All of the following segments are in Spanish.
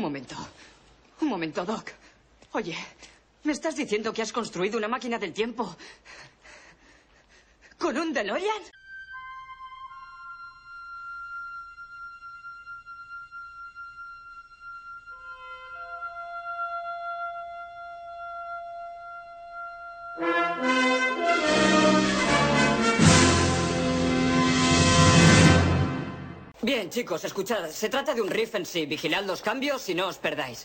momento. Un momento, Doc. Oye, ¿me estás diciendo que has construido una máquina del tiempo con un DeLorean? Bien, chicos, escuchad. Se trata de un riff en sí. Vigilad los cambios y no os perdáis.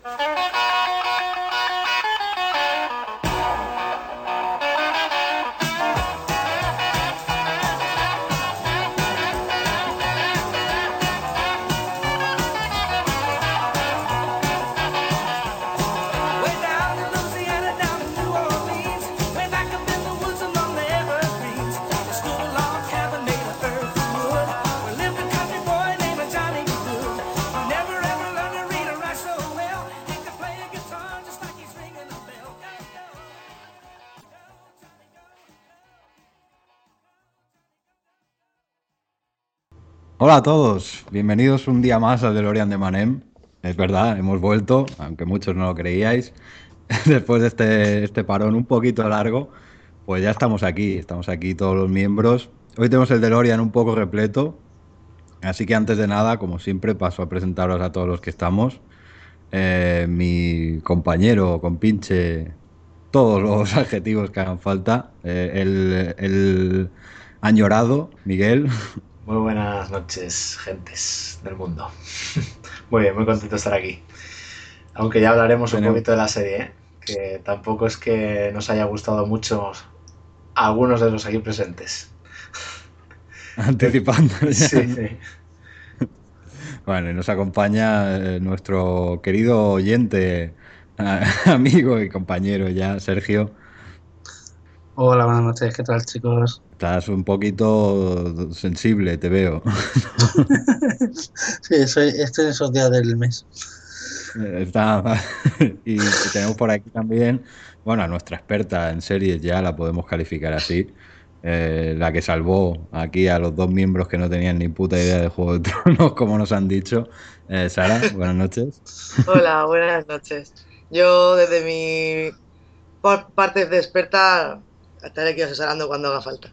Hola a todos, bienvenidos un día más al DeLorean de Manem. Es verdad, hemos vuelto, aunque muchos no lo creíais. Después de este parón un poquito largo, pues ya estamos aquí todos los miembros. Hoy tenemos el DeLorean un poco repleto, así que antes de nada, como siempre, paso a presentaros a todos los que estamos. Mi compañero, compinche, todos los adjetivos que hagan falta. El añorado, Miguel. Muy buenas noches, gentes del mundo. Muy bien, muy contento de estar aquí. Aunque ya hablaremos un poquito de la serie, que tampoco es que nos haya gustado mucho a algunos de los aquí presentes. Anticipando. Sí. Bueno, y nos acompaña nuestro querido oyente, amigo y compañero ya, Sergio. Hola, buenas noches, ¿qué tal, chicos? Estás un poquito sensible, te veo. Sí, estoy en esos días del mes. Y tenemos por aquí también, bueno, a nuestra experta en series, ya la podemos calificar así, la que salvó aquí a los dos miembros que no tenían ni puta idea de Juego de Tronos, como nos han dicho. Sara, buenas noches. Hola, buenas noches. Yo desde mi parte de experta estaré aquí asesorando cuando haga falta.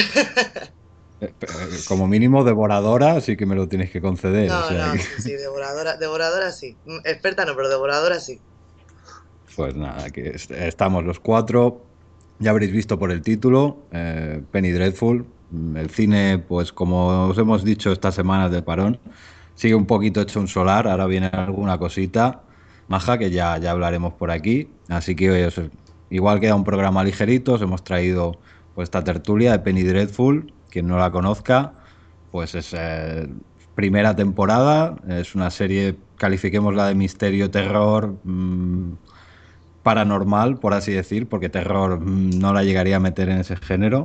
Como mínimo devoradora, sí que me lo tienes que conceder. No, o sea, sí, devoradora sí. Experta no, pero devoradora sí. Pues nada, que estamos los cuatro. Ya habréis visto por el título, Penny Dreadful. El cine, pues como os hemos dicho estas semanas de parón, sigue un poquito hecho un solar. Ahora viene alguna cosita maja que ya hablaremos por aquí. Así que hoy igual queda un programa ligerito. Os hemos traído pues esta tertulia de Penny Dreadful. Quien no la conozca, pues es primera temporada. Es una serie, califiquémosla de misterio, terror, paranormal, por así decir, porque terror no la llegaría a meter en ese género.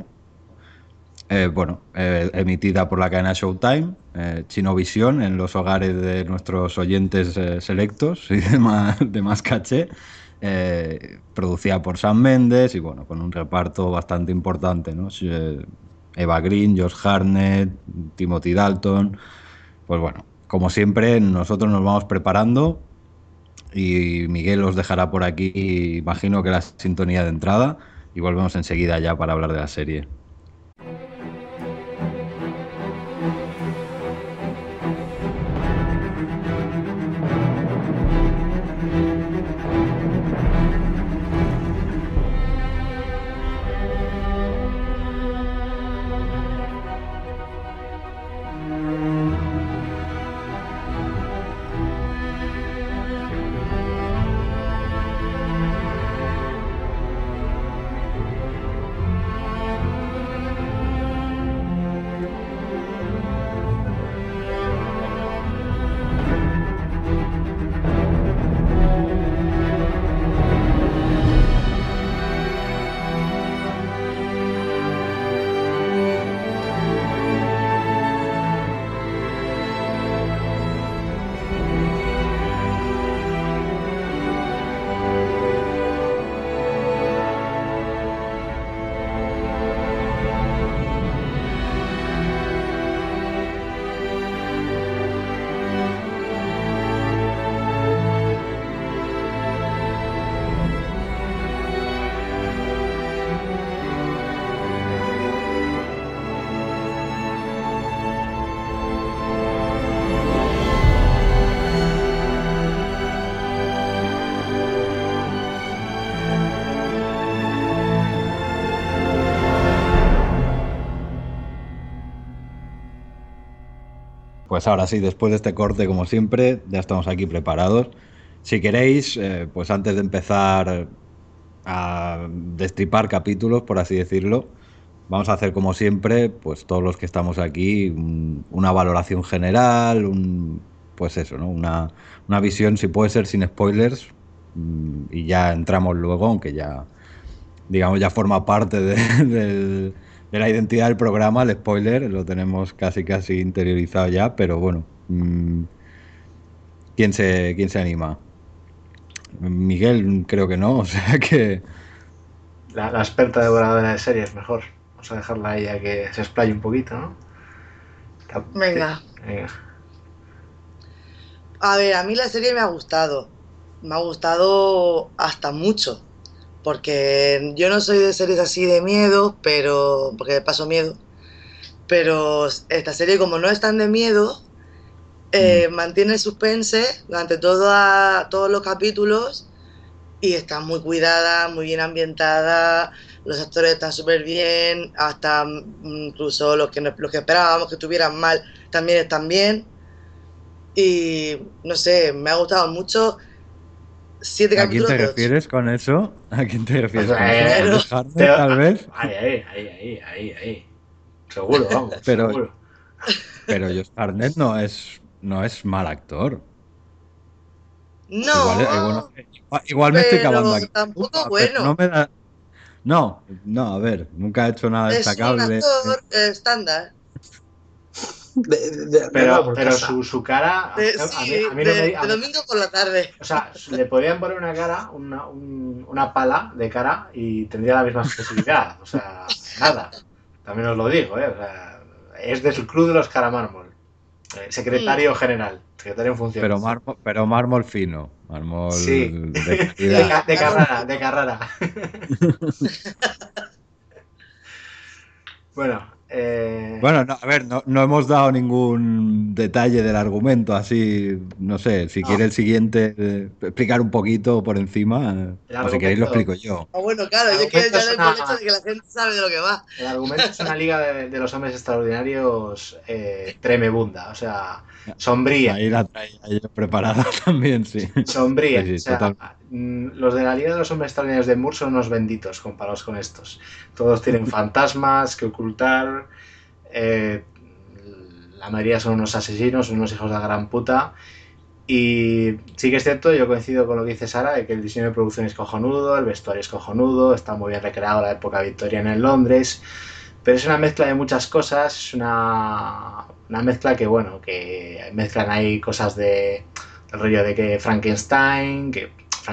Emitida por la cadena Showtime, Chinovisión, en los hogares de nuestros oyentes selectos y de más caché. Producida por Sam Mendes y bueno, con un reparto bastante importante, ¿no? Eva Green, Josh Hartnett, Timothy Dalton. Pues bueno, como siempre, nosotros nos vamos preparando y Miguel os dejará por aquí, imagino que la sintonía de entrada, y volvemos enseguida ya para hablar de la serie. pues ahora sí, después de este corte, como siempre, ya estamos aquí preparados. Si queréis, pues antes de empezar a destripar capítulos, por así decirlo, vamos a hacer como siempre, pues todos los que estamos aquí, una valoración general, pues eso, ¿no? Una visión, si puede ser sin spoilers, y ya entramos luego, aunque ya, digamos, ya forma parte de la identidad del programa, el spoiler, lo tenemos casi interiorizado ya, pero bueno, ¿quién se anima? Miguel, creo que no, o sea que... La experta devoradora de series, mejor. Vamos a dejarla a ella que se explaye un poquito, ¿no? Venga. Venga. A ver, a mí la serie me ha gustado. Me ha gustado hasta mucho. Porque yo no soy de series así de miedo, pero. Porque paso miedo. Pero esta serie, como no es tan de miedo, mantiene el suspense durante todos los capítulos. Y está muy cuidada, muy bien ambientada. Los actores están súper bien. Hasta incluso los que esperábamos que estuvieran mal también están bien. Y no sé, me ha gustado mucho. 7 ¿A quién capítulos te de 8. refieres con eso? ¿A quién te refieres con Pero- eso? ¿A Hartnett, tal vez? Ahí. Seguro, vamos, Pero, seguro. pero Josh Hartnett no es mal actor. No, Igual me estoy pero cavando aquí. tampoco Pero no bueno. me da... No, a ver, nunca ha hecho nada Es un destacable. actor estándar. Pero su cara. A mí no me. De domingo por la tarde. O sea, le podrían poner una cara, una pala de cara y tendría la misma expresividad. O sea, nada. También os lo digo, ¿eh? O sea, es del club de los caramármol. Secretario general. Secretario en funciones. Pero mármol fino. Sí. Mármol de calidad. De Carrara. Bueno. Bueno, no, a ver, no hemos dado ningún detalle del argumento, así, no sé, si quiere el siguiente explicar un poquito por encima, o si queréis lo explico yo. Bueno, claro, yo quiero ya dar por hecho de que la gente sabe de lo que va. El argumento es una liga de los hombres extraordinarios tremebunda, o sea, sombría. Ahí la traía yo preparada también, sí. Sombría. Sí, O sea, total. los de la liga de los hombres extraordinarios de Moore son unos benditos comparados con estos. Todos tienen fantasmas que ocultar. La mayoría son unos asesinos, unos hijos de la gran puta. Y sí que es cierto, yo coincido con lo que dice Sara, de que el diseño de producción es cojonudo, el vestuario es cojonudo, está muy bien recreado la época victoriana en Londres, pero es una mezcla de muchas cosas, es una mezcla que, bueno, que mezclan ahí cosas del rollo de que Frankenstein, que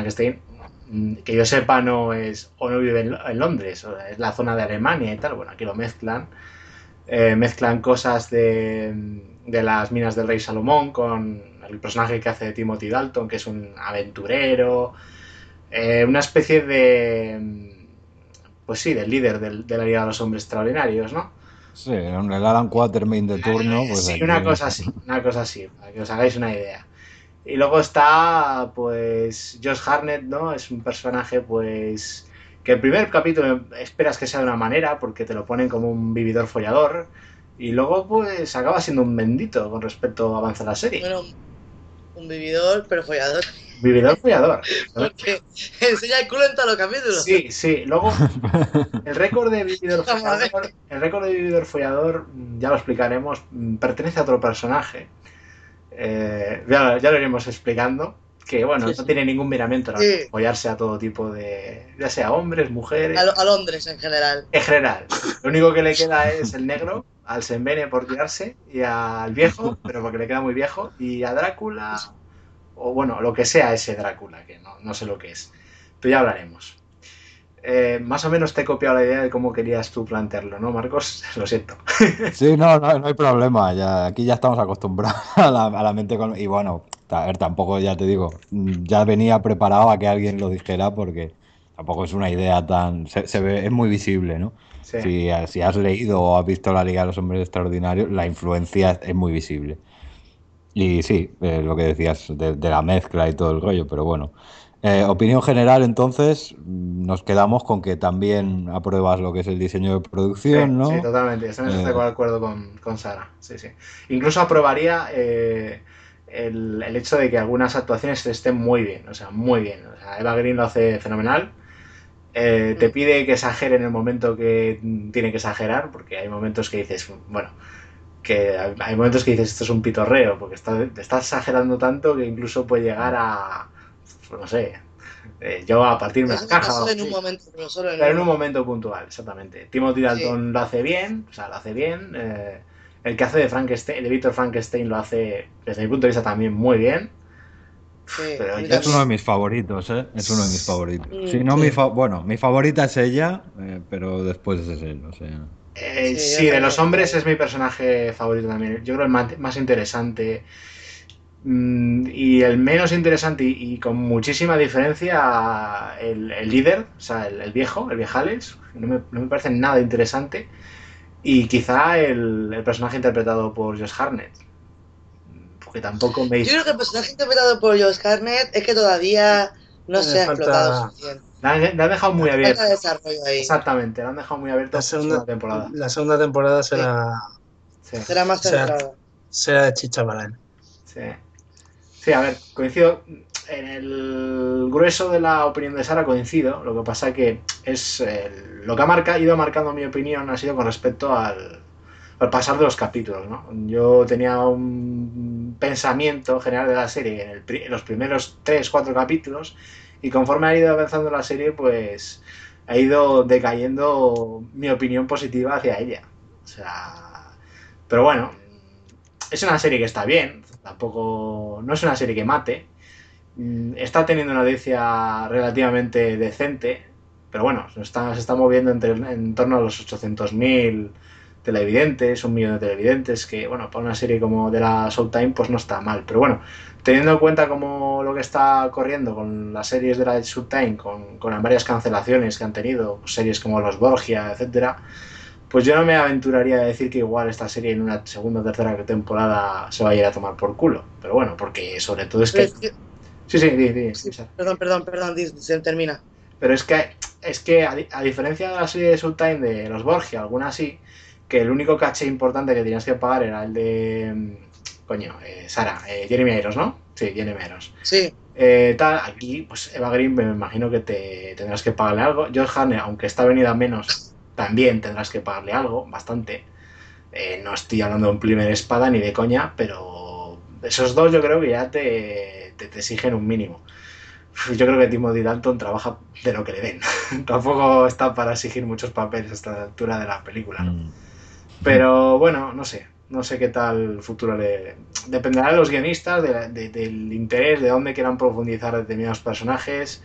yo sepa no es, o no vive en Londres, o es la zona de Alemania y tal, bueno, aquí lo mezclan. Mezclan cosas de las minas del rey Salomón con el personaje que hace de Timothy Dalton, que es un aventurero, una especie de, pues sí, del líder de la Liga de los Hombres Extraordinarios, ¿no? Sí, el Alan Quatermain de turno, pues sí, aquí... una cosa así, para que os hagáis una idea. Y luego está, pues, Josh Hartnett, ¿no? Es un personaje, pues, que el primer capítulo esperas que sea de una manera, porque te lo ponen como un vividor follador, y luego, pues, acaba siendo un bendito con respecto a avanzar la serie. Bueno, un vividor, pero follador. Vividor follador. Porque enseña el culo en todos los capítulos. Sí. Luego, el récord de vividor follador, ya lo explicaremos, pertenece a otro personaje. Ya lo iremos explicando. Que bueno, no tiene ningún miramiento en follarse a todo tipo de. Ya sea hombres, mujeres. A Londres en general. En general. Lo único que le queda es el negro, al Sembene por tirarse, y al viejo, pero porque le queda muy viejo, y a Drácula, o bueno, lo que sea ese Drácula, que no sé lo que es. Pero ya hablaremos. Más o menos te he copiado la idea de cómo querías tú plantearlo, ¿no, Marcos? Lo siento. Sí, no hay problema. Aquí ya estamos acostumbrados a la mente con... Y bueno, a ver, tampoco, ya te digo, ya venía preparado a que alguien lo dijera porque tampoco es una idea tan... Se ve, es muy visible, ¿no? Sí. Si has leído o has visto la Liga de los Hombres Extraordinarios, la influencia es muy visible. Y sí, lo que decías de la mezcla y todo el rollo, pero bueno. Opinión general, entonces, nos quedamos con que también apruebas lo que es el diseño de producción, Sí, ¿no? sí, totalmente. Estoy de acuerdo con Sara. Sí, sí. Incluso aprobaría el hecho de que algunas actuaciones estén muy bien, o sea, muy bien. O sea, Eva Green lo hace fenomenal. Te pide que exagere en el momento que tiene que exagerar, porque hay momentos que dices, bueno, que hay momentos que dices esto es un pitorreo, porque está exagerando tanto que incluso puede llegar a, pues no sé, yo a partirme la Eso me caja. pasó en un momento, pero solo en Pero en un uno. momento puntual, exactamente. Timothy Sí, Dalton lo hace bien, o sea, lo hace bien. El que hace de Frankenstein, de Víctor Frankenstein, lo hace, desde mi punto de vista, también muy bien. sí, Pero a mí yo Es uno de también. mis favoritos, ¿eh? Es uno de mis favoritos. Sí, no Sí, bueno, mi favorita es ella, pero después es él, o sea. sí, yo sí, de también los estoy hombres ahí. es mi personaje favorito también. Yo creo el más interesante. Y el menos interesante y con muchísima diferencia el líder, o sea, el viejo, el viejales, no me parece nada interesante. Y quizá el personaje interpretado por Josh Hartnett, porque tampoco me Yo hizo... creo que el personaje interpretado por Josh Hartnett es que todavía no se ha explotado Falta suficiente. La han dejado muy Falta abierto. desarrollo ahí. Exactamente, la han dejado muy abierto para la segunda temporada. la segunda temporada Sí, Sí, será más será, centrada. será de chicha para él. sí. Sí, a ver, coincido. En el grueso de la opinión de Sara coincido. Lo que pasa que es lo que ha ido marcando mi opinión ha sido con respecto al pasar de los capítulos, ¿no? Yo tenía un pensamiento general de la serie en los primeros 3 4 capítulos y conforme ha ido avanzando la serie, pues ha ido decayendo mi opinión positiva hacia ella. O sea, pero bueno, es una serie que está bien, tampoco no es una serie que mate, está teniendo una audiencia relativamente decente, pero bueno, se está moviendo en torno a los 800.000 televidentes, 1 millón de televidentes, que bueno, para una serie como de la Showtime pues no está mal, pero bueno, teniendo en cuenta como lo que está corriendo con las series de la Showtime, con las varias cancelaciones que han tenido, pues series como Los Borgia, etcétera, pues yo no me aventuraría a decir que igual esta serie en una segunda o tercera temporada se va a ir a tomar por culo. Pero bueno, porque sobre todo es Pero que... es que, Sí, sí, di, sí, Isa. perdón, se termina. Pero es que a diferencia de la serie de Showtime de los Borgia, alguna así, que el único caché importante que tenías que pagar era el de... Coño, Sara, Jeremy Irons, ¿no? Sí, Jeremy Irons. Sí, Tal, aquí, pues Eva Green me imagino que te tendrás que pagarle algo. Josh Hartnett, aunque está venida menos, también tendrás que pagarle algo, bastante. No estoy hablando de un primer espada ni de coña, pero esos dos yo creo que ya te exigen un mínimo. Yo creo que Timothy Dalton trabaja de lo que le den. Tampoco está para exigir muchos papeles a esta altura de la película, ¿no? Mm. Pero bueno, no sé qué tal el futuro le... Dependerá de los guionistas, del interés, de dónde quieran profundizar determinados personajes,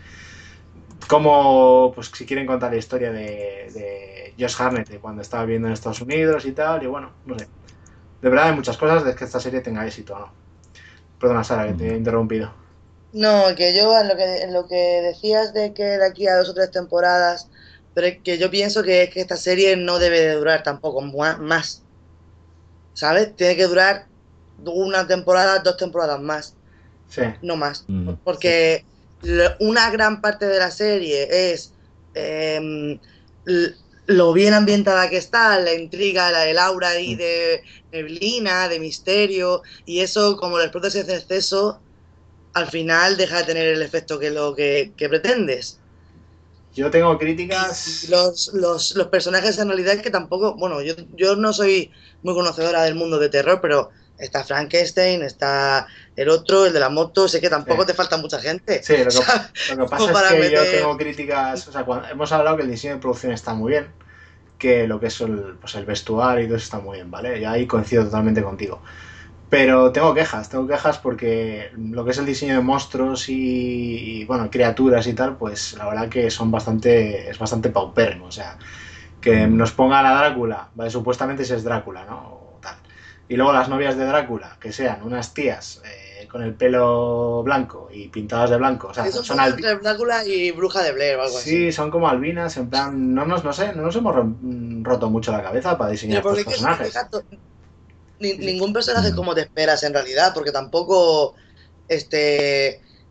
cómo, pues si quieren contar la historia de Josh Hartnett de cuando estaba viviendo en Estados Unidos y tal, y bueno, no sé. De verdad hay muchas cosas de que esta serie tenga éxito, ¿no? Perdona, Sara, que te he interrumpido. no, que yo en lo que decías de que de aquí a 2 o 3 temporadas, pero es que yo pienso que es que esta serie no debe de durar tampoco más, ¿sabes? Tiene que durar 1 temporada, 2 temporadas más, Sí, no más, sí, porque una gran parte de la serie es em, l- lo bien ambientada que está, la intriga, el aura ahí de neblina, de misterio, y eso como lo explotas en exceso al final deja de tener el efecto que pretendes. yo tengo Y críticas. los personajes en realidad que tampoco, bueno, yo no soy muy conocedora del mundo de terror, pero está Frankenstein, está el otro, el de la moto, sé que Sí, tampoco te falta mucha gente, sí, ¿sabes? lo que Como pasa es para que yo meter... tengo críticas. O sea, hemos hablado que el diseño de producción está muy bien, que lo que es pues el vestuario y todo eso está muy bien, ¿vale? Y ahí coincido totalmente contigo. Pero tengo quejas porque lo que es el diseño de monstruos bueno, criaturas y tal, pues la verdad que es bastante paupérrimo. O sea, que nos pongan a Drácula, ¿vale? Supuestamente ese es Drácula, ¿no? O tal. Y luego las novias de Drácula, que sean unas tías con el pelo blanco y pintadas de blanco, o sea, Es un poco entre Drácula y Bruja de Blair o algo sí, así. son como albinas, en plan, no sé, no nos hemos roto mucho la cabeza para diseñar Pero estos porque es que, personajes. Sí, sí. ningún personaje es como te esperas en realidad, porque tampoco este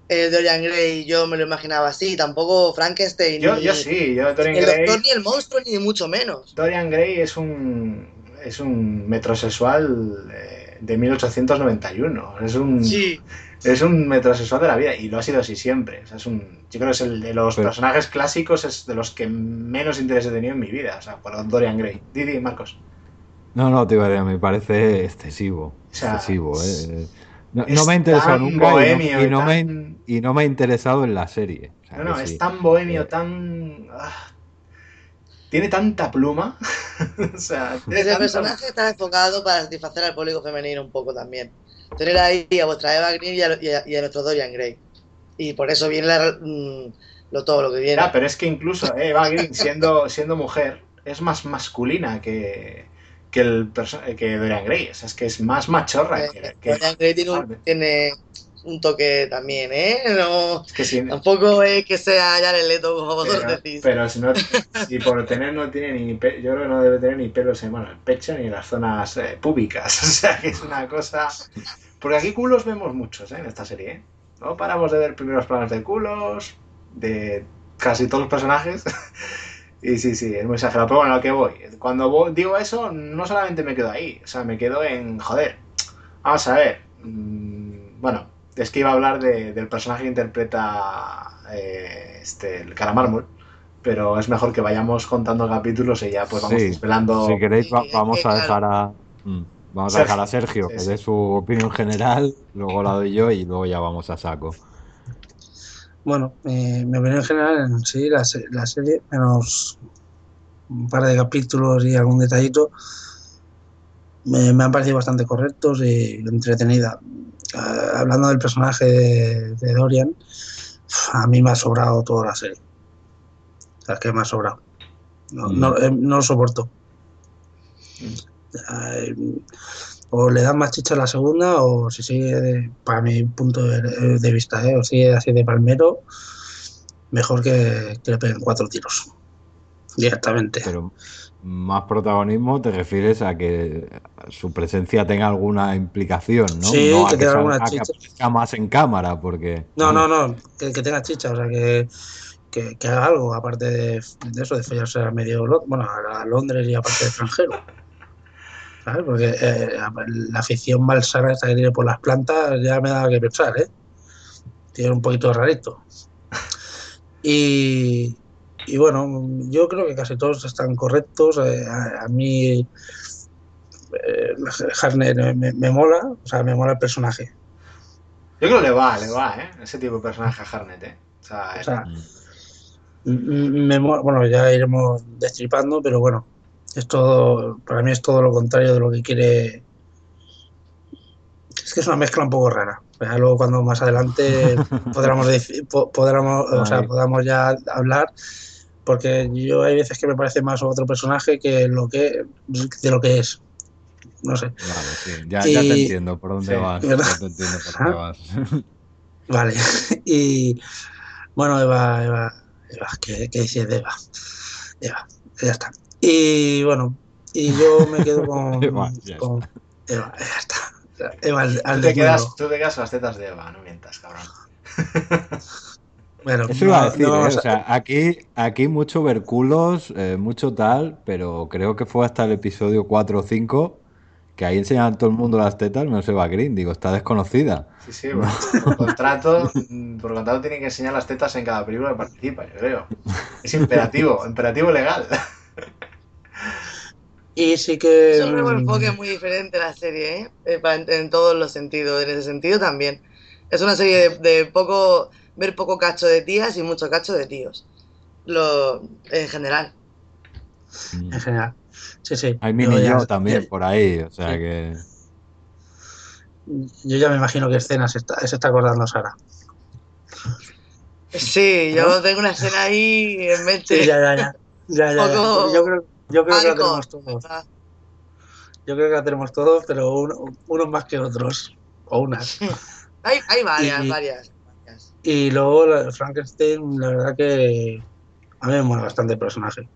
Dorian Gray yo me lo imaginaba así, tampoco Frankenstein. Yo ni sí, yo Dorian el Gray. doctor, ni el monstruo, ni mucho menos. Dorian Gray es un metrosexual de 1891. Sí, Es un metrosexual de la vida y lo ha sido así siempre. O sea, yo creo que es el de los personajes clásicos, es de los que menos interés he tenido en mi vida. O sea, por Dorian Gray. Didi, Marcos. No, te iba a decir, me parece excesivo. O sea, excesivo, No es me ha interesado tan nunca bohemio y no me ha interesado en la serie. O sea, No, que es sí. tan bohemio, tiene tanta pluma. O sea, tiene ese tanta... personaje está enfocado para satisfacer al público femenino un poco también. Tener ahí a vuestra Eva Green y a nuestro Dorian Gray. Y por eso viene todo lo que viene. Ya, pero es que incluso Eva Green, siendo mujer, es más masculina que Dorian Gray. O sea, es que es más machorra. Dorian Gray tiene un toque también, ¿eh? No, es que si, tampoco es que sea Jared Leto, como vosotros decís. Pero si por tener no tiene ni yo creo que no debe tener ni pelos en el pecho ni en las zonas públicas. O sea, que es una cosa... Porque aquí culos vemos muchos en esta serie, ¿eh? No paramos de ver primeros planos de culos, de casi todos los personajes. Y sí, es muy exagerado. Pero bueno, a lo que voy. Cuando digo eso, no solamente me quedo ahí. O sea, me quedo en... Joder, vamos a ver. Bueno, es que iba a hablar del personaje que interpreta el Cara Mármol. Pero es mejor que vayamos contando capítulos y ya pues vamos desvelando... Si queréis, vamos a dejar a... Vamos a dejar a Sergio que dé su opinión general, luego la doy yo y luego ya vamos a saco. Bueno, mi opinión general en sí, la serie, menos un par de capítulos y algún detallito, me han parecido bastante correctos y entretenida. Hablando del personaje de Dorian, a mí me ha sobrado toda la serie. O sea, es que me ha sobrado. No lo soporto. O le dan más chicha a la segunda o si sigue, para mi punto de vista, o sigue así de palmero, mejor que le peguen 4 tiros directamente. Pero más protagonismo te refieres a que su presencia tenga alguna implicación, ¿no? Sí, no que tenga alguna chicha. Que aparezca más en cámara, porque... No, que tenga chicha, o sea, que haga algo, aparte de eso, de follarse a medio, bueno, a Londres y aparte de extranjero. ¿Sabes? Porque la afición malsana esta que tiene por las plantas ya me da que pensar, ¿eh? Tiene un poquito rarito. Y bueno, yo creo que casi todos están correctos. A mí Hartnett me mola, o sea, me mola el personaje. Yo creo que le va, ese tipo de personaje a Hartnett, O sea, me mola, bueno, ya iremos destripando, pero bueno, para mí es todo lo contrario de lo que quiere. Es que es una mezcla un poco rara. Luego cuando más adelante podamos ya hablar, porque yo hay veces que me parece más otro personaje que de lo que es. No sé. Vale, sí. Ya te entiendo por dónde vas. ¿verdad? Ya te entiendo por dónde vas. Vale. Y bueno, Eva, ¿qué dices de Eva? Eva, ya está. Y bueno, y yo me quedo con Eva, ya está. Eva, tú te quedas con las tetas de Eva, no mientas, cabrón. Bueno, eso iba a decir, o sea, aquí mucho ver culos, mucho tal, pero creo que fue hasta el episodio 4 o 5 que ahí enseñaban a todo el mundo las tetas, menos Eva Green, digo, está desconocida. Sí, bueno, por contrato tienen que enseñar las tetas en cada película que participa, yo creo. Es imperativo legal. Y sí que... Es un nuevo enfoque muy diferente la serie, en todos los sentidos. En ese sentido también. Es una serie de ver poco cacho de tías y mucho cacho de tíos. En general. En general. Sí. Hay mini yo también por ahí, o sea que... Yo ya me imagino qué escena se está acordando Sara. Sí, yo tengo una escena ahí en mente. Sí, ya. Yo creo que la tenemos todos. ¿Verdad? Yo creo que la tenemos todos, pero unos más que otros. O unas. Hay varias. Y luego Frankenstein, la verdad que a mí me mola bastante el personaje.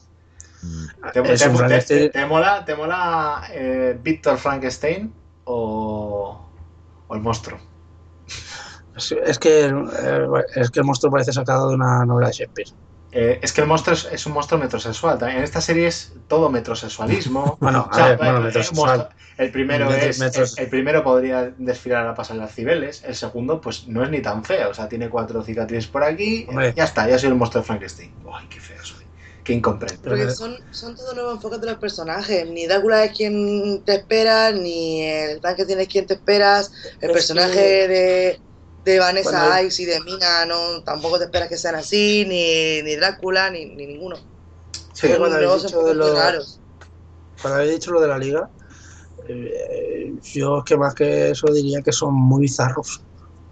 ¿Te mola Víctor Frankenstein o el monstruo? Es que el monstruo parece sacado de una novela de Shakespeare. Es que el monstruo es un monstruo metrosexual. También en esta serie es todo metrosexualismo. Bueno, o sea, metrosexual. El primero podría desfilar a la pasarela de Cibeles. El segundo, pues no es ni tan feo. O sea, tiene 4 cicatrices por aquí. Hombre. Ya está, ya soy el monstruo de Frankenstein. Ay, qué feo soy. Qué incomprensible. Porque son todos nuevos enfoques de los personajes. Ni Drácula es quien te espera, ni el Frankenstein es quien te esperas. El personaje de Vanessa Ice y de Mina tampoco te esperas que sean así, ni Drácula, ni ninguno. Sí, cuando habéis dicho lo de la liga, yo es que más que eso diría que son muy bizarros.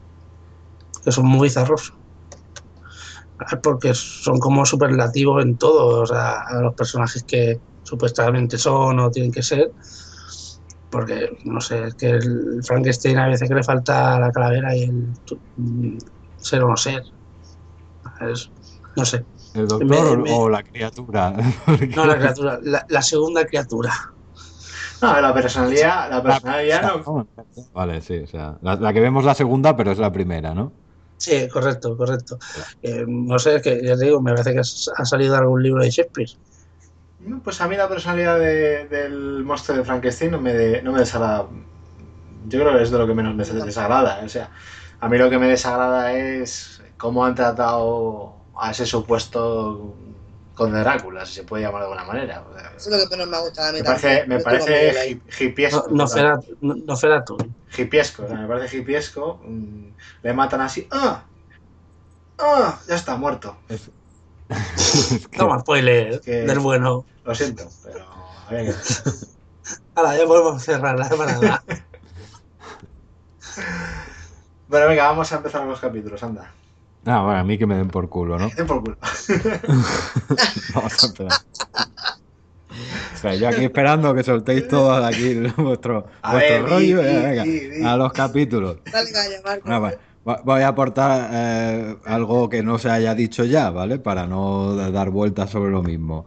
Porque son como superlativos en todo, o sea, a los personajes que supuestamente son o tienen que ser. Porque, no sé, es que el Frankenstein a veces que le falta la calavera y el ser o no ser. No sé. ¿El doctor o la criatura? No, la criatura, la segunda criatura. No, la personalidad no. Vale, sí, o sea, la que vemos la segunda, pero es la primera, ¿no? Sí, correcto. No sé, es que ya te digo, me parece que ha salido algún libro de Shakespeare. Pues a mí la personalidad del monstruo de Frankenstein no me desagrada. Yo creo que es de lo que menos me desagrada. O sea, a mí lo que me desagrada es cómo han tratado a ese supuesto conde Drácula, si se puede llamar de alguna manera. Eso es lo que menos me ha gustado a mí. Me parece hipiesco. No Nosferatu. Hipiesco, o sea, me parece hipiesco. Le matan así. Ya está, muerto. Toma, spoiler, del bueno. Lo siento, pero había que... Ahora, ya podemos cerrar la semana. Bueno, venga, vamos a empezar los capítulos, anda. Bueno, a mí que me den por culo, ¿no? Den por culo. Vamos a empezar. O sea, yo aquí esperando que soltéis todo aquí vuestro rollo. Venga, a los capítulos. Dale, calla, Marco. Voy a aportar algo que no se haya dicho ya, ¿vale? Para no dar vueltas sobre lo mismo.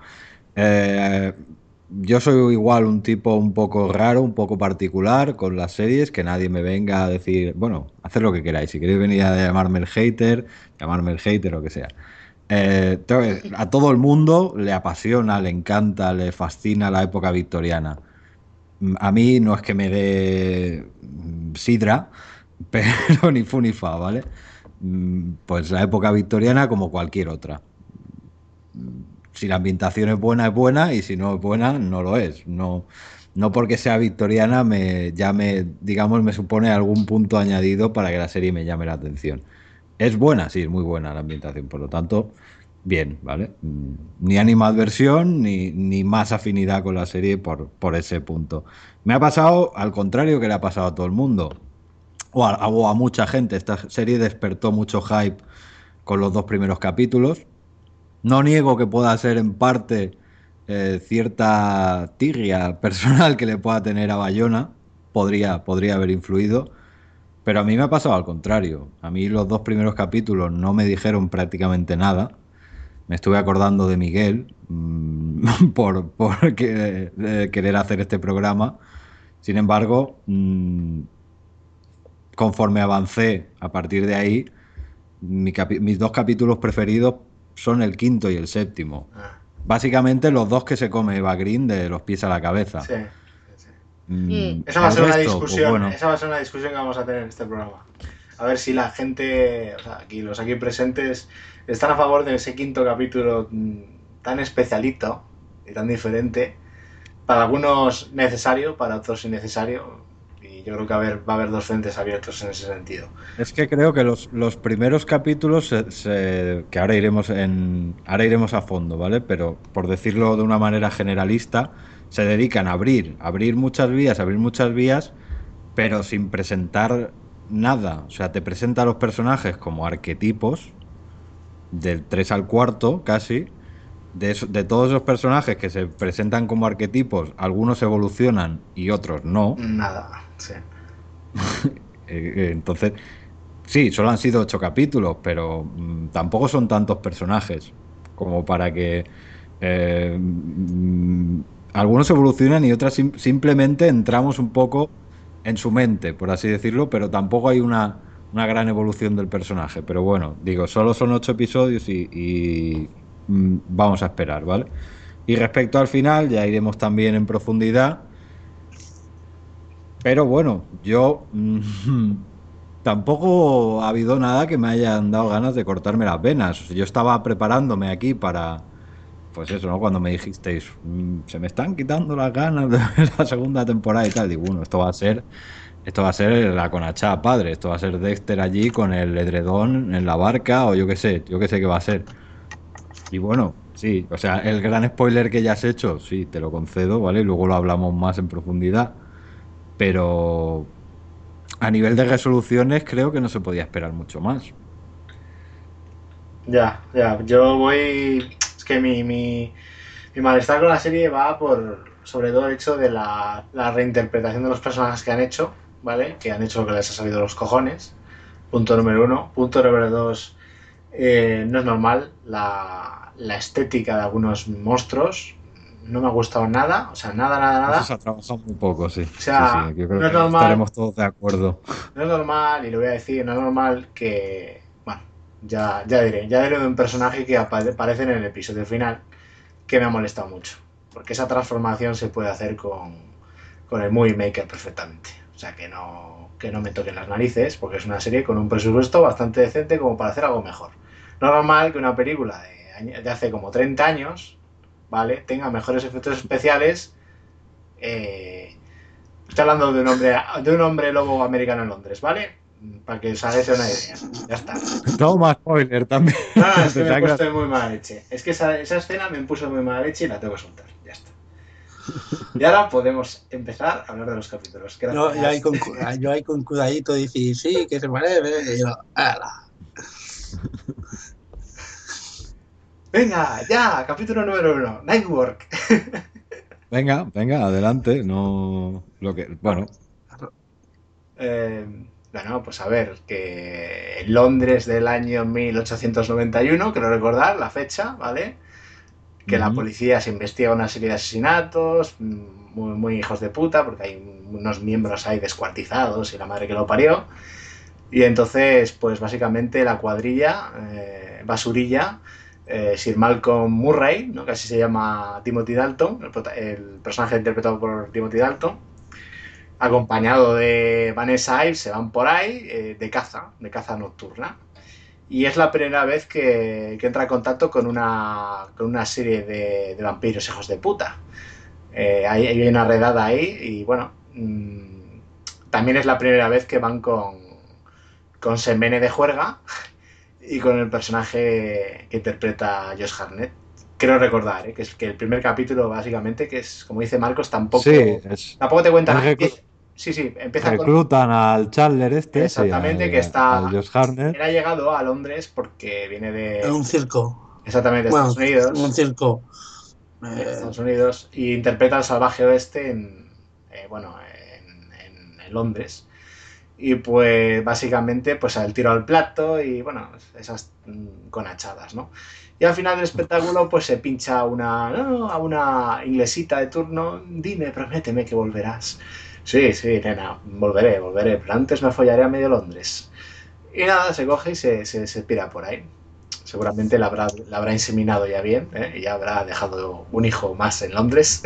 Yo soy igual un tipo un poco raro, un poco particular con las series, que nadie me venga a decir, bueno, haced lo que queráis. Si queréis venir a llamarme el hater o que sea. A todo el mundo le apasiona, le encanta, le fascina la época victoriana. A mí no es que me dé sidra, pero ni fu ni fa, ¿vale? Pues la época victoriana como cualquier otra. Si la ambientación es buena y si no es buena, no lo es. No porque sea victoriana digamos, me supone algún punto añadido para que la serie me llame la atención. Es buena, sí, es muy buena la ambientación, por lo tanto, bien, ¿vale? Ni animadversión ni más afinidad con la serie por ese punto. Me ha pasado al contrario que le ha pasado a todo el mundo, o a mucha gente. Esta serie despertó mucho hype con los 2 primeros capítulos. No niego que pueda ser en parte cierta tirria personal que le pueda tener a Bayona, podría haber influido. Pero a mí me ha pasado al contrario. A mí los 2 primeros capítulos no me dijeron prácticamente nada. Me estuve acordando de Miguel por querer hacer este programa. Sin embargo, conforme avancé a partir de ahí, mis 2 capítulos preferidos son el quinto y el séptimo. Básicamente los 2 que se come Eva Green de los pies a la cabeza. Sí. Esa va a ser una discusión. Pues bueno. Esa va a ser una discusión que vamos a tener en este programa. A ver si la gente, o sea, los aquí presentes, están a favor de ese quinto capítulo tan especialito y tan diferente. Para algunos necesario, para otros innecesario. Y yo creo que va a haber 2 frentes abiertos en ese sentido. Es que creo que los primeros capítulos, que ahora iremos a fondo, ¿vale? Pero por decirlo de una manera generalista, se dedican a abrir muchas vías, pero sin presentar nada. O sea, te presenta a los personajes como arquetipos, del 3 al 4 casi. De todos esos personajes que se presentan como arquetipos, algunos evolucionan y otros no. Nada, sí. Entonces, sí, solo han sido 8 capítulos, pero tampoco son tantos personajes como para que algunos evolucionan y otras simplemente entramos un poco en su mente, por así decirlo, pero tampoco hay una una gran evolución del personaje. Pero bueno, digo, solo son 8 episodios y vamos a esperar, ¿vale? Y respecto al final, ya iremos también en profundidad. Pero bueno, yo tampoco ha habido nada que me hayan dado ganas de cortarme las venas. O sea, yo estaba preparándome aquí para, pues eso, ¿no? Cuando me dijisteis, se me están quitando las ganas de ver la segunda temporada y tal. Digo, bueno, esto va a ser la conachá padre. Esto va a ser Dexter allí con el edredón en la barca o yo qué sé qué va a ser. Y bueno, sí, o sea, el gran spoiler que ya has hecho, sí, te lo concedo, ¿vale? Y luego lo hablamos más en profundidad. Pero a nivel de resoluciones creo que no se podía esperar mucho más. Ya, yo voy... Es que mi malestar con la serie va por, sobre todo, el hecho de la reinterpretación de los personajes que han hecho, ¿vale? Que han hecho lo que les ha salido los cojones. Punto número 1. Punto número 2. No es normal la estética de algunos monstruos. No me ha gustado nada, o sea, nada. Eso se ha trabajado muy poco, sí. O sea, Sí, yo creo no es que normal, estaremos todos de acuerdo. no es normal, y lo voy a decir, no es normal que... Bueno, ya diré de un personaje que aparece en el episodio final, que me ha molestado mucho. Porque esa transformación se puede hacer con el Movie Maker perfectamente. O sea, que no me toquen las narices, porque es una serie con un presupuesto bastante decente como para hacer algo mejor. No es normal que una película de hace como 30 años, ¿vale?, tenga mejores efectos especiales. Estoy hablando de un hombre lobo americano en Londres, ¿vale? Para que os hagáis una idea. Ya está. Toma spoiler también. No, es que me he puesto de muy mala leche. Es que esa escena me puso de muy mala leche y la tengo que soltar. Ya está. Y ahora podemos empezar a hablar de los capítulos. Yo ahí con cuidadito dice, sí, que se parece. Y yo, ¡ala! Venga, ya, capítulo número 1, Nightwork. Venga, adelante. No, lo que, bueno. Bueno, pues a ver, que en Londres del año 1891, quiero recordar la fecha, ¿vale? Que la policía se investiga una serie de asesinatos, muy hijos de puta, porque hay unos miembros ahí descuartizados y la madre que lo parió. Y entonces, pues básicamente la cuadrilla, basurilla, Sir Malcolm Murray, ¿no?, que así se llama Timothy Dalton, el personaje interpretado por Timothy Dalton, acompañado de Vanessa Ives, se van por ahí de caza nocturna. Y es la primera vez que entra en contacto con una serie de vampiros hijos de puta. Hay una redada ahí y bueno, también es la primera vez que van con Semene de juerga y con el personaje que interpreta Josh Hartnett. Quiero recordar, que es que el primer capítulo básicamente, que es, como dice Marcos, tampoco te cuenta nada. Sí, empieza reclutan al Chandler este. Exactamente, sí, que está... al Josh Hartnett. Él ha llegado a Londres porque viene de... En un circo. Exactamente, de Estados Unidos. Un circo. Estados Unidos. Y interpreta al salvaje oeste en Londres. Y pues básicamente pues el tiro al plato y bueno, esas conachadas, ¿no? Y al final del espectáculo pues se pincha a una inglesita de turno. Dime, prométeme que volverás. Sí, nena, volveré, pero antes me follaré a medio Londres. Y nada, se coge y se pira por ahí. Seguramente la habrá inseminado ya bien, y ya habrá dejado un hijo más en Londres.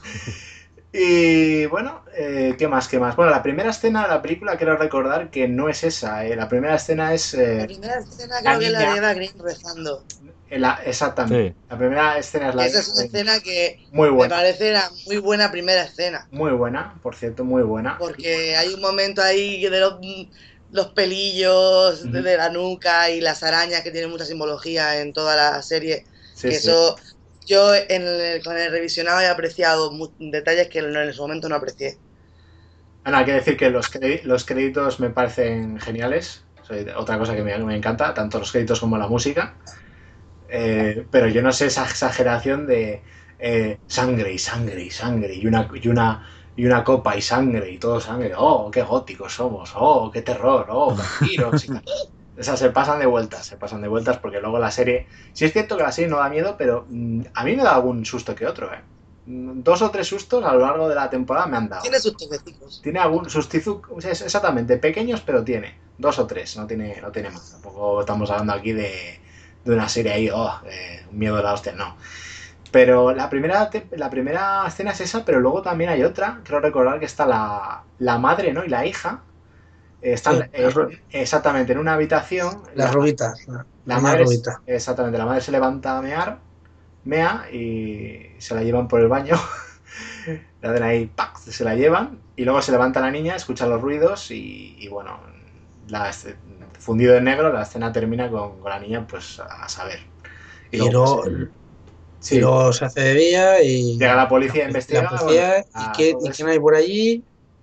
Y bueno, ¿qué más? Bueno, la primera escena de la película, quiero recordar que no es esa. La primera escena es... la primera escena creo que es la de Eva Green rezando. Exactamente. Sí. La primera escena es la... Esa es una escena que muy buena. Me parece la muy buena primera escena. Muy buena, por cierto, muy buena. Porque hay un momento ahí de los pelillos de la nuca y las arañas, que tienen mucha simbología en toda la serie. Sí, eso... Yo con el revisionado he apreciado detalles que en su momento no aprecié. Hay que decir que los créditos me parecen geniales. Otra cosa que me encanta, tanto los créditos como la música. Pero yo no sé esa exageración de sangre y una copa y sangre y todo sangre. ¡Oh, qué góticos somos! ¡Oh, qué terror! ¡Oh, vampiros! O sea, se pasan de vueltas porque luego la serie... Sí es cierto que la serie no da miedo, pero a mí me da algún susto que otro, 2 o 3 sustos a lo largo de la temporada me han dado. Tiene sus toquecitos. Tiene algún sustizo, exactamente, pequeños, pero tiene. 2 o 3, no tiene más. Tampoco estamos hablando aquí de una serie ahí, un miedo de la hostia, no. Pero la primera escena es esa, pero luego también hay otra. Creo recordar que está la madre, ¿no? Y la hija. Están exactamente en una habitación. La rubita. La madre, rubita. Exactamente, la madre se levanta a mea y se la llevan por el baño. La hacen ahí, ¡pac! Se la llevan y luego se levanta la niña, escucha los ruidos y bueno, fundido en negro, la escena termina con la niña pues a saber. Y luego se hace de día y llega la policía a investigar. La policía, ¿y quién hay por allí?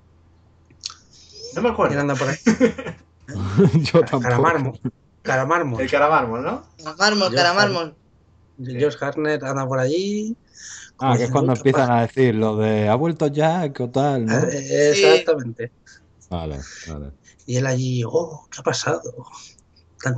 No me acuerdo. ¿Quién anda por ahí? Yo tampoco. Caramármol. El Caramármol, ¿no? Caramármol. Josh Hartnett anda por allí. Que es cuando empiezan a decir lo de ¿ha vuelto Jack o tal, no? Exactamente. Vale. Y él allí, ¿qué ha pasado? Tan.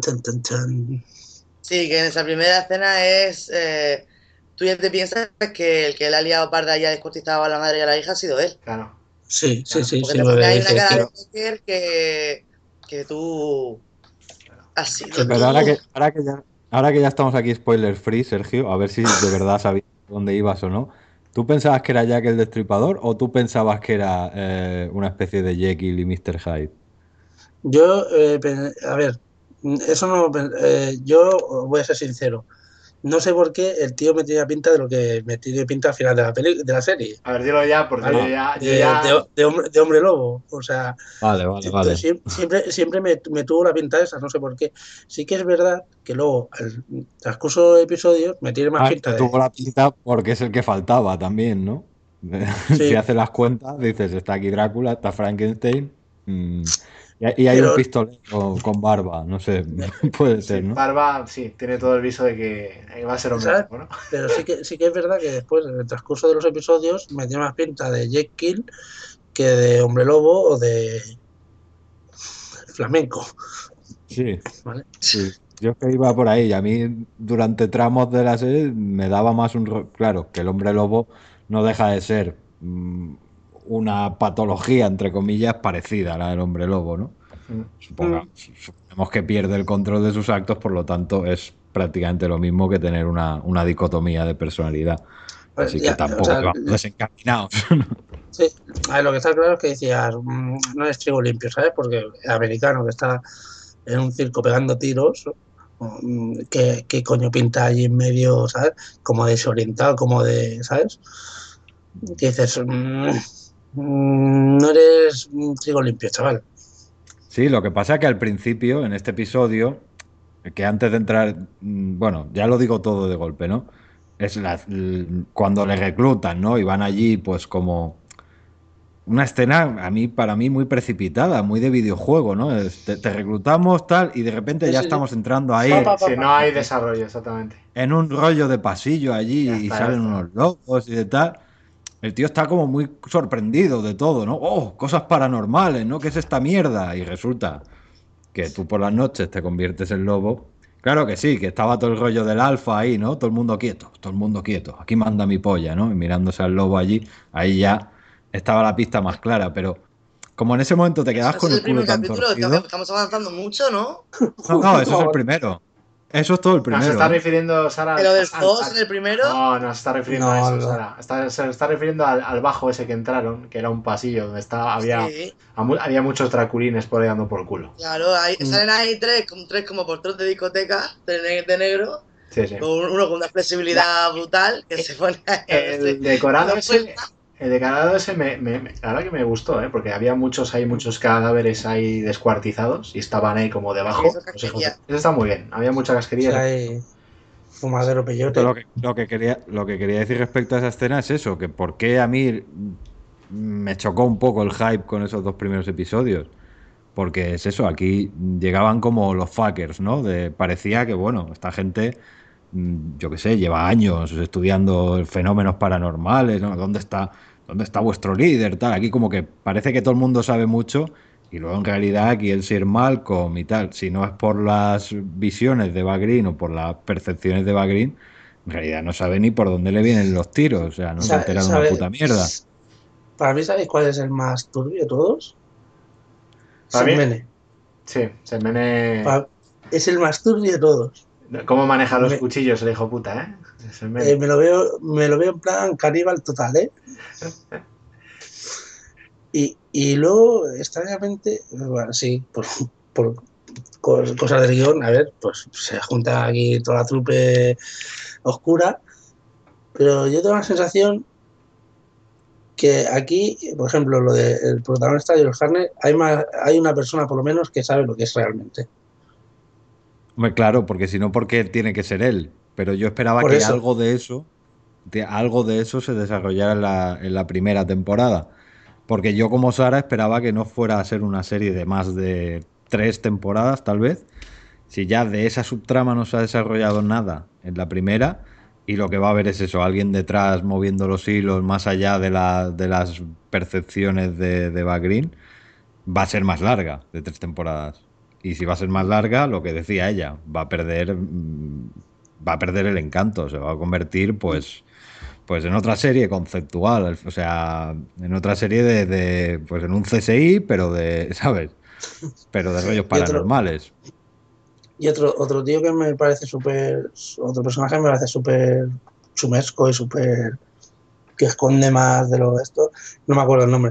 Sí, que en esa primera escena es... tú ya te piensas que el que le ha liado parda y ha descuartizado a la madre y a la hija ha sido él. Claro. Sí. Porque te pone ahí una cara de Joker que tú... Así. Pero ahora que ya estamos aquí spoiler free, Sergio, a ver si de verdad sabías dónde ibas o no. ¿Tú pensabas que era Jack el Destripador o tú pensabas que era una especie de Jekyll y Mr. Hyde? Yo, a ver, eso no... yo voy a ser sincero. No sé por qué el tío me tenía pinta de lo que me tiene pinta al final de la serie. A ver, dilo ya, porque de hombre lobo. O sea, vale. Siempre me tuvo la pinta esa, no sé por qué. Sí que es verdad que luego, al transcurso de episodios, me tiene más pinta de... Tuvo la pinta porque es el que faltaba también, ¿no? Si haces las cuentas, dices, está aquí Drácula, está Frankenstein... Y hay un pistolero con barba, no sé, puede ser, ¿no? Barba, sí, tiene todo el viso de que va a ser hombre, ¿no? Pero sí que es verdad que después, en el transcurso de los episodios, me tiene más pinta de Jekyll que de hombre lobo o de flamenco. Sí, ¿vale? Sí. Yo que iba por ahí y a mí durante tramos de la serie me daba más claro, que el hombre lobo no deja de ser una patología, entre comillas, parecida a la del hombre lobo, ¿no? Suponemos que pierde el control de sus actos, por lo tanto es prácticamente lo mismo que tener una dicotomía de personalidad. Así que tampoco vamos desencaminados. Sí, a ver, lo que está claro es que decías, no es trigo limpio, ¿sabes? Porque el americano que está en un circo pegando tiros, ¿qué coño pinta allí en medio, ¿sabes? Como desorientado, como de, ¿sabes? Que dices, no eres un trigo limpio, chaval. Sí, lo que pasa es que al principio, en este episodio, que antes de entrar, bueno, ya lo digo todo de golpe, ¿no? Es cuando le reclutan, ¿no? Y van allí, pues como una escena, para mí muy precipitada, muy de videojuego, ¿no? Te reclutamos tal y de repente ya estamos entrando ahí. Sí, no hay desarrollo, exactamente. En un rollo de pasillo allí y salen unos locos y de tal. El tío está como muy sorprendido de todo, ¿no? Cosas paranormales, ¿no? ¿Qué es esta mierda? Y resulta que tú por las noches te conviertes en lobo. Claro que sí, que estaba todo el rollo del alfa ahí, ¿no? Todo el mundo quieto. Aquí manda mi polla, ¿no? Y mirándose al lobo allí, ahí ya estaba la pista más clara, pero como en ese momento te quedas con el culo tan torcido... Estamos avanzando mucho, ¿no? No, eso es el primero. Eso es todo el primero. ¿Se está refiriendo, Sara? ¿Pero del 2 en el primero? No, se está refiriendo a eso, Sara. Se está refiriendo al bajo ese que entraron, que era un pasillo donde había muchos draculines por ahí dando por culo. Claro, salen ahí tres como porteros de discoteca de negro. Sí. Uno con una flexibilidad brutal que se pone... El decorado ese... El decorado ese la verdad que me gustó, porque había muchos cadáveres ahí descuartizados y estaban ahí como debajo. Eso está muy bien, había mucha casquería. Fumadero peyote. Lo que quería decir respecto a esa escena es eso, que por qué a mí me chocó un poco el hype con esos 2 primeros episodios. Porque es eso, aquí llegaban como los fuckers, ¿no? Parecía que, bueno, esta gente, yo qué sé, lleva años estudiando fenómenos paranormales, ¿no? ¿Dónde está vuestro líder? Tal. Aquí como que parece que todo el mundo sabe mucho y luego en realidad aquí el Sir Malcolm y tal, si no es por las visiones de Eva Green o por las percepciones de Eva Green, en realidad no sabe ni por dónde le vienen los tiros, o sea, no se entera de una puta mierda. Para mí, ¿sabéis cuál es el más turbio de todos? Para mí, Sí, Selmene. Es el más turbio de todos. ¿Cómo maneja los cuchillos el hijo puta, me lo veo en plan caníbal total, ¿eh? Y luego, extrañamente, bueno, sí, por cosas del guión, a ver, pues se junta aquí toda la trupe oscura, pero yo tengo la sensación que aquí, por ejemplo, lo del protagonista de George Harnett, hay una persona por lo menos que sabe lo que es realmente. Hombre, claro, porque si no, ¿por qué tiene que ser él? Pero yo esperaba Por que eso. algo de eso se desarrollara en la primera temporada. Porque yo como Sara esperaba que no fuera a ser una serie de más de 3 temporadas, tal vez. Si ya de esa subtrama no se ha desarrollado nada en la primera, y lo que va a haber es eso, alguien detrás moviendo los hilos más allá de las percepciones de Eva Green, va a ser más larga de 3 temporadas. Y si va a ser más larga, lo que decía ella, va a perder el encanto, se va a convertir pues en otra serie conceptual, o sea, en otra serie pues en un CSI, pero ¿sabes? Pero de rollos paranormales. Y otro tío que me parece otro personaje me parece súper chumesco y súper, que esconde más de lo esto, no me acuerdo el nombre,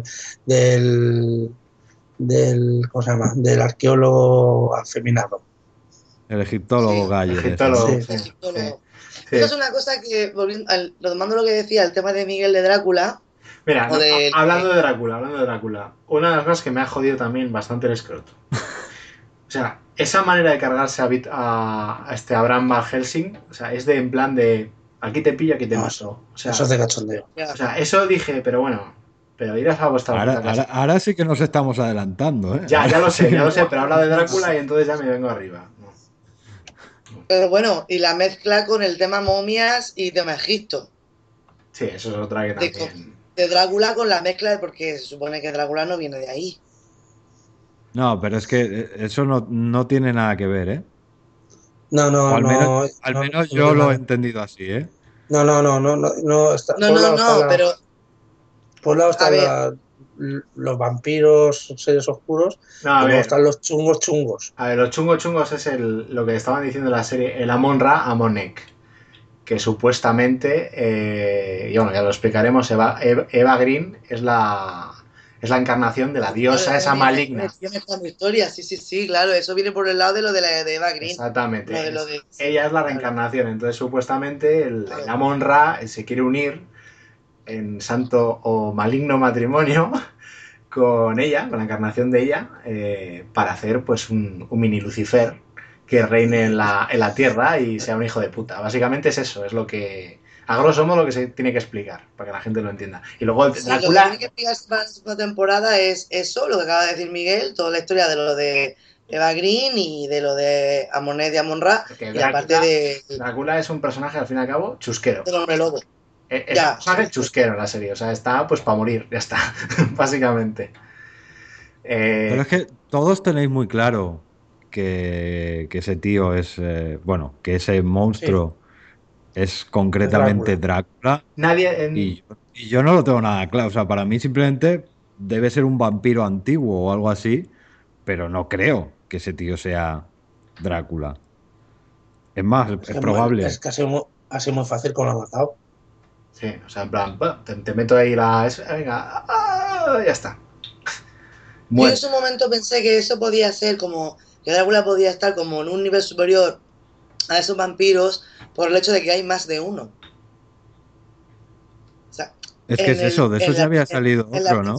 ¿cómo se llama? Del arqueólogo afeminado. El egiptólogo Galler. Egiptólogo, sí. Egiptólogo. Eso es una cosa que, retomando lo que decía, el tema de Miguel de Drácula. Mira, hablando de Drácula, una de las cosas que me ha jodido también bastante el escroto. O sea, esa manera de cargarse a este Abraham Van Helsing, o sea, es de en plan de aquí te pillo, aquí te mato. O sea, eso es de cachondeo. O sea, eso dije, pero bueno, pero irás a vuestra puta casa. Ahora sí que nos estamos adelantando, ¿eh? Ya lo sé, pero habla de Drácula y entonces ya me vengo arriba. No. Pero bueno, y la mezcla con el tema momias y tema Egipto. Sí, eso es otra que también. De Drácula con la mezcla, porque se supone que Drácula no viene de ahí. No, pero es que eso no tiene nada que ver, ¿eh? No, al menos yo lo he entendido así, ¿eh? No, pero por un lado están los vampiros, seres oscuros, y luego están los chungos. A ver, los chungos es lo que estaban diciendo en la serie, el Amon-Ra Amonek, que supuestamente, y bueno, ya lo explicaremos, Eva Green es la encarnación de la diosa esa maligna. Sí, claro, eso viene por el lado de lo de Eva Green. Exactamente. Ella es la reencarnación, entonces supuestamente el Amon-Ra se quiere unir en santo o maligno matrimonio con ella, con la encarnación de ella, para hacer pues un mini Lucifer que reine en la tierra y sea un hijo de puta. Básicamente es eso, es lo que, a grosso modo, lo que se tiene que explicar, para que la gente lo entienda. Y luego Drácula... Lo que tiene que explicar para la segunda temporada es eso, lo que acaba de decir Miguel, toda la historia de lo de Eva Green y de lo de Amonet y Amon-Ra, y aparte de... Drácula es un personaje, al fin y al cabo, chusquero. Del hombre lobo. Es un personaje chusquero en la serie, o sea, está pues para morir, ya está, básicamente. Pero es que todos tenéis muy claro que ese tío es, que ese monstruo es concretamente Drácula. Y yo no lo tengo nada claro. O sea, para mí simplemente debe ser un vampiro antiguo o algo así, pero no creo que ese tío sea Drácula. Es más, es probable. Es que ha sido muy fácil con lo ha matado. Sí, o sea, en plan, te meto ahí venga, ya está. Yo en su momento pensé que eso podía ser como, que Drácula podía estar como en un nivel superior a esos vampiros por el hecho de que hay más de uno. O sea, es que es eso, de eso ya había salido otro, ¿no? En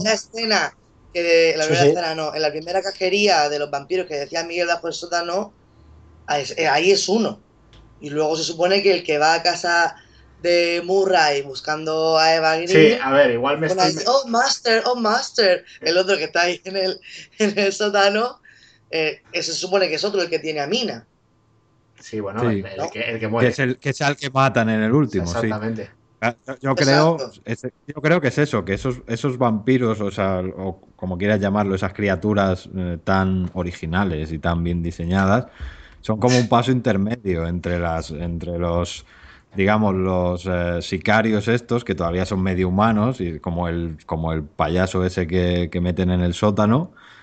la primera cajería de los vampiros que decía Miguel bajo el sótano, ahí es uno. Y luego se supone que el que va a casa de Murray buscando a Eva Green. Sí, a ver, igual me estoy... Oh, Master. El otro que está ahí en el sótano, se supone que es otro el que tiene a Mina. Sí, bueno, sí. El que muere. Que es el que matan en el último, exactamente. Sí. Yo creo que es eso, que esos vampiros, o como quieras llamarlo, esas criaturas tan originales y tan bien diseñadas, son como un paso intermedio entre los, digamos, los sicarios estos, que todavía son medio humanos, y como el payaso ese que meten en el sótano,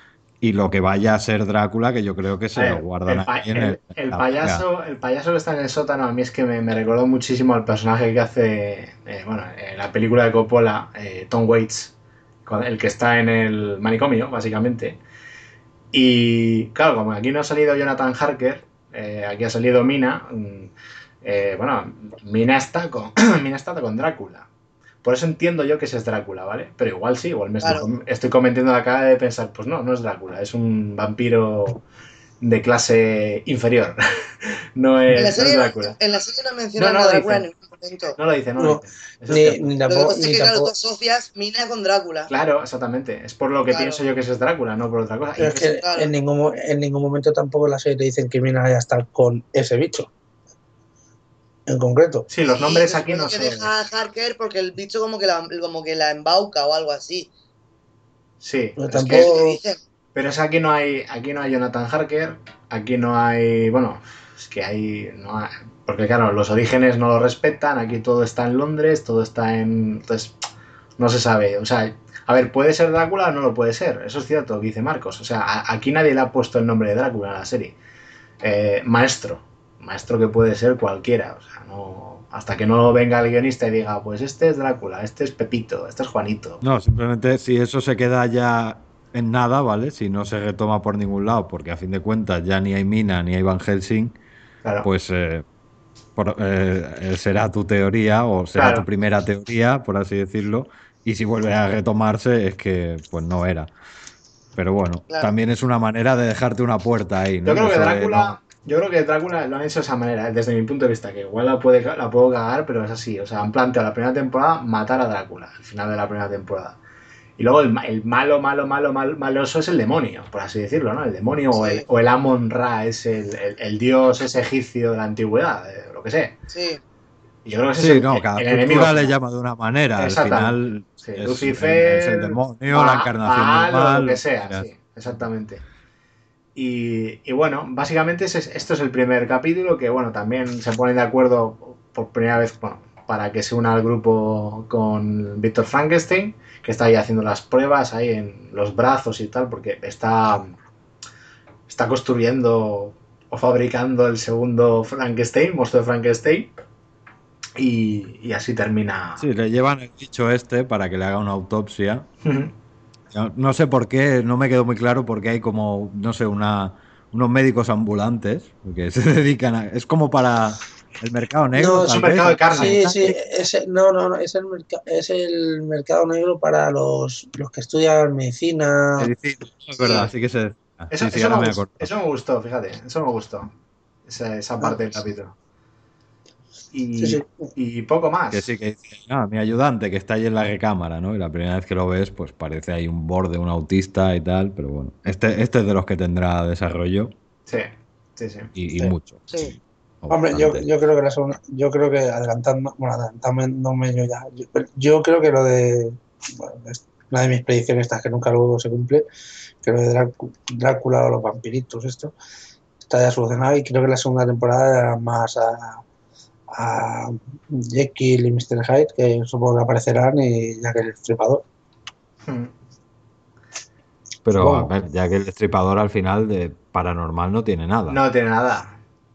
y lo que vaya a ser Drácula, que yo creo que se lo guardan ahí en el payaso que está en el sótano, a mí es que me recordó muchísimo al personaje que hace, bueno, en la película de Coppola, Tom Waits, el que está en el manicomio, básicamente. Y claro, como aquí no ha salido Jonathan Harker, aquí ha salido Mina. Bueno, Mina está con Drácula. Por eso entiendo yo que ese es Drácula, ¿vale? Pero igual sí, igual estoy cometiendo la cara de pensar, pues no es Drácula, es un vampiro de clase inferior. No es Drácula. En la serie no mencionan a Drácula en ningún momento. No lo dice. Lo que pasa es que, claro, tú asocias Mina con Drácula. Claro, exactamente. Es por lo que pienso yo que ese es Drácula, no por otra cosa. Pero es que en ningún momento tampoco en la serie te dicen que Mina vaya a estar con ese bicho. En concreto. Sí, los nombres aquí no se deja a Harker porque el bicho como que la embauca o algo así. Sí, pero tampoco... Pero es aquí no hay Jonathan Harker, aquí no hay, bueno, es que porque claro, los orígenes no lo respetan, aquí todo está en Londres, todo está entonces no se sabe, o sea, a ver, ¿puede ser Drácula o no lo puede ser? Eso es cierto, que dice Marcos, o sea, aquí nadie le ha puesto el nombre de Drácula a la serie. Maestro que puede ser cualquiera, o sea, no, hasta que no venga el guionista y diga, pues este es Drácula, este es Pepito, este es Juanito. No, simplemente si eso se queda ya en nada, ¿vale? Si no se retoma por ningún lado, porque a fin de cuentas ya ni hay Mina ni hay Van Helsing, claro. Pues será tu teoría o será tu primera teoría, por así decirlo, y si vuelve a retomarse es que pues no era. Pero bueno, también es una manera de dejarte una puerta ahí, ¿no? Yo creo que Drácula lo han hecho de esa manera, desde mi punto de vista, que igual la puedo cagar, pero es así. O sea, han planteado la primera temporada matar a Drácula, al final de la primera temporada. Y luego el maloso es el demonio, por así decirlo, ¿no? El demonio o el Amon-Ra es el dios ese egipcio de la antigüedad, lo que sé. Sí. Y yo creo que cada cultura le llama de una manera. Al final Lucifer es el demonio, la encarnación del mal. Lo que sea, sí, exactamente. Y bueno, básicamente esto es el primer capítulo que, bueno, también se ponen de acuerdo por primera vez, bueno, para que se una al grupo con Víctor Frankenstein, que está ahí haciendo las pruebas ahí en los brazos y tal, porque está construyendo o fabricando el segundo Frankenstein, monstruo de Frankenstein, y así termina. Sí, le llevan el bicho para que le haga una autopsia. No sé por qué, no me quedó muy claro porque hay como, no sé, unos médicos ambulantes que se dedican a... Es como para el mercado negro. No, es un mercado de carne. Sí, no, es el mercado negro para los que estudian medicina. Medicina, es verdad, sí que se... Eso me gustó, fíjate, eso me gustó. Esa parte del capítulo. Y poco más. Que sí, que dice, mi ayudante que está ahí en la recámara, ¿no? Y la primera vez que lo ves, pues parece ahí un borde, un autista y tal, pero bueno, este es de los que tendrá desarrollo. Sí. Y mucho. Sí. Hombre, yo creo que la segunda, yo creo que adelantándome yo creo que lo de, bueno, es una de mis predicciones estas que nunca luego se cumple, que lo de Drácula o los vampiritos está ya solucionado, y creo que la segunda temporada era más a Jekyll y Mr. Hyde, que supongo que aparecerán, y Jack el Destripador. Pero a ver, Jack el Destripador al final de paranormal no tiene nada. No tiene nada.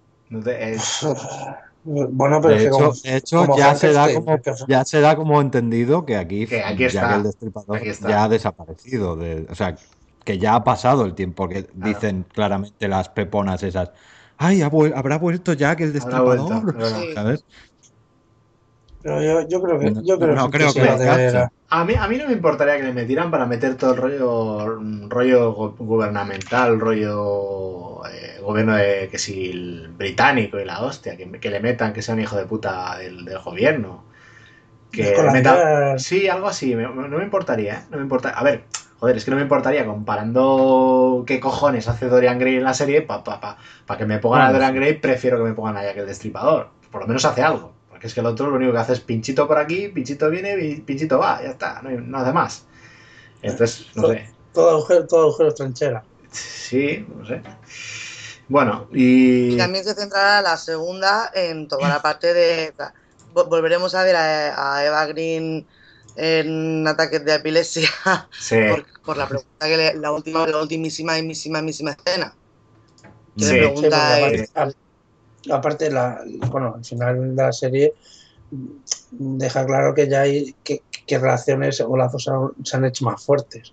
Bueno, pero de hecho ya se da como entendido que aquí Jack el Destripador ya ha desaparecido. O sea, que ya ha pasado el tiempo, que dicen claramente las peponas esas. ¡Ay, habrá vuelto Jack el Destripador! ¿Sabes? Pero yo creo que... No creo que a mí no me importaría que le metieran para meter todo el rollo gubernamental, rollo gobierno que si el británico y la hostia, que le metan que sea un hijo de puta del gobierno. Que le metan, sí, algo así, no me importaría, ¿eh? No me importa. A ver, joder, es que no me importaría comparando qué cojones hace Dorian Gray en la serie, para que me pongan a Dorian Gray, prefiero que me pongan a Jack el Destripador. Por lo menos hace algo. Porque es que el otro lo único que hace es pinchito por aquí, pinchito viene, pinchito va, ya está, no hace más. Entonces, no sé. Todo agujero es trinchera. Sí, no sé. Bueno, y también se centrará la segunda en toda la parte de... Volveremos a ver a Eva Green en ataques de epilepsia Sí. por la pregunta que la ultimísima escena. Que Sí. le pregunta aparte bueno, al final de la serie deja claro que ya hay que relaciones o lazos se han hecho más fuertes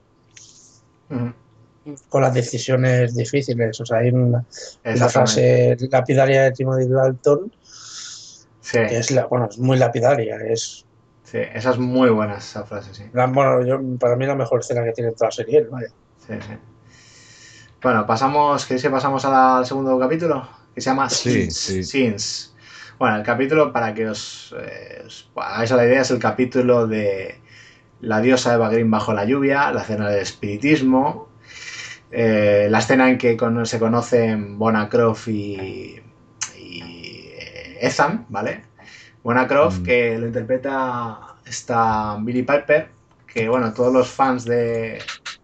con las decisiones difíciles. O sea, hay una frase lapidaria de Timothy Dalton que es, es muy lapidaria. Sí, esa es muy buena, esa frase, sí. Para mí la mejor escena que tiene toda la serie. Vaya. Sí. Bueno, ¿queréis que pasamos al segundo capítulo? Que se llama Sins. Bueno, el capítulo, para que os hagáis la idea, es el capítulo de la diosa Eva Green bajo la lluvia, la escena del espiritismo, la escena en que se conocen Mona Croft y Ethan, ¿vale? Mona Croft, que lo interpreta esta Billie Piper, que bueno, todos los fans de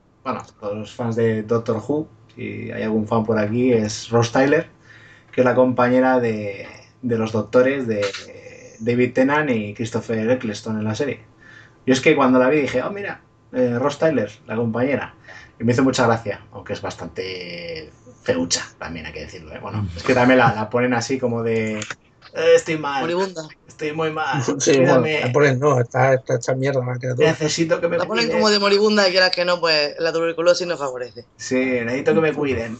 Doctor Who, si hay algún fan por aquí, es Rose Tyler, que es la compañera de los doctores de David Tennant y Christopher Eccleston en la serie. Yo es que cuando la vi dije, oh mira, Rose Tyler, la compañera, y me hizo mucha gracia, aunque es bastante feucha, también hay que decirlo, ¿eh? Bueno, es que también la ponen así como de estoy mal, moribunda. Estoy muy mal, sí, bueno, la ponen, no, está hecha mierda la criatura. Necesito que me la ponen cuiden. como de moribunda y quieras que no, pues la tuberculosis no favorece. Sí, necesito que me cuiden.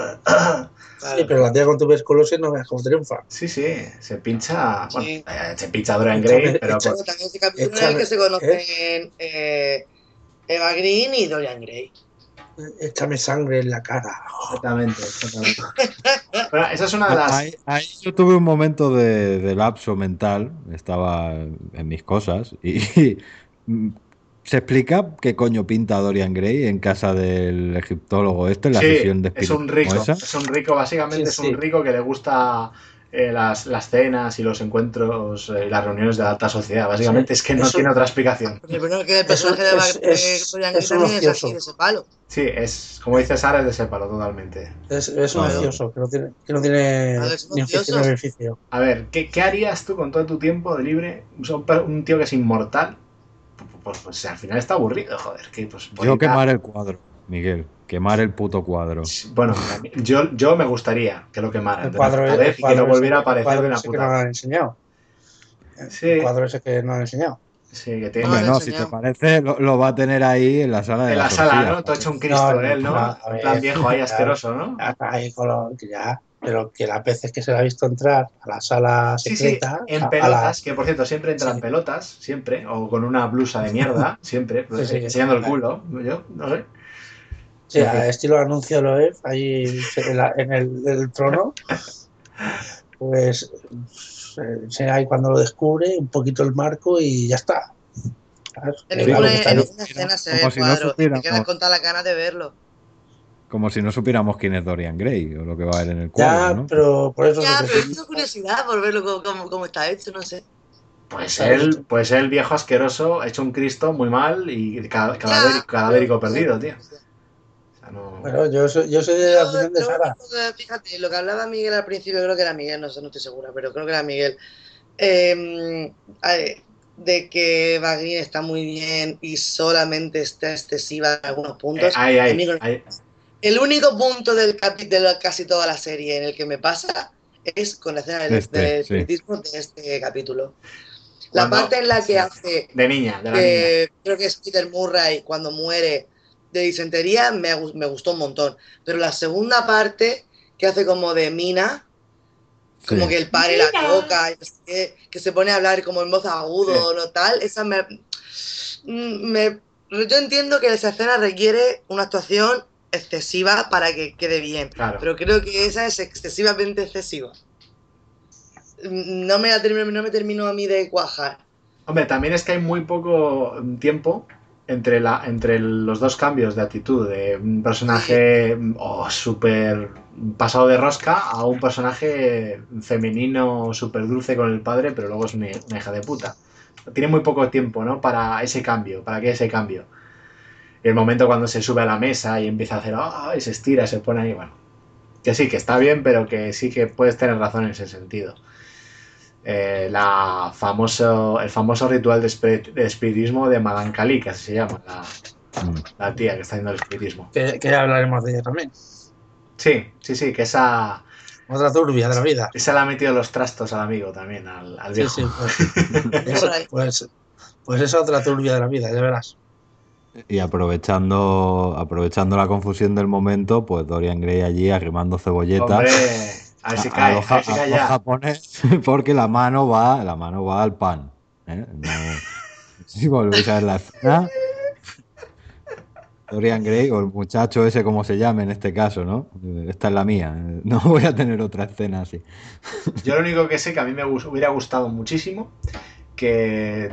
Sí, pero la tía con tuberculosis no veas cómo triunfa. Sí, se pincha. Sí. Bueno, se pincha Dorian Gray, pero. También este capítulo en el que se conocen Eva Green y Dorian Gray. Échame sangre en la cara. Exactamente. Bueno, esa es una de las. Ahí yo tuve un momento de lapso mental. Estaba en mis cosas y ¿se explica qué coño pinta Dorian Gray en casa del egiptólogo en la sesión de espíritu? Es un rico, básicamente es un rico que le gusta las cenas y los encuentros y las reuniones de la alta sociedad. Básicamente es que no tiene otra explicación. Pero que el personaje de Dorian Gray también es así, de ese palo. Sí, es como dice Sara, es de ese palo totalmente. Es un ocioso, que no tiene ni oficio ni beneficio. A ver, ¿qué harías tú con todo tu tiempo de libre? Un tío que es inmortal. Pues al final está aburrido, joder. Yo quemar el cuadro, Miguel. Quemar el puto cuadro. Bueno, yo me gustaría que lo quemaran. El cuadro y que no volviera a aparecer de una puta. Que no han enseñado. Sí. El cuadro ese que no han enseñado. Sí, que tiene. Hombre, no, si te parece, lo va a tener ahí en la sala de la sala, ¿no? Todo hecho un Cristo él, ¿no? En plan viejo ahí, asqueroso, ¿no? Ahí pero que las veces que se le ha visto entrar a la sala secreta. Sí, en pelotas, que por cierto siempre entra en pelotas, siempre, o con una blusa de mierda, siempre, enseñando el culo, yo no sé. Sí, estilo anuncio lo es, ahí en el trono, pues ahí cuando lo descubre, un poquito el marco y ya está. En ninguna escena se ve el cuadro, te quedas con todas las ganas de verlo. Como si no supiéramos quién es Dorian Gray o lo que va a ver en el cuadro, ¿no? Pero por eso... pero tengo curiosidad por verlo cómo está hecho, no sé. Pues él viejo asqueroso, hecho un Cristo muy mal y cadavérico perdido, tío. O sea, no... Bueno, yo soy de la opinión de Sara. Fíjate, lo que hablaba Miguel al principio, creo que era Miguel, no estoy segura, pero creo que era Miguel. De que Eva Green está muy bien y solamente está excesiva en algunos puntos. El único punto de casi toda la serie en el que me pasa es con la escena del espiritismo de este capítulo. La parte en la que hace de niña. Creo que es Peter Murray cuando muere de disentería me gustó un montón, pero la segunda parte que hace como de Mina, como que el padre la toca, que se pone a hablar como en voz agudo, no tal, esa yo entiendo que esa escena requiere una actuación excesiva para que quede bien, pero creo que esa es excesivamente excesiva. No me terminó a mí de cuajar. Hombre, también es que hay muy poco tiempo entre los dos cambios de actitud de un personaje súper pasado de rosca a un personaje femenino súper dulce con el padre, pero luego es una hija de puta. Tiene muy poco tiempo, ¿no? Para ese cambio, Y el momento cuando se sube a la mesa y empieza a hacer y se estira, se pone ahí, bueno. Que sí, que está bien, pero que sí que puedes tener razón en ese sentido. el famoso ritual de espiritismo de Madame Kali, que así se llama, la tía que está haciendo el espiritismo. Que ya hablaremos de ella también. Sí, que esa... Otra turbia de la vida. Esa le ha metido los trastos al amigo también, al viejo. Sí, pues esa otra turbia de la vida, ya verás. Y aprovechando la confusión del momento, pues Dorian Gray allí arrimando cebolletas. Hombre, a ver si cae, a los japoneses, porque la mano va al pan. No, si volvéis a ver la escena, Dorian Gray, o el muchacho ese, como se llame en este caso, ¿no? Esta es la mía. No voy a tener otra escena así. Yo lo único que sé que a mí me hubiera gustado muchísimo que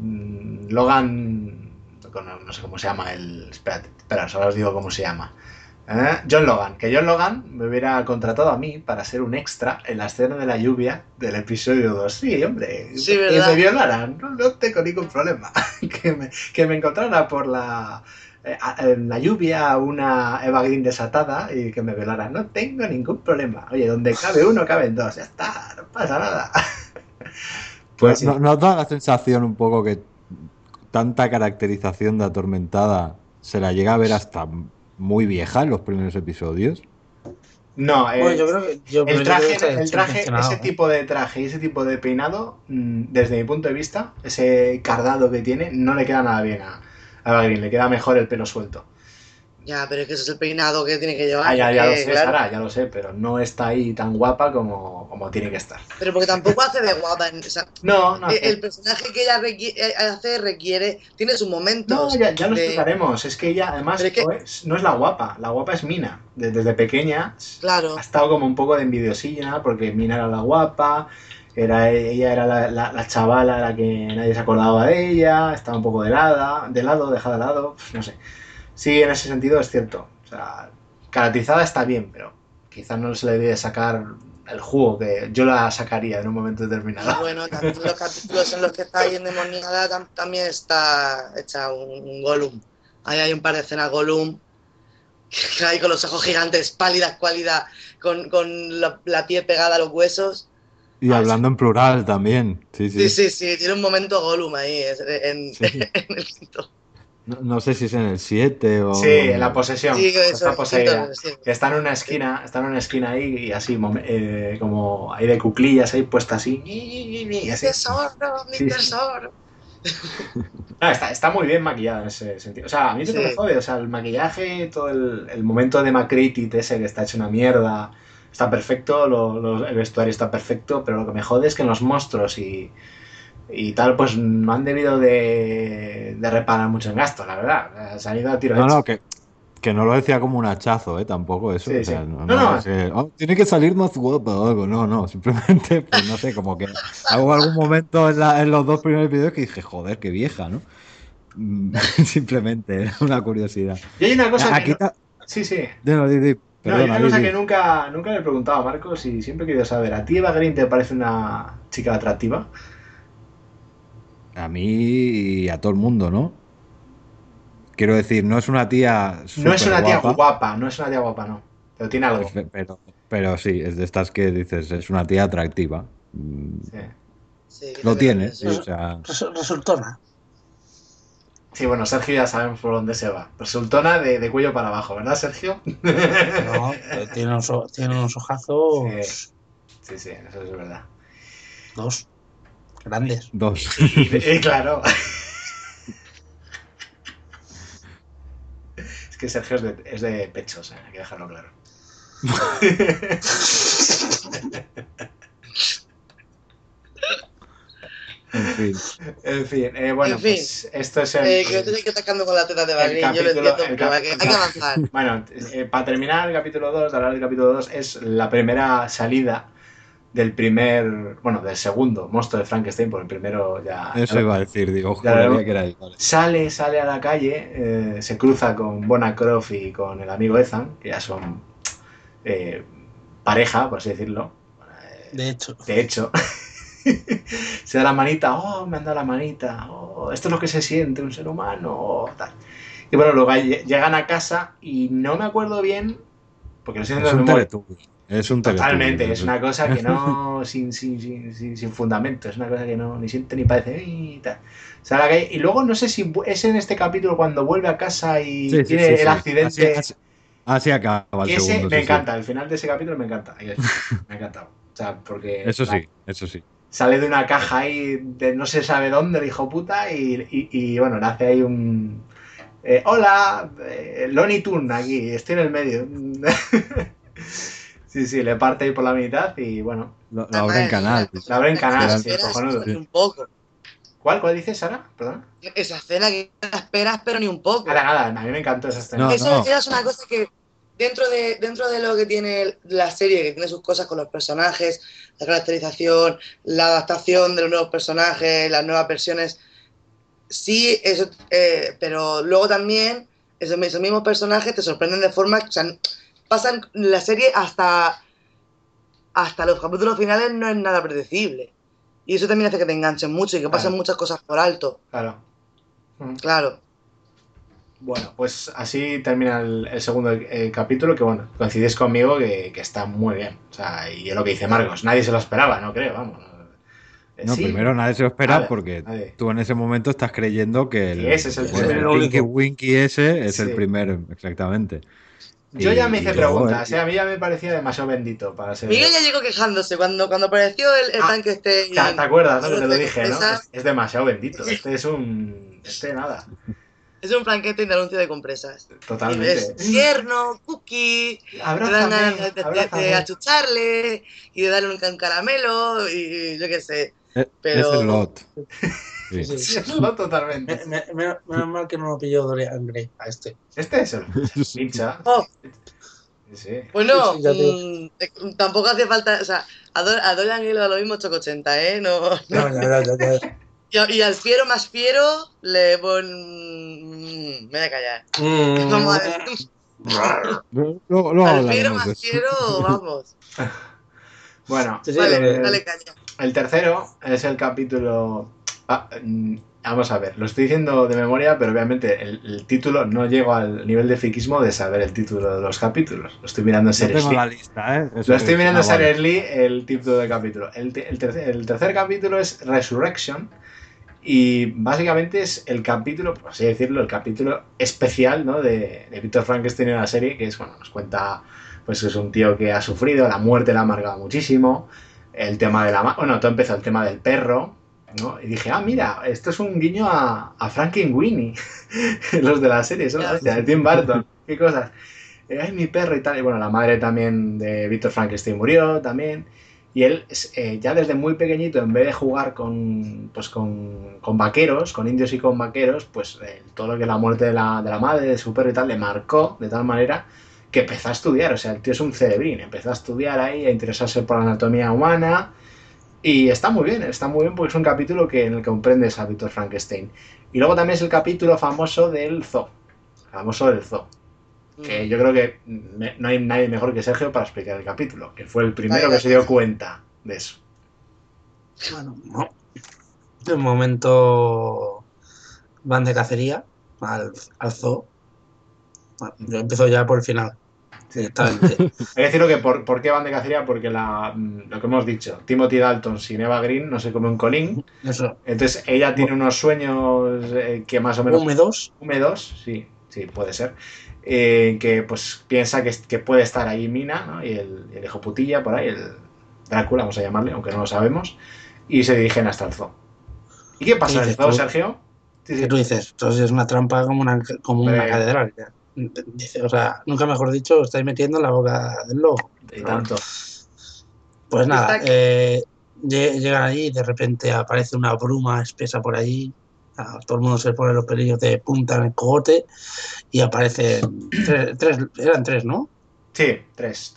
Logan, no sé cómo se llama espera, solo os digo cómo se llama. John Logan, que John Logan me hubiera contratado a mí para ser un extra en la escena de la lluvia del episodio 2. Sí, hombre, sí, que me violaran, no tengo ningún problema. que me encontrara por en la lluvia una Eva Green desatada y que me violara. No tengo ningún problema. Oye, donde cabe uno, caben dos. Ya está, no pasa nada. Pues sí. ¿No da la sensación un poco que tanta caracterización de Atormentada se la llega a ver hasta muy vieja en los primeros episodios? No, bueno, yo creo que el traje, ese tipo de traje y ese tipo de peinado, desde mi punto de vista, ese cardado que tiene, no le queda nada bien a Eva Green, le queda mejor el pelo suelto. Ya, pero es que ese es el peinado que tiene que llevar. Ya lo sé, claro. Sara, ya lo sé, pero no está ahí tan guapa como tiene que estar. Pero porque tampoco hace de guapa. O sea, no. El personaje que ella requiere, tiene sus momentos. No, ya lo explicaremos. Es que ella, además, no es la guapa es Mina. Desde pequeña claro. Ha estado como un poco de envidiosilla, porque Mina era la guapa, ella era la chavala a la que nadie se acordaba de ella, estaba un poco dejada de lado, no sé. Sí, en ese sentido es cierto. O sea, caracterizada está bien, pero quizás no se le debe sacar el jugo que yo la sacaría en un momento determinado. Y bueno, también los capítulos en los que está ahí endemoniada también está hecha un Gollum. Ahí hay un par de escenas Gollum, ahí con los ojos gigantes, pálidas, con la piel pegada a los huesos. Y hablando en plural también. Sí. Tiene un momento Gollum ahí en el quinto. No sé si es en el 7 o... Sí, en la posesión. Sí, está poseída. Que está en una esquina ahí y así, como ahí de cuclillas ahí puesta así. Mi tesoro. No, está muy bien maquillada en ese sentido. O sea, a mí no me jode. O sea, el maquillaje, todo el momento de McCready ese que está hecho una mierda, está perfecto, el vestuario está perfecto, pero lo que me jode es que en los monstruos y tal, pues no han debido de reparar mucho en gasto, la verdad. Se han ido a tiro hecho. No, que no lo decía como un hachazo, tampoco eso. Sí, o sea, sí. No. Es que, tiene que salir más guapa o algo. No, simplemente, pues no sé, como que hago algún momento en los dos primeros videos que dije, joder, qué vieja, ¿no? Simplemente, era una curiosidad. Y hay una cosa que... Sí. Perdona, hay una cosa que nunca le he preguntado a Marcos y siempre he querido saber. ¿A ti Eva Green te parece una chica atractiva? A mí y a todo el mundo, ¿no? Quiero decir, no es una tía no es una tía guapa, no. Pero tiene algo. Pero sí, es de estas que dices, es una tía atractiva. Sí, lo tiene. Sí. O sea... Resultona. Sí, bueno, Sergio ya sabemos por dónde se va. Resultona de cuello para abajo, ¿verdad, Sergio? No, tiene unos ojazos... Sí, eso es verdad. 2. Grandes. 2. Y claro. Es que Sergio es de pechos, hay que dejarlo claro. En fin, bueno, pues esto es que yo estoy atacando con la teta de Bagrin, yo lo entiendo, pero hay que avanzar. Bueno, para terminar el capítulo 2, de hablar del capítulo 2, es la primera salida del segundo monstruo de Frankenstein, por el primero ya... Eso iba a decir, digo, joder, que era ahí. Vale. Sale a la calle, se cruza con Bona Croft y con el amigo Ethan, que ya son pareja, por así decirlo. De hecho. Se da la manita, me han dado la manita, esto es lo que se siente un ser humano, tal. Y bueno, luego llegan a casa y no me acuerdo bien, porque no sé si es un Teletubby. Es un Totalmente, Teletubby. es una cosa que no, sin fundamento, es una cosa que no, ni siente ni parece, y tal. Sale a la calle, y luego no sé si es en este capítulo cuando vuelve a casa y tiene el accidente. Así acaba el Y ese segundo, me sí, encanta, el final de ese capítulo me encanta. Me ha encantado. O sea, porque Eso sí. sale de una caja ahí de no se sabe dónde, el hijo puta, y bueno, le hace ahí un... hola, Looney Tunes aquí, estoy en el medio. Sí, le parte ahí por la mitad y bueno. Lo abre en canal. La abre en canal, Esa sí, escena cojonudo. ni un poco. ¿Cuál dices, Sara? Perdón. Esa escena que no la esperas, pero ni un poco. Nada, a mí me encantó esa escena. No, Eso es una cosa que dentro de lo que tiene la serie, que tiene sus cosas con los personajes, la caracterización, la adaptación de los nuevos personajes, las nuevas versiones, sí, eso, pero luego también esos mismos personajes te sorprenden de forma, o sea, pasan la serie hasta los capítulos finales no es nada predecible. Y eso también hace que te enganchen mucho y que pasen muchas cosas por alto. Claro. Claro. Bueno, pues así termina el segundo capítulo, que bueno, coincidís conmigo que está muy bien. O sea, y es lo que dice Marcos, nadie se lo esperaba, no creo, vamos. No, Sí, primero nadie se lo espera Vale, porque nadie. tú en ese momento estás creyendo que Que ese es el el primero. Tinky Winky ese es Sí. el primero, exactamente. Yo ya me hice luego preguntas, a mí ya me parecía demasiado bendito para ser... Miguel ya llegó quejándose cuando apareció el Frankenstein. ¿Te acuerdas, no? Que te lo dije, ¿no? Esa- Es demasiado bendito. Este es un... Este nada. Es un Frankenstein de anuncio de compresas. Totalmente. Es tierno, cookie, te dan ganas de achucharle y de darle un caramelo y yo qué sé. Pero... Es el lot. Sí. Sí, no, totalmente. Menos mal que no lo pilló Dorian Gray a este. Este es el pincha. Oh, Sí. bueno, Sí, ya tampoco hace falta, o sea, a Dorian Gray le da lo mismo 880, ¿eh? No. Ya. Y al fiero más fiero le pon... me voy a callar. Vamos a ver. Luego Al fiero hablaremos de más eso. fiero, vamos. Bueno, Sí, Dale caña. el tercero es el capítulo... vamos a ver, lo estoy diciendo de memoria, pero obviamente el título no llego al nivel de friquismo de saber el título de los capítulos. Lo estoy mirando en No Series tengo Lee. la lista, ¿eh? Lo estoy mirando en vale. Series Lee, el título del capítulo. El tercer capítulo es Resurrection. Y básicamente es el capítulo, por así decirlo, el capítulo especial, ¿no? de Víctor Frankenstein en la serie, que es, bueno, nos cuenta, pues es un tío que ha sufrido, la muerte le ha amargado muchísimo, el tema de bueno, todo empezó el tema del perro, ¿no? Y dije, mira, esto es un guiño a Frankenweenie, los de la serie, son hostia, de Tim Burton, qué cosas. Ay, mi perro y tal, y bueno, la madre también de Víctor Frankenstein murió también. Y él, ya desde muy pequeñito, en vez de jugar con vaqueros, con indios y con vaqueros, pues todo lo que es la muerte de la madre, de su perro y tal, le marcó de tal manera que empezó a estudiar. O sea, el tío es un cerebrín, empezó a estudiar ahí, a interesarse por la anatomía humana. Y está muy bien porque es un capítulo en el que comprendes a Víctor Frankenstein. Y luego también es el capítulo famoso del zoo. Que yo creo que no hay nadie mejor que Sergio para explicar el capítulo, que fue el primero que se dio cuenta de eso. Bueno, no. De momento van de cacería al zoo. Bueno, yo empiezo ya por el final. Directamente. Hay que decirlo que ¿por qué van de cacería? Porque lo que hemos dicho, Timothy Dalton sin Eva Green no se come un colín. Eso. Entonces ella tiene unos sueños que más o menos... Húmedos, sí, puede ser. Que pues piensa que puede estar ahí Mina, ¿no? Y el hijo putilla por ahí, el Drácula, vamos a llamarle, aunque no lo sabemos, y se dirigen hasta el zoo. ¿Y qué pasa en el zoo, Sergio? ¿Qué tú dices? Entonces es una trampa como una catedral. Dice, o sea, nunca mejor dicho, estáis metiendo en la boca del lobo. Y tanto. Pues nada, llegan allí y de repente aparece una bruma espesa por allí. Todo el mundo se pone los pelillos de punta en el cogote y aparecen eran tres, ¿no? Sí, tres.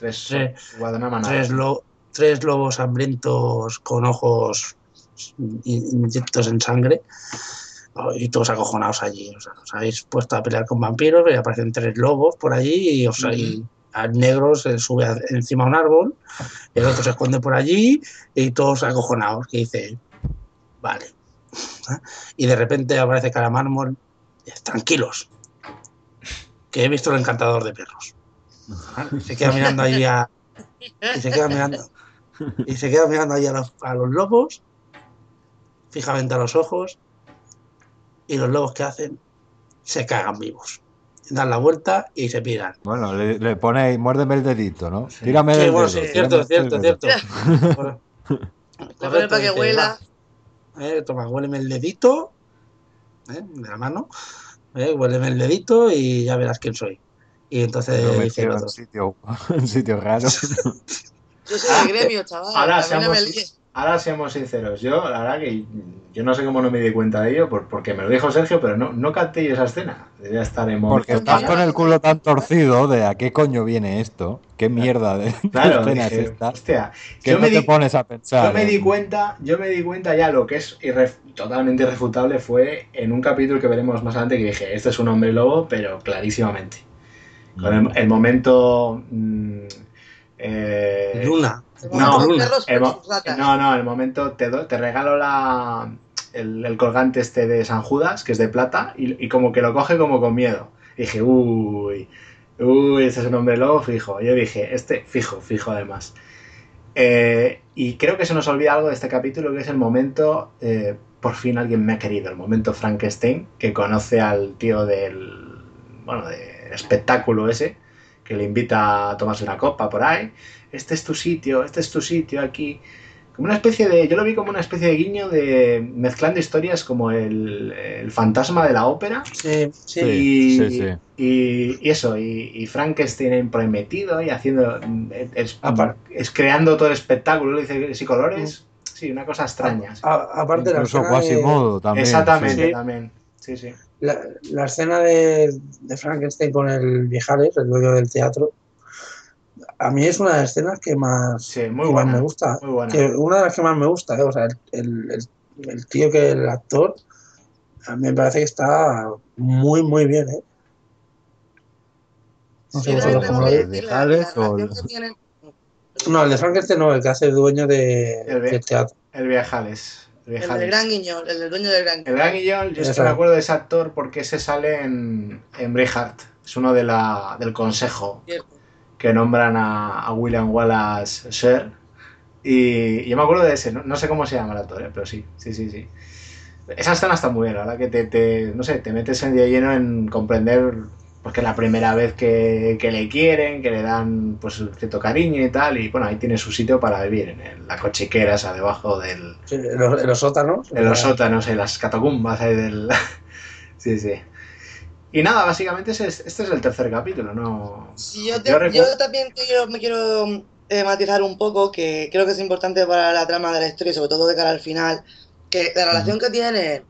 Tres lobos hambrientos con ojos inyectos en sangre y todos acojonados allí. O sea, os habéis puesto a pelear con vampiros y aparecen tres lobos por allí y al negro se sube encima de un árbol, el otro se esconde por allí y todos acojonados, que dice, vale. Y de repente aparece Cara Mármol, tranquilos, que he visto el encantador de perros. Se queda mirando ahí a y se queda mirando. Y se queda mirando ahí a los lobos, fijamente a los ojos, y los lobos que hacen se cagan vivos. Dan la vuelta y se piran. Bueno, le pone, muérdeme el dedito, ¿no? Sí. Tírame Sí, del bueno, dedo. sí, cierto. Le pone para que dice, huela. Toma, huéleme el dedito, de la mano, huéleme el dedito y ya verás quién soy. Y entonces Lo dice el metió otro. en sitio raro. Yo soy de gremio, chaval. Ahora A mí no me líes. seamos sinceros. Yo, la verdad que yo no sé cómo no me di cuenta de ello, porque me lo dijo Sergio, pero no capté yo esa escena. Debía estar en Porque momento. estás con el culo tan torcido de a qué coño viene esto. ¿Qué mierda de Claro, escena es dije, esta? hostia, Que no te pones a pensar. yo me di cuenta ya lo que es totalmente irrefutable fue en un capítulo que veremos más adelante que dije, este es un hombre lobo, pero clarísimamente. Con el momento... Luna. No, Luna. el momento te regalo el colgante este de San Judas, que es de plata, y como que lo coge como con miedo. Y dije, uy, este es un hombre lobo fijo. Yo dije, este fijo además. Y creo que se nos olvida algo de este capítulo, que es el momento, por fin alguien me ha querido, el momento Frankenstein, que conoce al tío del espectáculo ese, que le invita a tomarse una copa por ahí. Este es tu sitio aquí. Como una especie de... Yo lo vi como una especie de guiño de... mezclando historias como el fantasma de la ópera. Sí. Y eso, y Frankenstein prometido y haciendo... Es creando todo el espectáculo, dice, sí, colores. Sí, una cosa extraña. Aparte incluso la escena Quasimodo también. Exactamente, también. Sí. La escena de Frankenstein con el Viejales, el dueño del teatro, a mí es una de las escenas que más, más me gusta. Muy buena. Una de las que más me gusta, o sea, el tío que el actor, a mí me parece que está muy, muy bien, No sé vosotros cómo lo veis. No, el de Frankenstein no, el que hace el dueño del teatro. El Viejales. El del Gran Guiñol, el del dueño del Gran Guiñol. El Gran Guiñol, yo es que me acuerdo de ese actor porque ese sale en Braveheart. Es uno del consejo. Cierto. Que nombran a William Wallace Sher. Y yo me acuerdo de ese, no sé cómo se llama el actor, pero sí. Esa escena está muy bien, la verdad que te metes en de lleno en comprender porque es la primera vez que le quieren, que le dan pues cierto cariño y tal, y bueno, ahí tiene su sitio para vivir, en la cochequera, o sea, debajo del... Sí, en los sótanos. En los sótanos, en las catacumbas ahí del... sí. Y nada, básicamente este es el tercer capítulo, ¿no? Sí, yo también me quiero matizar un poco, que creo que es importante para la trama de la historia, sobre todo de cara al final, que la relación que tiene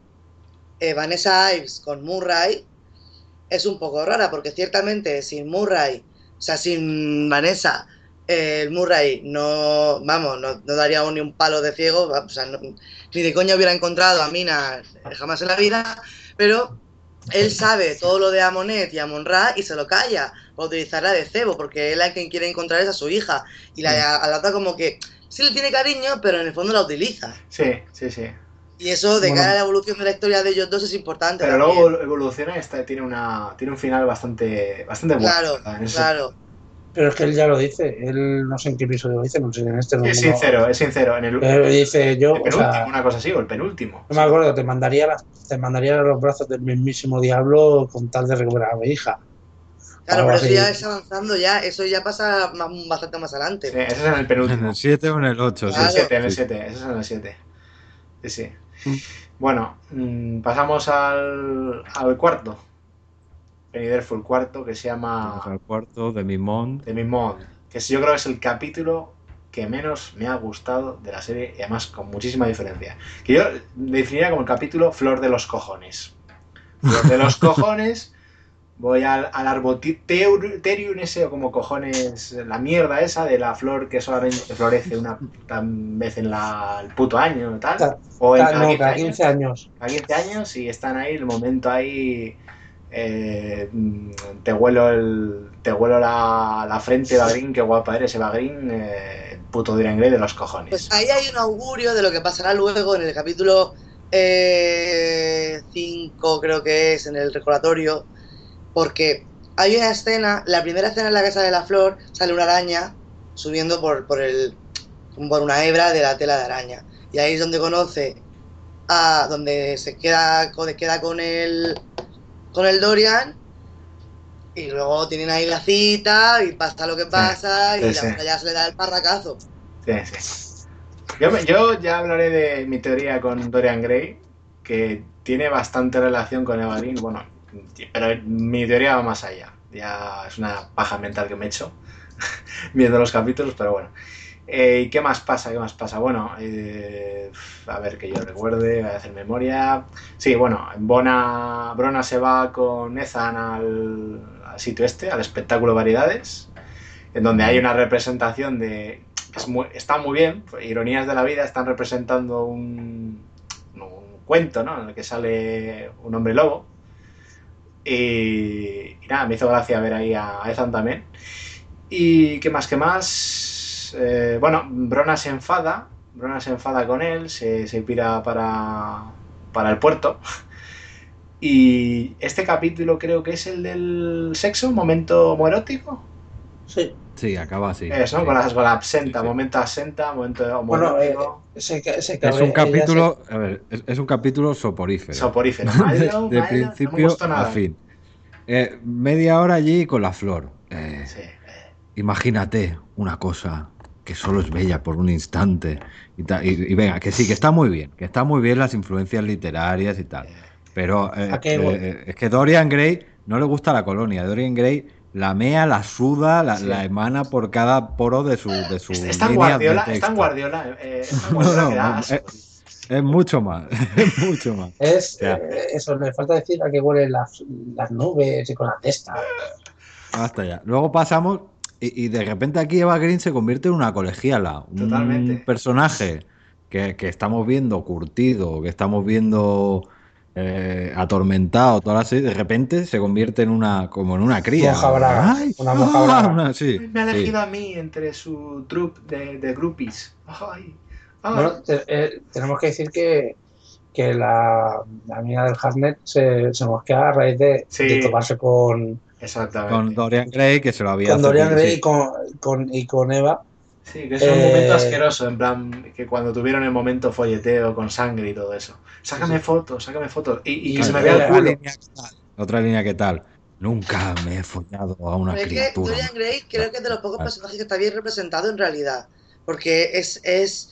Vanessa Ives con Murray es un poco rara, porque ciertamente sin Murray, o sea, sin Vanessa, el Murray no daría ni un palo de ciego, o sea, ni de coña hubiera encontrado a Mina jamás en la vida, pero él sabe todo lo de Amonet y Amon-Ra y se lo calla para utilizarla de cebo, porque él a quien quiere encontrar es a su hija, y a la otra como que sí le tiene cariño, pero en el fondo la utiliza. Sí. Y eso, de cara a la evolución de la historia de ellos dos, es importante. Pero también. Luego evoluciona y tiene un final bastante bueno. Claro. Pero es que él ya lo dice, él no sé en qué episodio lo dice, no sé, en este no. Es sincero. En dice yo, el penúltimo, una cosa así, o el penúltimo. No me acuerdo, te mandaría a los brazos del mismísimo diablo con tal de recuperar a mi hija. Claro, pero eso ya es avanzando, eso ya pasa bastante más adelante. Sí, ese es en el penúltimo. ¿En el 7 o en el 8? Claro. En el 7, ese es en el 7. Sí. Bueno, pasamos al cuarto. Penny Dreadful cuarto, que se llama... El cuarto de Mimond. Que yo creo que es el capítulo que menos me ha gustado de la serie, y además con muchísima diferencia. Que yo definiría como el capítulo Flor de los cojones. Flor de los cojones... Voy al Arbotherium ese, o como cojones, la mierda esa de la flor que solamente florece una vez en el puto año y tal. O en cada 15 años. Cada 15 años y están ahí, el momento ahí, te huelo la frente, Bagrín, qué guapa eres, Bagrín, puto Direngrey de los cojones. Pues ahí hay un augurio de lo que pasará luego en el capítulo 5, creo que es, en el recordatorio. Porque hay una escena, la primera escena en la Casa de la Flor, sale una araña subiendo por una hebra de la tela de araña. Y ahí es donde conoce donde se queda con el Dorian, y luego tienen ahí la cita y pasa lo que pasa, y la otra ya se le da el parracazo. Sí. Yo ya hablaré de mi teoría con Dorian Gray, que tiene bastante relación con Eva Green, bueno, pero mi teoría va más allá. Ya es una paja mental que me he hecho viendo los capítulos, pero bueno. ¿Y qué más pasa? Bueno, a ver que yo recuerde, voy a hacer memoria. Sí, bueno, Brona se va con Ethan al sitio al espectáculo Variedades, en donde hay una representación de... está muy bien, ironías de la vida, están representando un cuento, ¿no? En el que sale un hombre lobo. Y nada, me hizo gracia ver ahí a Ethan también. ¿Y qué más? Bueno, Brona se enfada con él, se pira para el puerto. Y este capítulo creo que es el del sexo, momento homoerótico. Sí, acaba así. Es, ¿no? Sí. Con la absenta, momento homoerótico. Bueno, es un capítulo, a ver, es un capítulo soporífero. Soporífero, de principio no me gustó nada. a fin. Media hora allí con la flor. Sí. Imagínate una cosa que solo es bella por un instante y venga, que sí, que está muy bien las influencias literarias y tal, pero es que Dorian Gray no le gusta la colonia. Dorian Gray la mea, la suda, la emana por cada poro de su Está en línea Guardiola, de texto. No, es mucho más, es mucho más. Eso, le falta decir a qué huelen las nubes y con la testa. Hasta ya. Luego pasamos y de repente aquí Eva Green se convierte en una colegiala, Totalmente. un personaje que estamos viendo curtido, que estamos viendo atormentado, toda la serie, de repente se convierte en una cría. Moja braga. ¡Ay! Una moja braga. Sí, me ha elegido a mí entre su troupe de groupies. Ay. Bueno, tenemos que decir que la amiga del Hartnett se mosquea a raíz de toparse con Dorian Gray, que se lo había con Dorian Gray y con Eva. Sí, que es un momento asqueroso, en plan, que cuando tuvieron el momento folleteo con sangre y todo eso. Sácame fotos. Y que se me vea el culo. Otra línea que tal. Nunca me he follado a una criatura. Que Dorian Gray creo que es de los pocos personajes que está bien representado en realidad. Porque es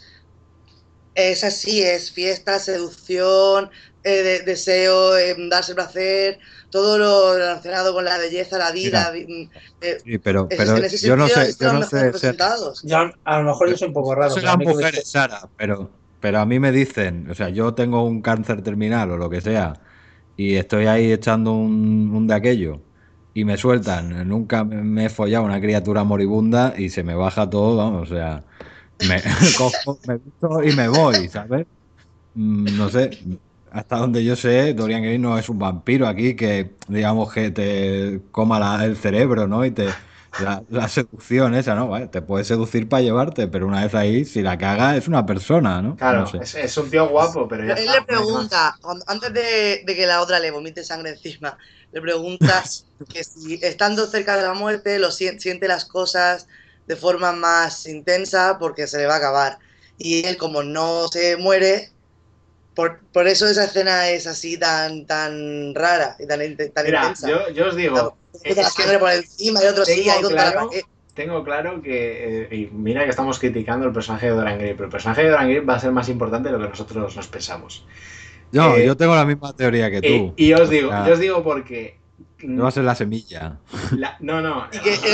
así, es fiesta, seducción, deseo, darse placer, todo lo relacionado con la belleza, la vida. Sí, pero en ese yo no sentido, sé, representados. A lo mejor yo soy un poco raro. Son las mujeres, Sara, pero a mí me dicen, o sea, yo tengo un cáncer terminal o lo que sea, y estoy ahí echando un de aquello, y me sueltan, nunca me he follado una criatura moribunda y se me baja todo, vamos, o sea, me cojo, me visto y me voy, ¿sabes? No sé, hasta donde yo sé, Dorian Gray no es un vampiro aquí que, digamos, que te coma el cerebro, ¿no? Y la seducción esa, ¿no? Vale, te puede seducir para llevarte, pero una vez ahí, si la caga, es una persona, ¿no? Claro, no sé. es un tío guapo, pero ya él le pregunta, antes de que la otra le vomite sangre encima, le pregunta que si estando cerca de la muerte siente las cosas de forma más intensa porque se le va a acabar. Y él, como no se muere, por eso esa escena es así tan rara y tan intensa. Yo os digo, la sangre por encima y otro sí, hay tengo claro que, y mira que estamos criticando el personaje de Dorian Gray, pero el personaje de Dorian Gray va a ser más importante de lo que nosotros nos pensamos. Yo tengo la misma teoría que tú. Y os digo porque... No va a ser la semilla. No. Y que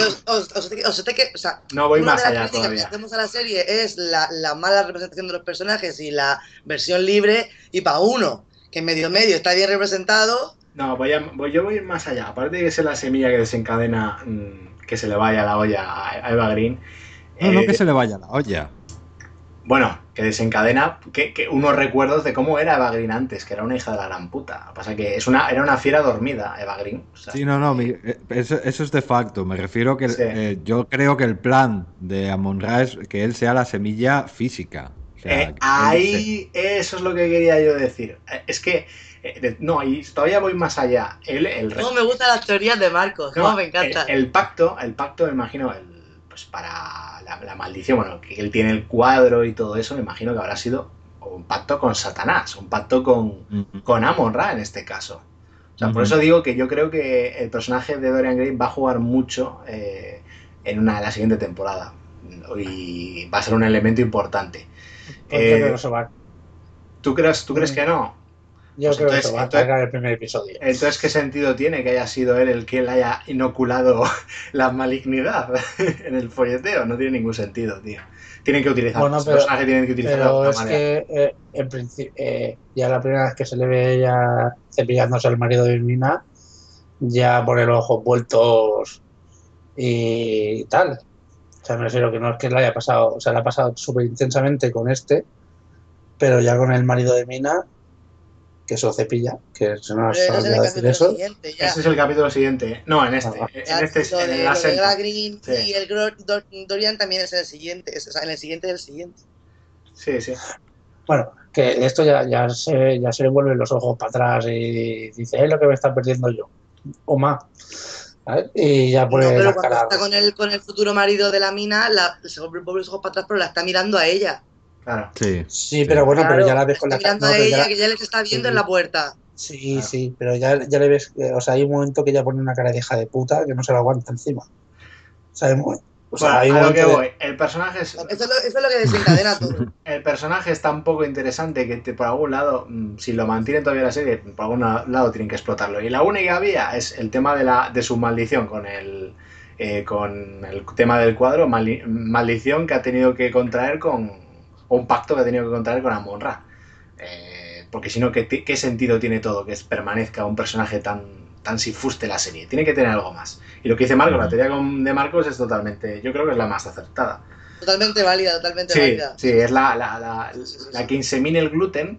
no voy más allá todavía. Que hacemos a la serie es la mala representación de los personajes y la versión libre, y para uno que medio está bien representado. No, yo voy más allá. Aparte de que sea la semilla que desencadena que se le vaya la olla a Eva Green. No que se le vaya la olla. Bueno, que desencadena que unos recuerdos de cómo era Eva Green antes, que era una hija de la gran puta. Lo que pasa es que era una fiera dormida, Eva Green. O sea, sí, eso es de facto. Me refiero que yo creo que el plan de Amon-Ra es que él sea la semilla física. O sea, eso es lo que quería yo decir. Es que, y todavía voy más allá. No, me gustan las teorías de Marcos, me encanta. El pacto, me imagino, pues para la maldición, bueno, que él tiene el cuadro y todo eso, me imagino que habrá sido un pacto con Satanás, un pacto con Amon-Ra en este caso. O sea, por eso digo que yo creo que el personaje de Dorian Gray va a jugar mucho en la siguiente temporada y va a ser un elemento importante. Que no se va. ¿Tú crees que no? Yo Pues creo que se va a cargar el primer episodio. Entonces, ¿qué sentido tiene que haya sido él el que le haya inoculado la malignidad en el folleteo? No tiene ningún sentido, tío. Tienen que utilizar, Bueno, personaje tienen que utilizar de pero alguna es manera. que en principio ya la primera vez que se le ve ella cepillándose al marido de Mina, ya pone los ojos vueltos y tal. O sea, me refiero que no es que le haya pasado, o sea, le ha pasado súper intensamente con pero ya con el marido de Mina, que se lo cepilla, que se nos Pero eso es olvidado el decir capítulo eso. siguiente, ya. Ese es el capítulo siguiente. No, en este. Ah, Lo de la selva. Eva Green Sí. y el Dorian también es en el siguiente. O sea, en el siguiente del siguiente. Sí, sí. Bueno, que esto ya se le vuelven los ojos para atrás y dice, es lo que me está perdiendo yo. O más. ¿Sabes? Y ya pone No, pero la cuando cara. está con el futuro marido de la mina, se vuelve los ojos para atrás, pero la está mirando a ella. Claro. Sí, pero bueno, Claro, pero ya la ves con la está cara. mirando a ella, que ya les está viendo en la puerta. Sí, Claro. sí, pero ya le ves, o sea, hay un momento que ella pone una cara de hija de puta que no se la aguanta encima. O sea, hay un a lo que momento voy, el personaje es... Eso es lo que desencadena todo. El personaje es tan poco interesante que por algún lado, si lo mantienen todavía la serie, por algún lado tienen que explotarlo. Y la única vía es el tema de su maldición con el tema del cuadro, maldición que ha tenido que contraer o un pacto que ha tenido que contraer con Amon-Ra. Porque si no, ¿qué sentido tiene todo que permanezca un personaje tan si fuste la serie? Tiene que tener algo más. Y lo que dice Marcos, la teoría de Marcos es totalmente, yo creo que es la más acertada. Totalmente válida, totalmente válida. Sí, es la que insemina el gluten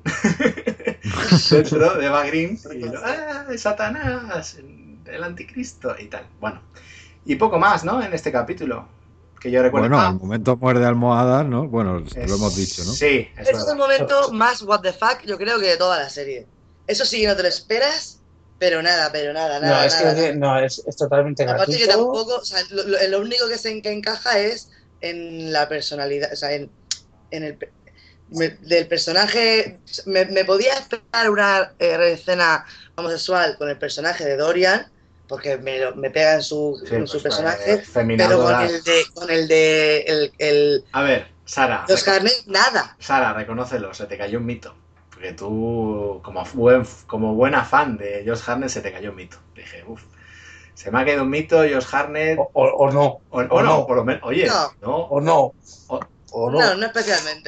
dentro de Eva Green. Y Satanás, el anticristo y tal. Bueno, y poco más, ¿no? En este capítulo. Que yo recuerdo. Bueno, al momento muerde almohadas, ¿no? Bueno, lo hemos dicho, ¿no? Sí, Ese es el momento más what the fuck, yo creo que de toda la serie. Eso sí, no te lo esperas, pero nada. No, es que no, es totalmente gratuito. Aparte que tampoco, o sea, lo único que encaja es en la personalidad, o sea, en el del personaje. Me podía esperar una escena homosexual con el personaje de Dorian, porque me pega en su personaje, pero con el de a ver, Sara. Josh Hartnett, nada. Sara, reconócelo, se te cayó un mito. Porque tú, como buena fan de Josh Hartnett, se te cayó un mito. Dije, se me ha caído un mito, Josh Hartnett. O no. O no, por lo menos. Oye, no. O no. No especialmente.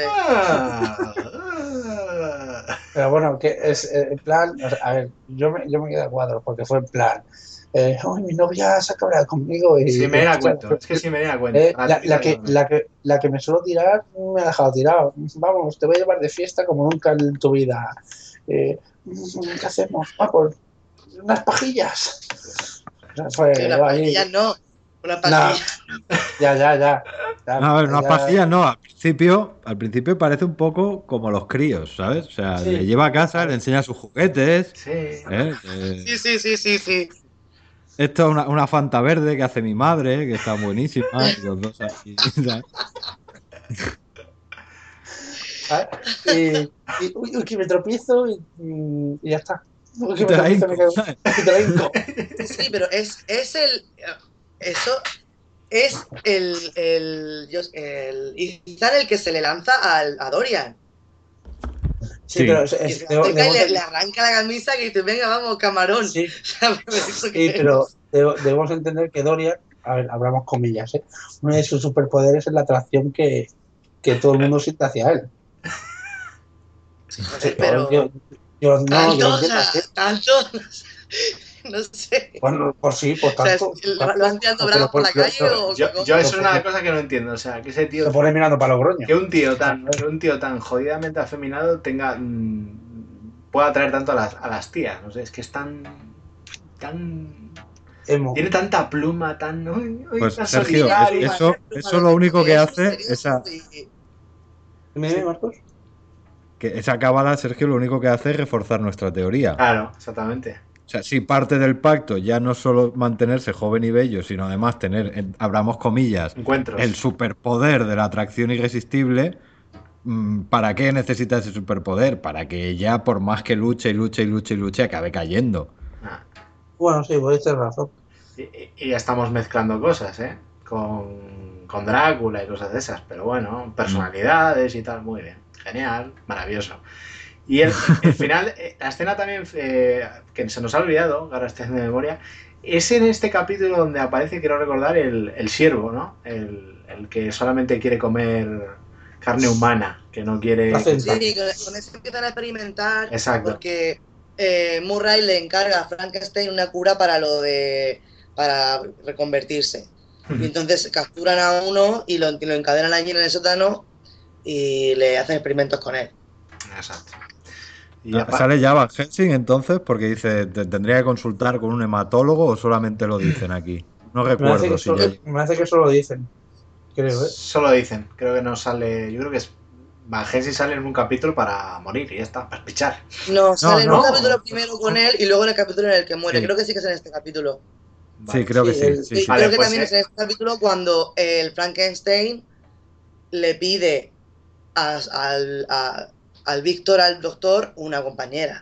Pero bueno, que es en plan, a ver, yo me quedé a cuadro porque fue en plan, mi novia se ha cabreado conmigo y... Sí, me da cuenta, es que sí me da cuenta. La que me suelo tirar me ha dejado tirado. Vamos, te voy a llevar de fiesta como nunca en tu vida. ¿Qué hacemos? Vamos, unas pajillas. Unas pajillas no, una pajilla. Ya. A ver, unas pajillas no. Al principio parece un poco como los críos, ¿sabes? O sea, le lleva a casa, le enseña sus juguetes. Sí. Sí. Esto es una Fanta verde que hace mi madre, que está buenísima. Y los dos aquí. Uy, que me tropiezo y ya está. Y te la hinco. Sí, pero eso es el Ethan el que se le lanza a Dorian. Sí, pero le arranca la camisa que dice, venga, vamos, camarón. Sí, pero debemos entender que Dorian, a ver, abramos comillas, uno de sus superpoderes es la atracción que todo el mundo siente hacia él. Sí, pero yo tanto, no sé. Bueno, pues sí, pues tanto. O sea, ¿lo han tirado bravos por la calle o yo eso es una cosa que no entiendo, o sea, que ese tío... Se pone mirando para los groños. Que un tío tan jodidamente afeminado pueda atraer tanto a las tías, no sé, es que es tan Emo. Tiene tanta pluma, pues Sergio, eso lo único que hace ¿Me Marcos? Que esa cábala, Sergio, lo único que hace es reforzar nuestra teoría. Claro, exactamente. O sea, si parte del pacto ya no solo mantenerse joven y bello, sino además tener, abramos comillas, Encuentros. el superpoder de la atracción irresistible, ¿para qué necesita ese superpoder? Para que ella, por más que luche y luche y luche y luche, acabe cayendo. Ah, Bueno, sí, podéis tener razón. y ya estamos mezclando cosas, ¿eh? Con Drácula y cosas de esas, pero bueno, personalidades y tal, muy bien, genial, maravilloso. Y el final, la escena también que se nos ha olvidado, ahora estoy haciendo memoria, es en este capítulo donde aparece, quiero recordar, el siervo, ¿no? El que solamente quiere comer carne humana, que no quiere... Sí, Sí, con eso empiezan a experimentar. Exacto. Porque Murray le encarga a Frankenstein una cura para para reconvertirse. Y entonces capturan a uno y lo encadenan allí en el sótano y le hacen experimentos con él. Exacto. ¿Sale ya Van Helsing entonces? Porque dice, ¿tendría que consultar con un hematólogo o solamente lo dicen aquí? No recuerdo si ya... Me parece que eso lo dicen, creo, ¿eh? Solo dicen, creo que no sale, yo creo que es... Van Helsing sale en un capítulo para morir y ya está, para pichar. No, sale en un no. capítulo primero con él y luego en el capítulo en el que muere. Sí. Creo que sí que es en este capítulo. Vale. Sí, creo que sí. Sí, sí. Vale, Creo que pues también es en este capítulo cuando el Frankenstein le pide al Víctor, al doctor, una compañera.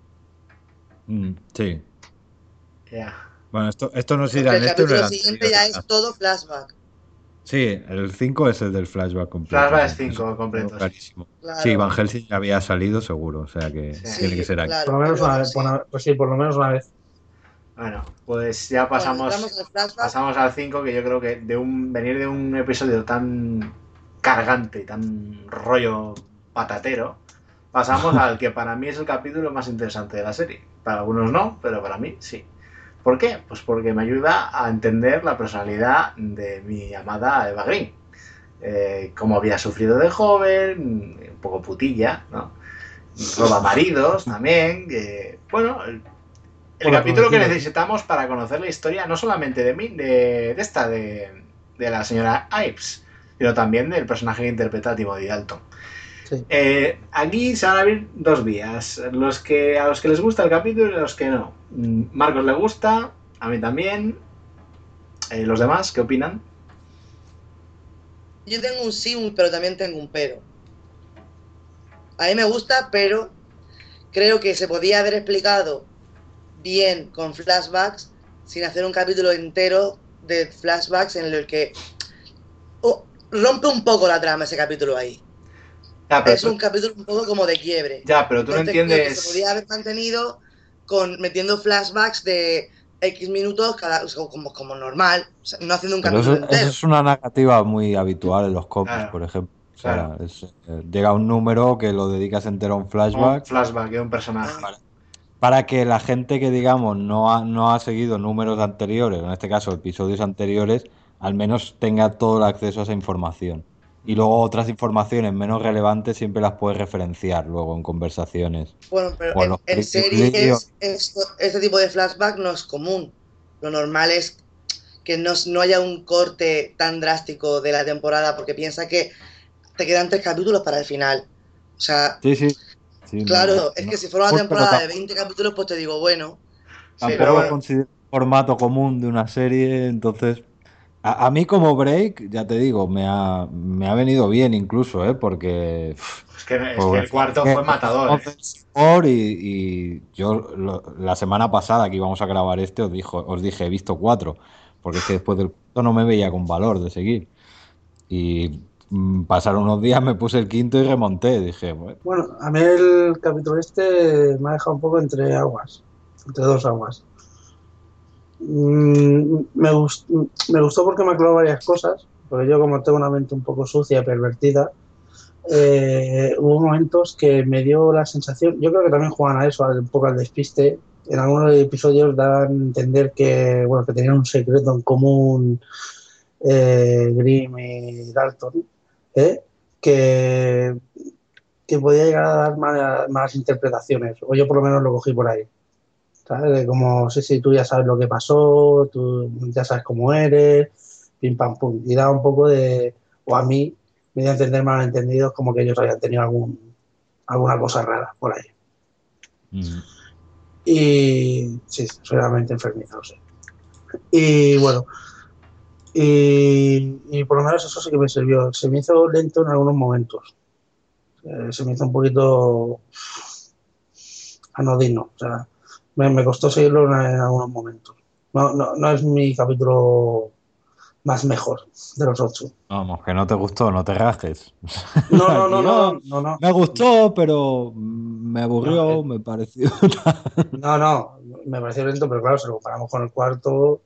Sí. Ya. Bueno, esto no se Porque irá el en este o en capítulo el siguiente anterior. ya es todo flashback. Sí, el 5 es el del flashback completo. Flashback sí. 5 Eso completo. tengo clarísimo. Claro. Sí, Van Helsing ya había salido seguro, o sea que Sí. tiene que ser aquí. Claro, Por lo menos luego una vez. sí. Pues sí, por lo menos una vez. Bueno, pues ya pasamos, entramos al flashback. pasamos al 5, que yo creo que venir de un episodio tan cargante, tan rollo patatero, pasamos al que para mí es el capítulo más interesante de la serie. Para algunos no, pero para mí sí. ¿Por qué? Pues porque me ayuda a entender la personalidad de mi amada Eva Green. Cómo había sufrido de joven, un poco putilla, ¿no? Roba maridos también. Bueno, el capítulo que necesitamos para conocer la historia, no solamente de mí, de la señora Ives, sino también del personaje que interpreta a Timothy Dalton. Sí. Aquí se van a abrir dos vías, a los que les gusta el capítulo y a los que no. Marcos le gusta, a mí también. ¿Los demás qué opinan? Yo tengo un sí, pero también tengo un pero. A mí me gusta, pero creo que se podía haber explicado bien con flashbacks sin hacer un capítulo entero de flashbacks en el que rompe un poco la trama ese capítulo ahí. Es un capítulo un poco como de quiebre. Ya, pero tú no entiendes... Creo que se podía haber mantenido metiendo flashbacks de X minutos como normal, o sea, no haciendo un capítulo entero. Eso es una narrativa muy habitual en los cómics, por ejemplo. Claro. Llega un número que lo dedicas entero a un flashback. Un flashback de un personaje. Para que la gente que, digamos, no ha seguido números anteriores, en este caso episodios anteriores, al menos tenga todo el acceso a esa información. Y luego otras informaciones menos relevantes siempre las puedes referenciar luego en conversaciones. Bueno, pero en series este tipo de flashback no es común. Lo normal es que no haya un corte tan drástico de la temporada, porque piensa que te quedan 3 capítulos para el final. O sea, sí, claro, es que si fuera una temporada de 20 capítulos, pues te digo, bueno. Tampoco lo considero un formato común de una serie, entonces... A mí como break, ya te digo, me ha venido bien incluso, porque... Es que el cuarto fue matador. Y yo la semana pasada que íbamos a grabar os dije, he visto 4, porque es que después del cuarto no me veía con valor de seguir. Y pasaron unos días, me puse el quinto y remonté, dije... Bueno, a mí el capítulo me ha dejado un poco entre dos aguas. Me gustó porque me aclaró varias cosas, porque yo como tengo una mente un poco sucia y pervertida, hubo momentos que me dio la sensación, yo creo que también juegan a eso, un poco al despiste. En algunos episodios dan a entender que tenían un secreto en común, Grimm y Dalton, que podía llegar a dar malas interpretaciones, o yo por lo menos lo cogí por ahí. ¿Sabes? Como, sí, tú ya sabes lo que pasó, tú ya sabes cómo eres, pim pam pum. Y da un poco o a mí, me dio a entender malentendidos como que ellos habían tenido alguna cosa rara por ahí. Y sí, soy realmente enfermizo, sí. Y bueno, y por lo menos eso sí que me sirvió. Se me hizo lento en algunos momentos. Se me hizo un poquito anodino. O sea, me costó seguirlo en algunos momentos. No es mi capítulo más mejor de los 8. Vamos, que no te gustó, no te rajes. No, no, no, Aquí, no, no, no, no. me gustó, pero me No, aburrió, me pareció. no, me pareció lento, pero claro, si lo comparamos con el cuarto,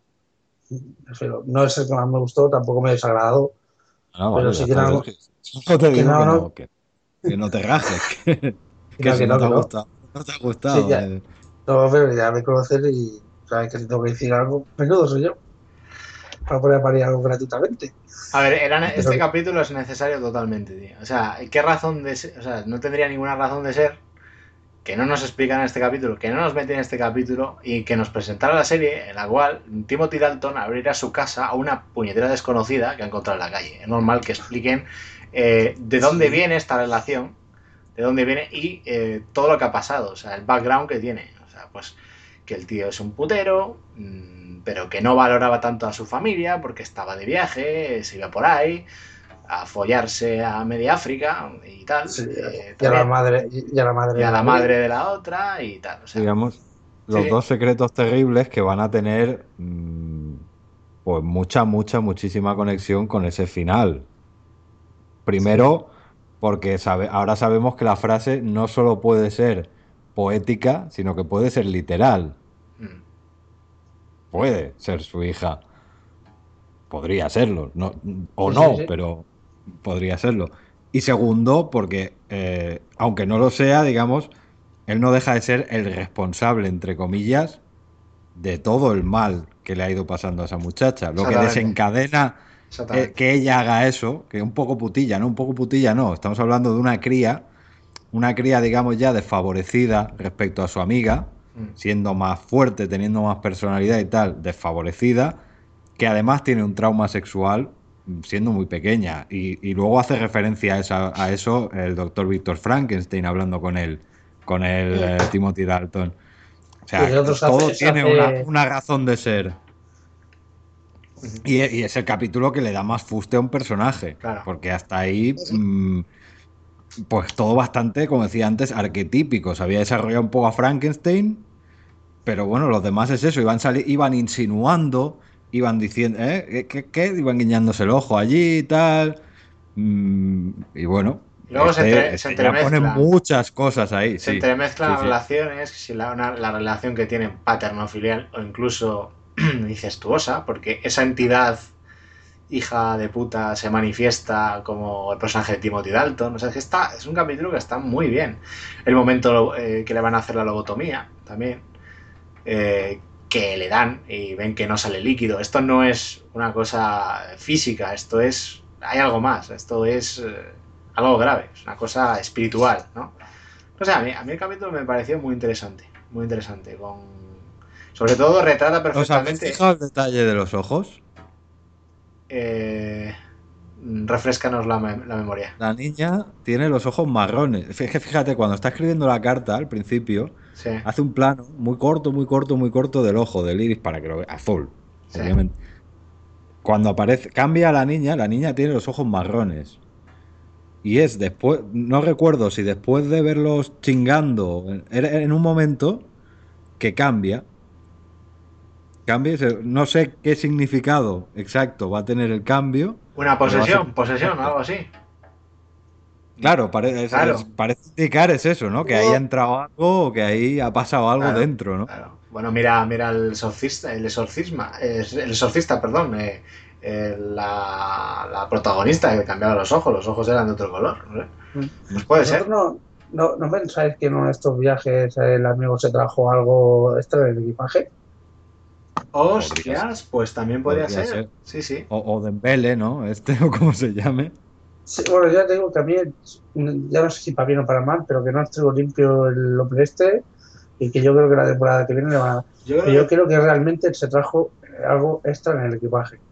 no es el que más me gustó, tampoco me desagradó, No, pero vale, ya sí que está. no, Solo te que digo no, que no, no, que no te rajes, que que no, si que no no, te ha que no. gustado, no te ha Sí, gustado. ya, no, pero ya me conocer y sabes que si tengo que decir algo, menudo soy yo, para poder parir algo gratuitamente. A ver, Pero este capítulo es necesario totalmente, tío. O sea, ¿qué razón de ser? O sea, no tendría ninguna razón de ser que no nos explican en este capítulo, que no nos meten en este capítulo y que nos presentara la serie en la cual Timothy Dalton abrirá su casa a una puñetera desconocida que ha encontrado en la calle. Es normal que expliquen de dónde viene esta relación, de dónde viene y todo lo que ha pasado, o sea, el background que tiene. O sea, pues que el tío es un putero, pero que no valoraba tanto a su familia porque estaba de viaje, se iba por ahí a follarse a media África y tal. sí, y a la También. madre, y a la Y madre a de la Abril. madre de la otra y tal. O sea, Digamos, sí, los sí. dos secretos terribles que van a tener, pues muchísima conexión con ese final. Sí. Primero, porque ahora sabemos que la frase no solo puede ser poética, sino que puede ser literal. Mm. Puede ser su hija. Podría serlo. No, o Sí, sí, no, sí. pero podría serlo. Y segundo, porque aunque no lo sea, digamos, él no deja de ser el responsable, entre comillas, de todo el mal que le ha ido pasando a esa muchacha. Lo que Exactamente. desencadena Exactamente. que ella haga eso, que un poco putilla, ¿no? Un poco putilla no. Estamos hablando de una cría, digamos, ya desfavorecida respecto a su amiga, Mm. siendo más fuerte, teniendo más personalidad y tal, desfavorecida, que además tiene un trauma sexual siendo muy pequeña. Y luego hace referencia a eso el doctor Víctor Frankenstein hablando con el Timothy Dalton. O Sí, sea, el otro todo se tiene hace, una razón de ser. Ujú. Y es el capítulo que le da más fuste a un personaje, Claro. porque hasta ahí, pues todo bastante, como decía antes, arquetípico. Se había desarrollado un poco a Frankenstein, pero bueno, los demás es eso, iban insinuando, iban diciendo, ¿eh? ¿Qué? Iban guiñándose el ojo allí y tal. Y bueno, Y luego se este ya pone entremezclan. muchas cosas ahí, Se sí. entremezclan Sí, las sí. relaciones, si la relación que tienen paterno-filial o incluso incestuosa, porque esa entidad hija de puta se manifiesta como el personaje de Timothy Dalton. O sea, es que es un capítulo que está muy bien. El momento que le van a hacer la lobotomía también, que le dan y ven que no sale líquido. Esto no es una cosa física, esto es... Hay algo más, esto es algo grave, es una cosa espiritual, ¿no? O sea, a mí el capítulo me pareció muy interesante, sobre todo retrata ¿Os habéis perfectamente... fijado el detalle de los ojos? Eh, refrescanos la memoria. La niña tiene los ojos marrones. Fíjate, cuando está escribiendo la carta al principio, Sí, hace un plano muy corto del ojo, del iris, para que lo vea. Azul, sí. obviamente. Cuando aparece, cambia a la niña tiene los ojos marrones. Y es después, no recuerdo si después de verlos chingando, era en un momento que cambia, no sé qué significado exacto va a tener el cambio, Una pero va a ser posesión, importante. algo así. Claro, Claro, parece indicar es eso, ¿no? Que ahí ha No, entrado algo o que ahí ha pasado algo claro, dentro, ¿no? claro. Bueno, mira el exorcista, perdón, la protagonista que cambiaba los ojos eran de otro color, ¿no? Pues puede vosotros ser. no pensáis que en uno de estos viajes el amigo se trajo algo extra del equipaje. Podría ser, Hostias, pues también podría podría ser. ser. Sí, sí. O Dembele, ¿no? Este o como se llame. Sí, bueno, ya te digo que a mí, ya no sé si para bien o para mal, pero que no estuvo limpio el hombre este y que yo creo que la temporada que viene le van a... Yo creo Pero yo que creo que realmente se trajo algo extra en el equipaje.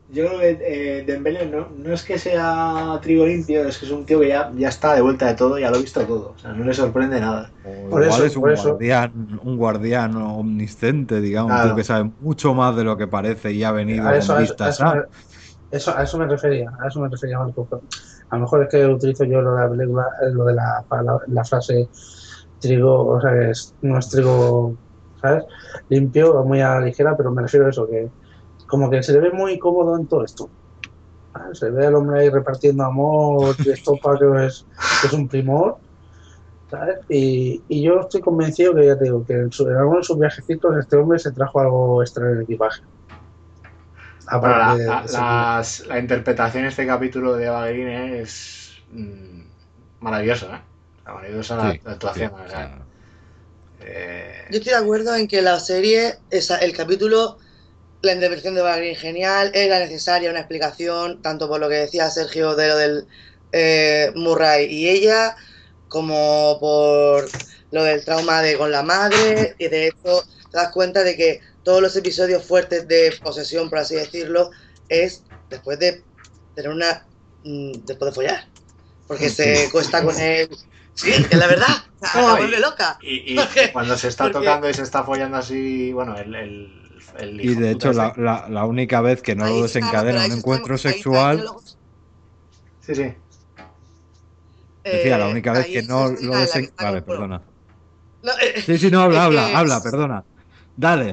Yo creo que Dembélé no es que sea trigo limpio, es que es un tío que ya está de vuelta de todo, ya lo ha visto todo. O sea, no le sorprende nada. O Por igual eso, es por eso. un guardián omnisciente, digamos, un tío que Claro. sabe mucho más de lo que parece y ha venido A con eso, a eso, a vistas eso a. me, a eso me refería, Marco. A lo mejor es que utilizo yo lo de la película, lo de la frase trigo, o sea, que no es trigo, ¿sabes? Limpio, muy a la ligera, pero me refiero a eso, que como que se le ve muy cómodo en todo esto. ¿Sabes? Se ve al hombre ahí repartiendo amor de estopa, que es un primor, ¿sabes? Y yo estoy convencido que, ya te digo, que en algunos de sus viajecitos este hombre se trajo algo extra en el equipaje, Bueno, aparte de ser tío. la interpretación de este capítulo de Eva Green es maravillosa, ¿eh? Maravillosa Sí, la sí. actuación. O O sea, sea, Yo estoy de acuerdo en que la serie, el capítulo, la intervención de Bagrin genial, era necesaria una explicación, tanto por lo que decía Sergio de lo del Murray y ella, como por lo del trauma con la madre, y de hecho te das cuenta de que todos los episodios fuertes de posesión, por así decirlo, es después de tener después de follar, porque se cuesta con él. Sí, es la verdad, la no, vuelve loca. y cuando se está Porque tocando y se está follando así, bueno, el y hijo de puta hecho, ese. la única vez que no lo ahí se está, pero desencadena un ahí se está, encuentro ahí tiene sexual, los Sí, sí. decía, la única vez ahí que esa no lo escena en la que desencadena. está Vale, con. Bueno, perdona. no, Sí, sí, no, es que habla, perdona. Dale.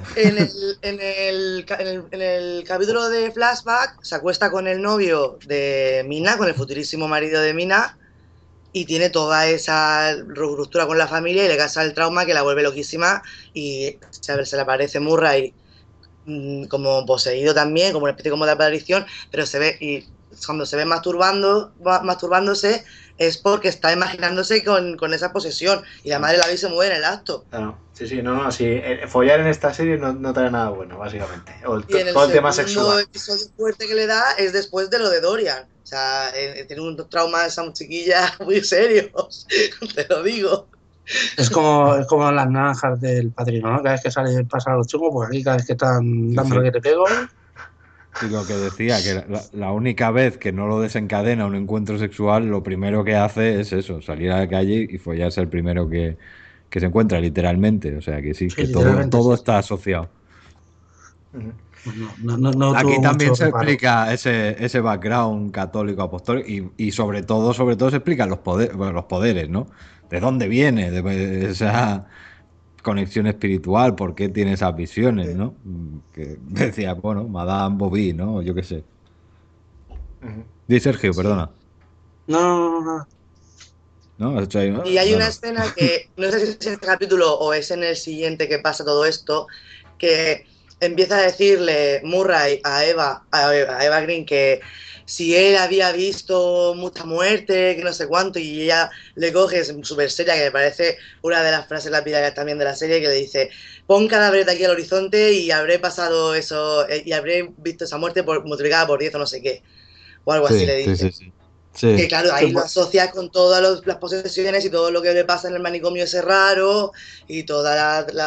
en el capítulo de Flashback se acuesta con el novio de Mina, con el futurísimo marido de Mina, y tiene toda esa ruptura con la familia y le causa el trauma que la vuelve loquísima y se le aparece Murray como poseído también, como una especie como de aparición, pero se ve, y cuando se ve masturbándose es porque está imaginándose con esa posesión y la Claro, madre la ve y se mueve en el acto. claro. Sí, sí, no, sí. Follar en esta serie no trae nada bueno, básicamente. O Y en el todo el tema segundo sexual. episodio fuerte que le da es después de lo de Dorian. O sea, tiene un trauma esa chiquilla muy serio, te lo digo. Es como las naranjas del padrino, ¿no? Cada vez que sale pasa algo chungo, pues aquí cada vez que están Sí, dando lo sí. que te pego. Y lo que decía, que la única vez que no lo desencadena un encuentro sexual, lo primero que hace es eso, salir a la calle y follarse el primero que se encuentra, literalmente. O sea que sí, Sí, que todo, literalmente, todo sí. está asociado. Ujú. Pues no Aquí tuvo también mucho se reparo. explica ese background católico apostólico y sobre todo se explican los poderes, ¿no? ¿De dónde viene? De esa conexión espiritual, ¿por qué tiene esas visiones, ¿no? Que decía, bueno, Madame Bovy, ¿no? Yo qué sé. Ujú. Di Sergio, Sí. perdona. No. ¿No? ¿Has hecho ahí, Y no? hay una Bueno. escena que, no sé si es en este capítulo o es en el siguiente que pasa todo esto, que empieza a decirle Murray a Eva Green que si él había visto mucha muerte, que no sé cuánto, y ella le coge súper seria, que me parece una de las frases lapidarias también de la serie, que le dice, pon cadáveres de aquí al horizonte y habré pasado eso, y habré visto esa muerte multiplicada por 10 o no sé qué, o algo así Sí, le sí, dice. sí, sí. Sí, Que claro, Sí, ahí lo asocia con todas las posesiones y todo lo que le pasa en el manicomio ese raro y toda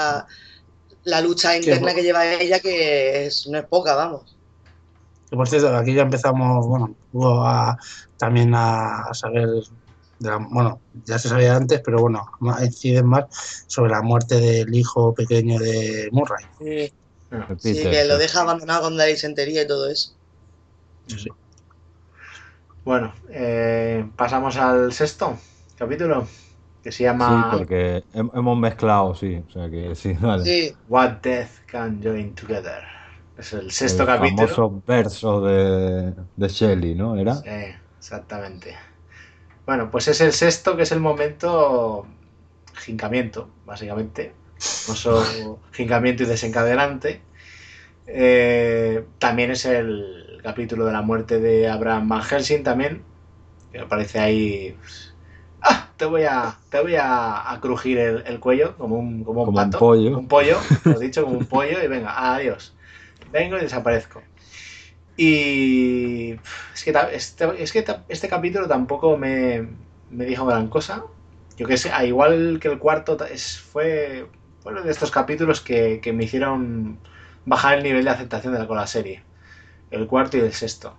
la lucha que, interna que lleva ella, que no es poca, vamos. que por cierto, aquí ya empezamos, bueno, también a saber, bueno, ya se sabía antes, pero bueno, inciden más sobre la muerte del hijo pequeño de Murray. Sí, Bueno, sí, Peter, que lo sí. deja abandonado con la disentería y todo eso. Sí, sí. bueno, pasamos al sexto capítulo, que se Sí, llama porque hemos mezclado, sí. O sea que sí, vale. Sí, What Death Can Join Together. Es el sexto El capítulo. famoso verso de Shelley, ¿no? ¿Era? Sí, exactamente. Bueno, pues es el sexto, que es el momento jincamiento, básicamente. Famoso jincamiento y desencadenante. También es el capítulo de la muerte de Abraham Van Helsing también, que aparece ahí. Pues, te voy a crujir el cuello como un Como un pato, pollo. un pollo, mejor dicho, como un pollo, y venga, adiós. Vengo y desaparezco. Y es que este capítulo tampoco me dijo gran cosa. Yo que sé, igual que el cuarto, fue uno de estos capítulos que me hicieron bajar el nivel de aceptación con la serie. el cuarto y el sexto.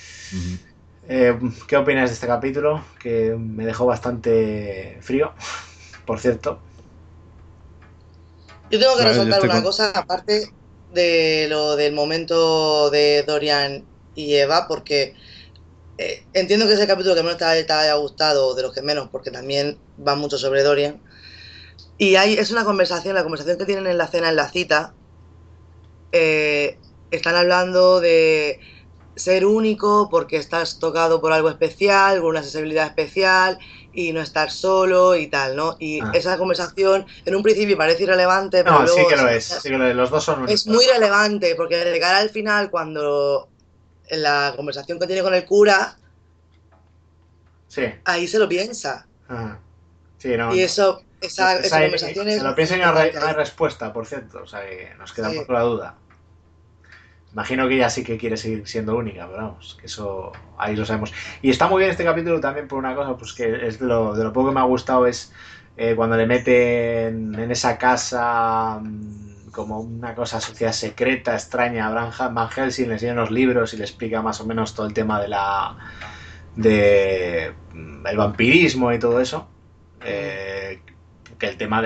¿Qué opinas de este capítulo? Que me dejó bastante frío, por cierto. Yo tengo que resaltar una cosa, aparte de lo del momento de Dorian y Eva, porque entiendo que es el capítulo que menos te haya gustado, de los que menos, porque también va mucho sobre Dorian. Y es una conversación, la conversación que tienen en la cena, en la cita, están hablando de ser único porque estás tocado por algo especial, con una sensibilidad especial y no estar solo y tal, ¿no? Y esa conversación en un principio parece irrelevante, pero luego... Sí que lo es, los dos son únicos. Es muy relevante porque de cara al final, cuando en la conversación que tiene con el cura, ahí se lo piensa. Sí, no, y eso, esa conversación es... Se lo piensa y no hay respuesta, por cierto, o sea que nos quedamos con la duda. Imagino que ella sí que quiere seguir siendo única, pero vamos, que eso ahí lo sabemos. Y está muy bien este capítulo también por una cosa, pues que es de lo poco que me ha gustado es cuando le meten en esa casa como una cosa sociedad secreta, extraña, a Van Helsing le enseña unos libros y le explica más o menos todo el tema de el vampirismo y todo eso. Que el tema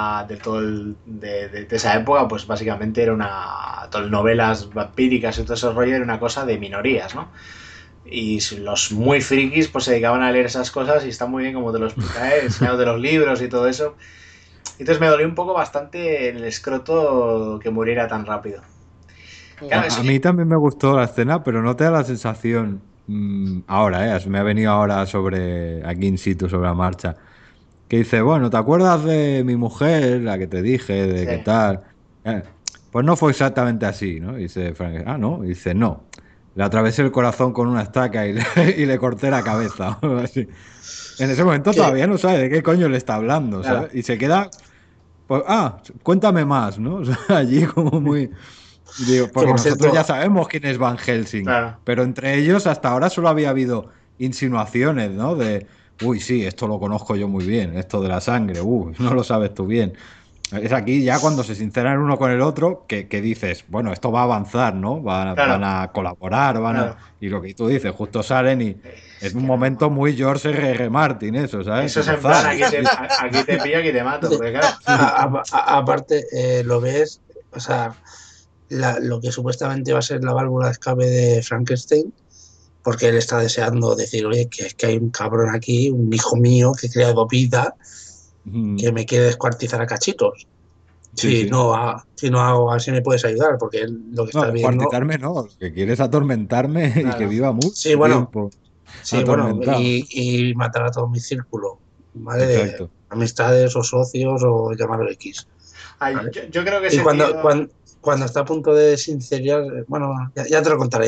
de esa época, pues básicamente era todas novelas vampíricas y todo ese rollo era una cosa de minorías, ¿no? Y los muy frikis pues se dedicaban a leer esas cosas y está muy bien como te lo explica, enseñado de los libros y todo eso. Entonces me dolió un poco bastante en el escroto que muriera tan rápido. Claro, a mí también me gustó la escena, pero no te da la sensación ahora, me ha venido ahora aquí in situ, sobre la marcha, que dice, bueno, ¿te acuerdas de mi mujer, la que te dije, de qué tal? Pues no fue exactamente así, ¿no? Y dice Frank, ¿no? Y dice, no, le atravesé el corazón con una estaca y le corté la cabeza. Así. En ese momento todavía no sabe de qué coño le está hablando, ¿sabes? Y se queda, pues, cuéntame más, ¿no? O sea, allí como muy... Digo, porque nosotros ya sabemos quién es Van Helsing, pero entre ellos hasta ahora solo había habido insinuaciones, ¿no? De, uy, sí, esto lo conozco yo muy bien, esto de la sangre, no lo sabes tú bien. Es aquí ya cuando se sinceran uno con el otro que dices, bueno, esto va a avanzar, ¿no? Van a colaborar, y lo que tú dices, justo salen y es un momento muy George R.R. Martin, eso, ¿sabes? Eso es en plan, aquí te pillo, aquí te mato, porque claro. Aparte, lo ves, o sea, lo que supuestamente va a ser la válvula de escape de Frankenstein, porque él está deseando decir, oye, que es que hay un cabrón aquí, un hijo mío que crea vida, que me quiere descuartizar a cachitos. Si no hago así me puedes ayudar, porque él lo que está viendo... No, descuartizarme no, lo que quiere es atormentarme y que viva mucho tiempo. Sí, bueno, y matar a todo mi círculo, ¿vale? Exacto. De amistades o socios o llamarlo X. ¿Vale? Yo creo que y cuando está a punto de sincerar, bueno, ya te lo contaré.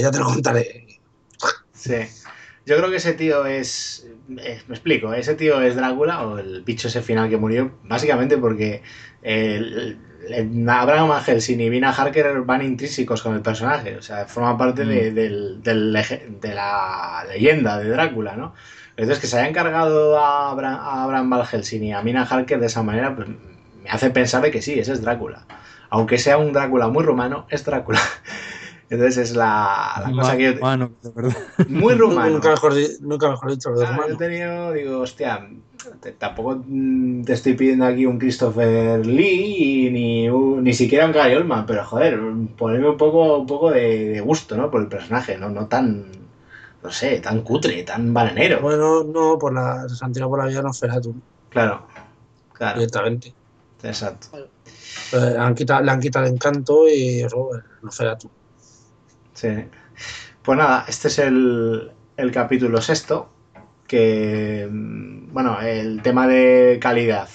Sí. Yo creo que ese tío me explico, ese tío es Drácula o el bicho ese final que murió, básicamente porque Abraham Van Helsing y Mina Harker van intrínsecos con el personaje, o sea, forman parte de la leyenda de Drácula, ¿no? Entonces que se haya encargado a Abraham Van Helsing y a Mina Harker de esa manera, pues me hace pensar de que sí, ese es Drácula. Aunque sea un Drácula muy rumano, es Drácula. Entonces es la cosa que yo... Rumano, de verdad. Muy rumano. Nunca mejor dicho, claro, rumano. Yo he tenido, digo, hostia, tampoco te estoy pidiendo aquí un Christopher Lee ni siquiera un Gary Oldman, pero joder, ponerme un poco de gusto, ¿no? Por el personaje, no tan, no sé, tan cutre, tan bananero. Bueno, no, Santiago por la vida no Nosferatu. Claro. Directamente. Exacto. Le han quitado el encanto y eso, Nosferatu. Sí. Pues nada, este es el capítulo sexto, que, bueno, el tema de calidad,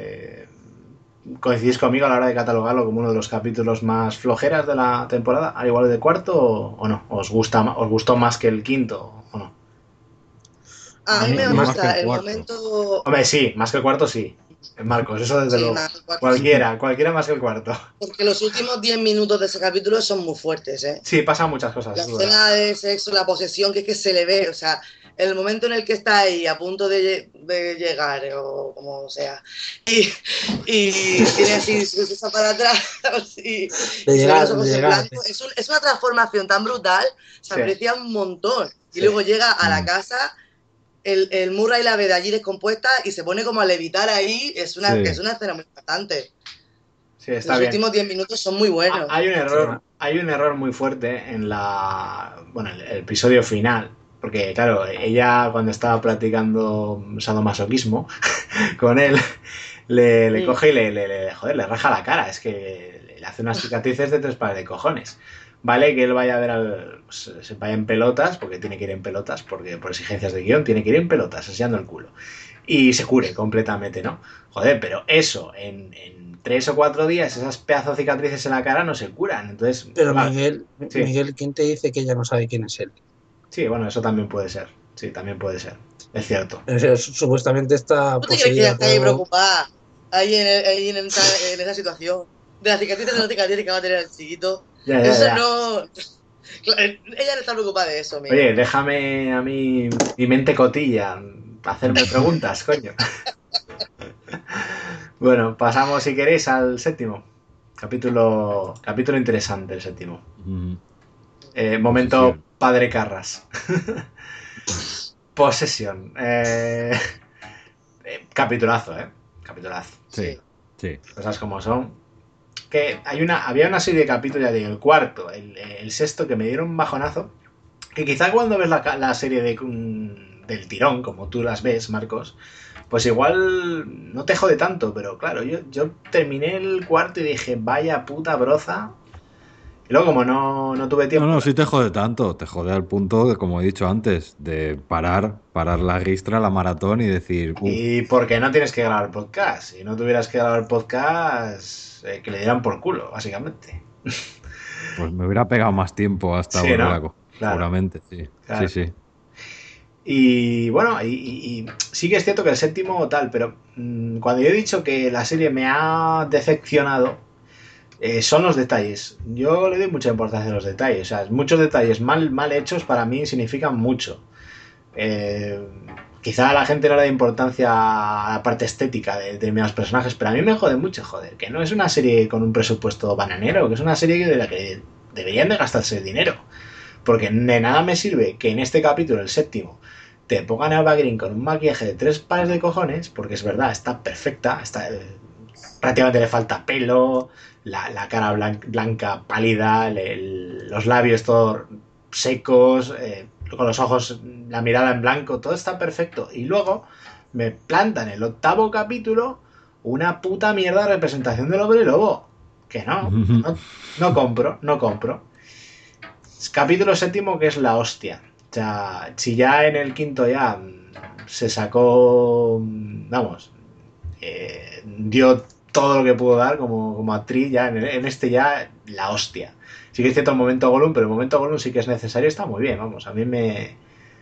¿coincidís conmigo a la hora de catalogarlo como uno de los capítulos más flojeras de la temporada, al igual del cuarto, o no? ¿Os gustó más que el quinto o no? A mí me gusta el momento... Hombre, sí, más que el cuarto sí. Marcos, eso desde luego. Cualquiera más que el cuarto. Porque los últimos 10 minutos de ese capítulo son muy fuertes, ¿eh? Sí, pasan muchas cosas. La escena de sexo, la posesión, que es que se le ve, o sea, en el momento en el que está ahí a punto de llegar o como sea y tiene así su cabeza para atrás y se ve los ojos en blanco, es una transformación tan brutal, se aprecia un montón y luego llega a la casa, el Murray la ve de allí descompuesta y se pone como a levitar ahí, es una escena muy importante. Sí, está los bien. últimos 10 minutos son muy buenos. Hay un error muy fuerte en el episodio final, porque claro, ella cuando estaba practicando sadomasoquismo con él, le coge y le raja la cara, es que le hace unas cicatrices de 3 pares de cojones. Vale, que él vaya a ver se vaya en pelotas, porque tiene que ir en pelotas, porque por exigencias de guión tiene que ir en pelotas, enseñando el culo. Y se cure completamente, ¿no? Joder, pero eso, en 3 o 4 días, esas pedazos de cicatrices en la cara no se curan. Entonces, pero claro, Miguel, ¿quién te dice que ella no sabe quién es él? Sí, bueno, eso también puede ser. Sí, también puede ser. Es cierto. Supuestamente está ¿Tú te crees que ella está ahí preocupada ahí en esa situación? De las cicatrices que va a tener el chiquito. No... Ella no está preocupada de eso, Miguel. Oye, déjame a mí mi mente cotilla hacerme preguntas, coño. Bueno, pasamos si queréis al séptimo. Capítulo interesante el séptimo. Momento Padre Carras. Possession. Capitulazo, ¿eh? Capitulazo. Sí. Cosas como son. Que había una serie de capítulos, ya digo, el cuarto, el sexto, que me dieron un bajonazo. Que quizá cuando ves la serie del tirón, como tú las ves, Marcos, pues igual no te jode tanto, pero claro, yo terminé el cuarto y dije, vaya puta broza. Y luego, como no tuve tiempo. No, sí te jode tanto, te jode al punto de, como he dicho antes, de parar la ristra, la maratón y decir. ¿Y por qué no tienes que grabar podcast? Si no tuvieras que grabar podcast, que le dieran por culo, básicamente. Pues me hubiera pegado más tiempo hasta volver a coger, seguramente, sí. Claro. Sí. Y bueno, y sí que es cierto que el séptimo tal, pero cuando yo he dicho que la serie me ha decepcionado, son los detalles. Yo le doy mucha importancia a los detalles. O sea, muchos detalles mal hechos para mí significan mucho. Quizá a la gente no le da importancia a la parte estética de determinados personajes, pero a mí me jode mucho, joder, que no es una serie con un presupuesto bananero, que es una serie de la que deberían de gastarse el dinero. Porque de nada me sirve que en este capítulo, el séptimo, te pongan a Eva Green con un maquillaje de 3 pares de cojones, porque es verdad, está perfecta, prácticamente le falta pelo, la cara blanca pálida, los labios todos secos, con los ojos, la mirada en blanco, todo está perfecto. Y luego me plantan en el 8º capítulo una puta mierda de representación del hombre lobo. Que no compro. Capítulo séptimo, que es la hostia. O sea, si ya en el 5º ya se sacó, vamos, dio todo lo que pudo dar como actriz, ya en este ya la hostia. Sí que es cierto el momento Gollum, pero el momento Gollum sí que es necesario, está muy bien, vamos, a mí me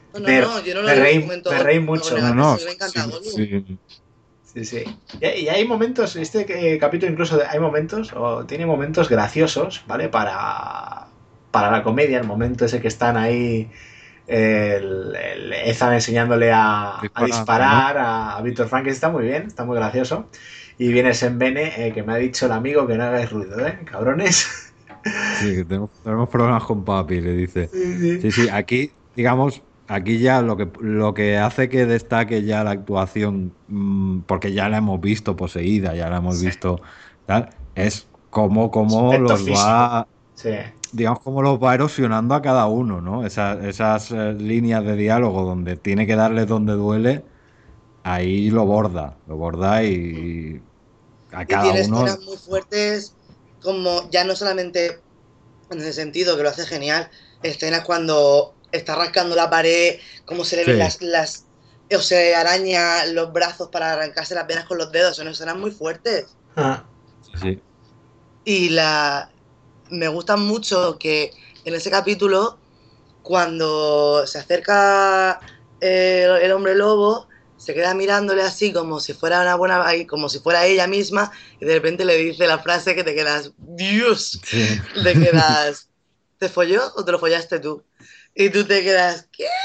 reí mucho. Me encanta Gollum. Sí. Y hay momentos, este capítulo incluso tiene momentos graciosos, ¿vale? Para la comedia, el momento ese que están ahí el Ethan enseñándole a disparar, ¿no? A Víctor Frank, está muy bien, está muy gracioso. Y viene Sembene, que me ha dicho el amigo que no hagáis ruido, cabrones. Sí, que tenemos problemas con papi, le dice. Sí, aquí, digamos, aquí ya lo que hace que destaque ya la actuación, porque ya la hemos visto poseída, ya la hemos visto, tal, es cómo los va... Sí. Digamos, cómo los va erosionando a cada uno, ¿no? Esas líneas de diálogo donde tiene que darle donde duele, ahí lo borda y a cada tiene uno... escenas muy fuertes, como ya no solamente en ese sentido, que lo hace genial, escenas cuando está rascando la pared, cómo se le ven las o se araña los brazos para arrancarse las venas con los dedos, son escenas muy fuertes. Sí. Y me gusta mucho que en ese capítulo, cuando se acerca el hombre lobo, se queda mirándole así como si fuera como si fuera ella misma, y de repente le dice la frase que te quedas, Dios, te quedas, ¿te folló o te lo follaste tú? Y tú te quedas, ¿qué?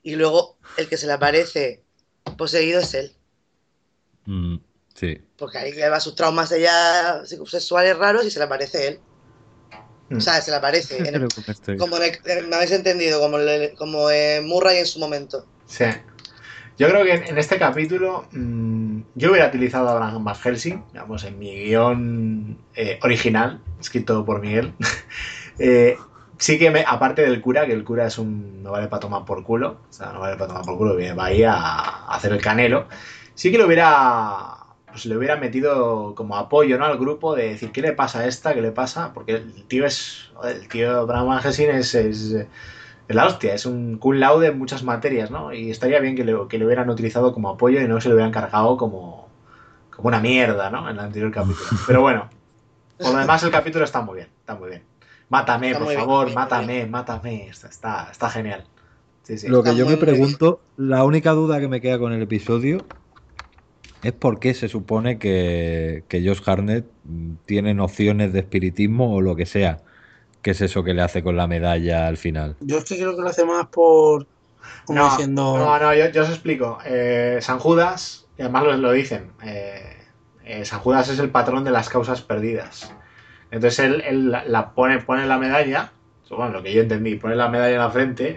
y luego el que se le aparece poseído es él. Sí. Porque ahí lleva sus traumas ella sexuales raros y se le aparece él. O sea, se le aparece. Me habéis entendido, como Murray en su momento. Sí. Yo creo que en este capítulo yo hubiera utilizado a Abraham Van Helsing, digamos, en mi guión original, escrito por Miguel. Sí que aparte del cura, que el cura no vale para tomar por culo, o sea, no vale para tomar por culo, va ahí a hacer el canelo. Sí que le hubiera metido como apoyo, ¿no?, al grupo, de decir, ¿qué le pasa a esta? ¿Qué le pasa? Porque el tío Abraham Van Helsing es la hostia, es un cum laude en muchas materias, ¿no? Y estaría bien que le hubieran utilizado como apoyo y no se lo hubieran cargado como una mierda, ¿no?, en el anterior capítulo. Pero bueno, por lo demás el capítulo está muy bien, está muy bien. Mátame, por favor, mátame. Está genial. Sí. Lo que yo me pregunto, la única duda que me queda con el episodio es por qué se supone que Josh Hartnett tiene nociones de espiritismo o lo que sea. ¿Qué es eso que le hace con la medalla al final? Yo es que creo que lo hace más por... como diciendo... No, yo os explico. San Judas, y además lo dicen, San Judas es el patrón de las causas perdidas. Entonces él pone la medalla, bueno, lo que yo entendí, pone la medalla en la frente,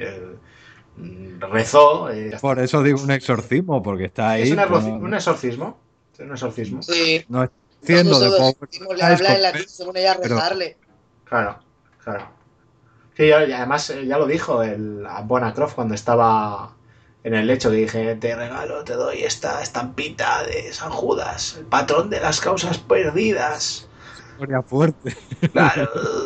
rezó. Por eso digo un exorcismo, porque está ahí. Es un exorcismo. Es un exorcismo. Sí. No estoy diciendo de le habla en latín, se pone ya a rezarle. Claro. Sí, y además ya lo dijo a Bonacroft cuando estaba en el lecho, que dije, te doy esta estampita de San Judas, el patrón de las causas perdidas. Historia fuerte. Claro.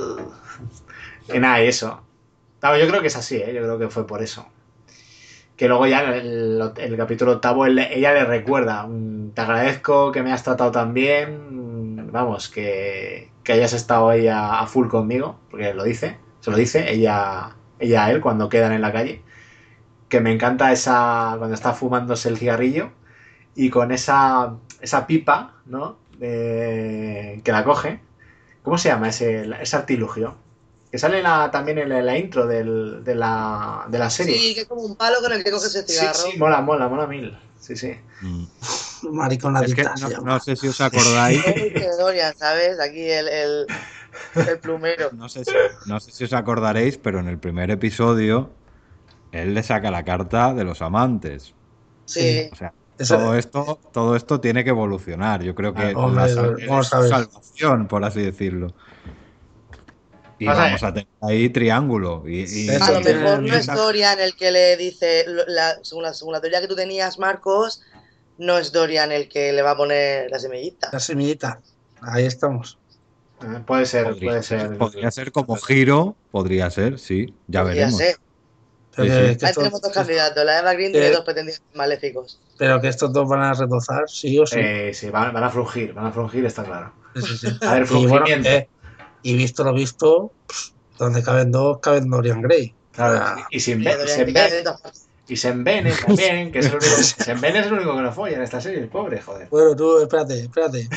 Y nada, y eso. Claro, yo creo que es así, yo creo que fue por eso. Que luego ya en el capítulo 8 ella le recuerda, te agradezco que me has tratado tan bien, vamos, que hayas estado ahí a full conmigo, porque se lo dice ella a él cuando quedan en la calle, que me encanta cuando está fumándose el cigarrillo y con esa pipa, ¿no?, que la coge. ¿Cómo se llama ese artilugio? Que sale también en la intro de la serie. Sí, que es como un palo con el que coges el cigarro. Sí, mola mil. Sí. Mariconadita. Es que no sé si os acordáis. Dorian, ¿sabes? Aquí el plumero. No sé si os acordaréis, pero en el primer episodio él le saca la carta de los amantes. Sí. O sea, todo esto tiene que evolucionar. Yo creo que es salvación, por así decirlo. Y vamos a tener ahí triángulo. A lo mejor no es Dorian el que le dice, según la teoría que tú tenías, Marcos, no es Dorian el que le va a poner la semillita. La semillita, ahí estamos. Puede ser. Podría ser como giro, podría ser, sí, ya veremos. Ser. Ahí tenemos dos candidatos, la Eva Green tiene dos pretendientes maléficos. Pero que estos dos van a retozar, sí o sí. Sí, van a frungir, está claro. Sí. A ver, frungimiento. Y visto lo visto, donde caben dos, caben Dorian Gray. Claro, y Sembene también, que es el único. Sembene es el único que no folla en esta serie, el pobre, joder. Bueno, tú, espérate.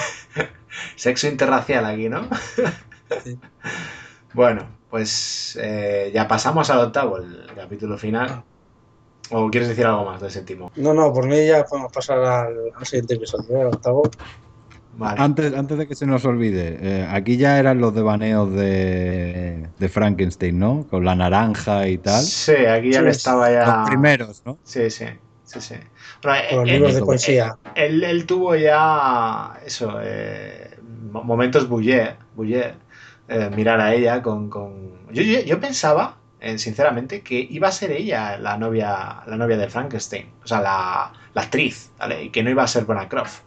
Sexo interracial aquí, ¿no? Sí. Bueno, pues ya pasamos al 8, el capítulo final. ¿O quieres decir algo más del 7? No, por mí ya podemos pasar al siguiente episodio, el 8. Vale. Antes de que se nos olvide, aquí ya eran los devaneos de Frankenstein, ¿no? Con la naranja y tal. Sí, aquí ya estaba ya... Los primeros, ¿no? Sí. Bueno, los libros de poesía. Él tuvo ya eso, momentos Bouillet, mirar a ella con... Yo pensaba, sinceramente, que iba a ser ella la novia de Frankenstein, o sea, la actriz, ¿vale? Y que no iba a ser Bonacroft.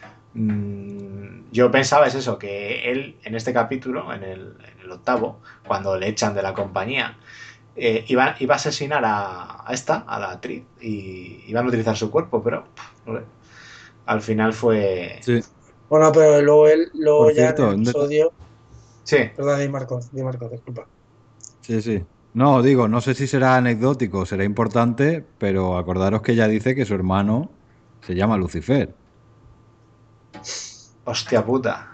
Yo pensaba eso, que él en este capítulo, en el 8, cuando le echan de la compañía, iba a asesinar a la actriz y iban a utilizar su cuerpo, pero al final fue... Sí. Bueno, pero luego ya cierto, en el episodio... Sí. Perdón, di Marcos, disculpa. Sí. No, digo, no sé si será anecdótico o será importante, pero acordaros que ella dice que su hermano se llama Lucifer. Hostia puta.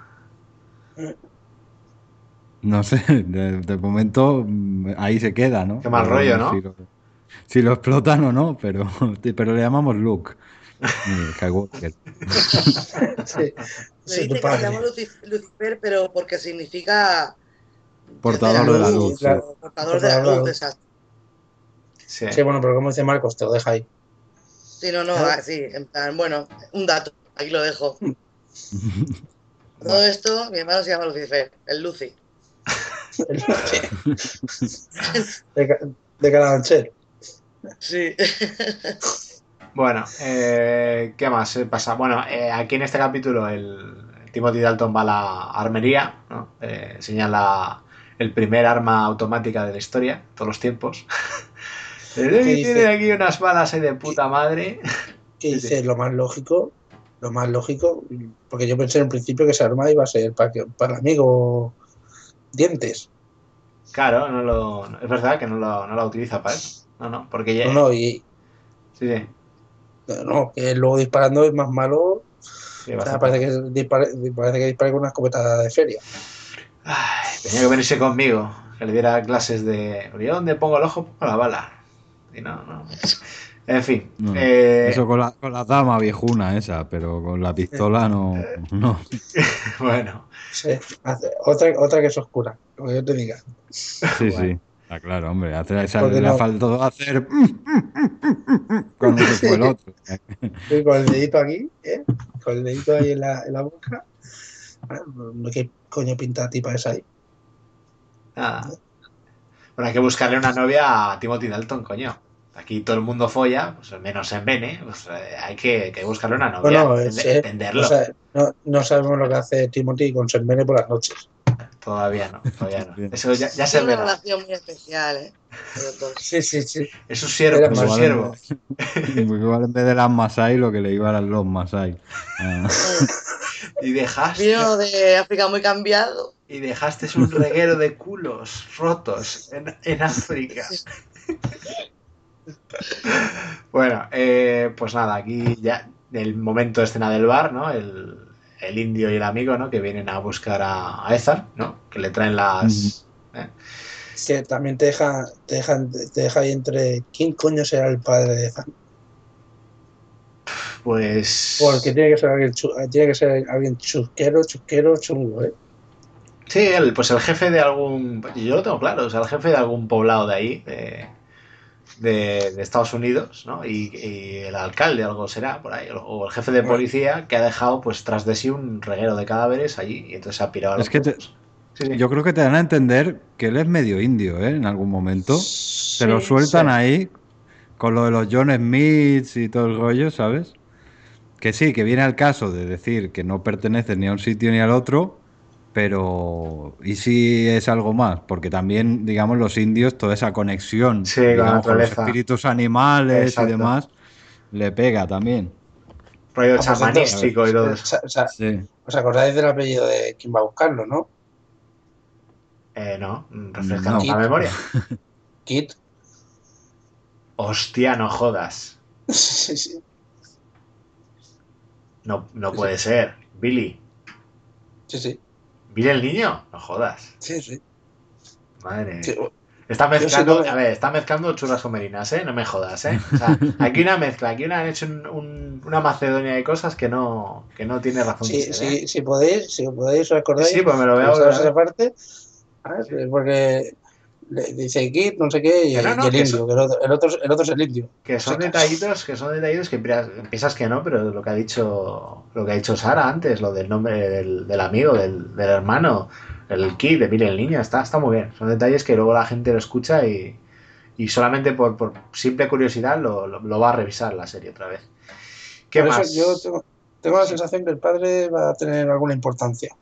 No sé, de momento ahí se queda, ¿no? Qué mal rollo, ¿no? si lo explotan o no, pero le llamamos Luke. Skywalker. Sí, Se sí, tu dice que se padre. llama Lucifer, pero porque significa Portador de la luz, sí. Claro, portador de la portador de la luz, luz. exacto. Sí. Sí, bueno, pero como dice Marcos, te lo deja ahí. Sí, no, así, en plan, bueno, un dato, aquí lo dejo. Todo esto, mi hermano se llama Lucifer, el Lucy. De Carabanchel. Sí. Bueno, ¿qué más pasa? Bueno, aquí en este capítulo el Timothy Dalton va a la armería, ¿no? Señala el primer arma automática de la historia, todos los tiempos. ¿Qué Tiene dice? aquí unas balas ahí de puta madre. Que Sí, dice sí. lo más lógico, porque yo pensé en principio que esa arma iba a ser para el amigo Dientes. Claro, es verdad que no la utiliza para eso. No, porque ya... No, Sí, sí. no, que luego disparando es más malo. Sí, O sea, bastante parece más. que dispare con una escopeta de feria. Ay, tenía que venirse conmigo, que le diera clases de... ¿Yo dónde pongo el ojo? Pongo la bala. Y no. En fin. No, eso con la dama viejuna esa, pero con la pistola no. Bueno. Sí, otra que es oscura, lo que yo te diga. Sí, Bueno. sí. Está claro, hombre. Porque Le ha no, faltado hacer cuando se fue el otro. con el dedito aquí, con el dedito ahí en la boca. ¿Qué coño pinta tipa esa ahí? Nada. Bueno, hay que buscarle una novia a Timothy Dalton, coño. Aquí todo el mundo folla, pues menos en Bene, pues hay que buscarle una novia, Bueno, entenderlo. o sea, no sabemos lo que hace Timothy con Sermene por las noches. Todavía no. Bien. Eso ya se Tiene una verá. relación muy especial, ¿eh? Los dos. Sí. Es su siervo, Era es su más- siervo. Igual en vez de las Masai, lo que le iban a los Masai. Y dejaste Vino de África muy cambiado. un reguero de culos rotos en África. Bueno, pues nada, aquí ya el momento de escena del bar, ¿no? El indio y el amigo, ¿no? Que vienen a buscar a Ethan, ¿no? Que le traen las... Que también te deja ahí entre quién coño será el padre de Ethan. Pues... Porque tiene que ser alguien chusquero, chungo, ¿eh? Sí, pues el jefe de algún... Yo lo tengo claro, o sea, el jefe de algún poblado de ahí, de Estados Unidos, ¿no? Y el alcalde, algo será por ahí, o el jefe de policía que ha dejado pues tras de sí un reguero de cadáveres allí y entonces se ha pirado a los puestos. Sí. Yo creo que te dan a entender que él es medio indio, ¿eh? En algún momento. Te lo sueltan ahí con lo de los John Smiths y todo el rollo, ¿sabes? Que sí, que viene al caso de decir que no pertenece ni a un sitio ni al otro, pero ¿y si es algo más? Porque también, digamos, los indios, toda esa conexión, Sí, con la digamos, con los naturaleza. espíritus animales Exacto. y demás, le pega también. Rollo Por cierto, chamanístico y todo eso. Sí. ¿Os acordáis del apellido de quien va a buscarlo, no? No, refrescanos la Kit. memoria. Kit. Hostia, no jodas. Sí. No puede ser. Billy. Sí. ¿Billy el niño? No jodas. Sí. Madre mía. Sí. Está mezclando, Yo sí, a ver, está mezclando churras con merinas, ¿eh? No me jodas, ¿eh? O sea, aquí una mezcla, aquí han hecho una macedonia de cosas que no tiene razón de ser, ¿eh? Si podéis, os acordáis. Sí, pues me lo veo. Esa parte, porque le dice Kit, no sé qué, y el indio, que el otro es el indio. Que son detallitos que piensas que no, pero lo que ha dicho Sara antes, lo del nombre del amigo, del hermano, el Kid, de Mire el niño, está muy bien. Son detalles que luego la gente lo escucha y solamente por simple curiosidad lo va a revisar la serie otra vez. ¿Qué por más? Eso yo tengo la sensación que el padre va a tener alguna importancia.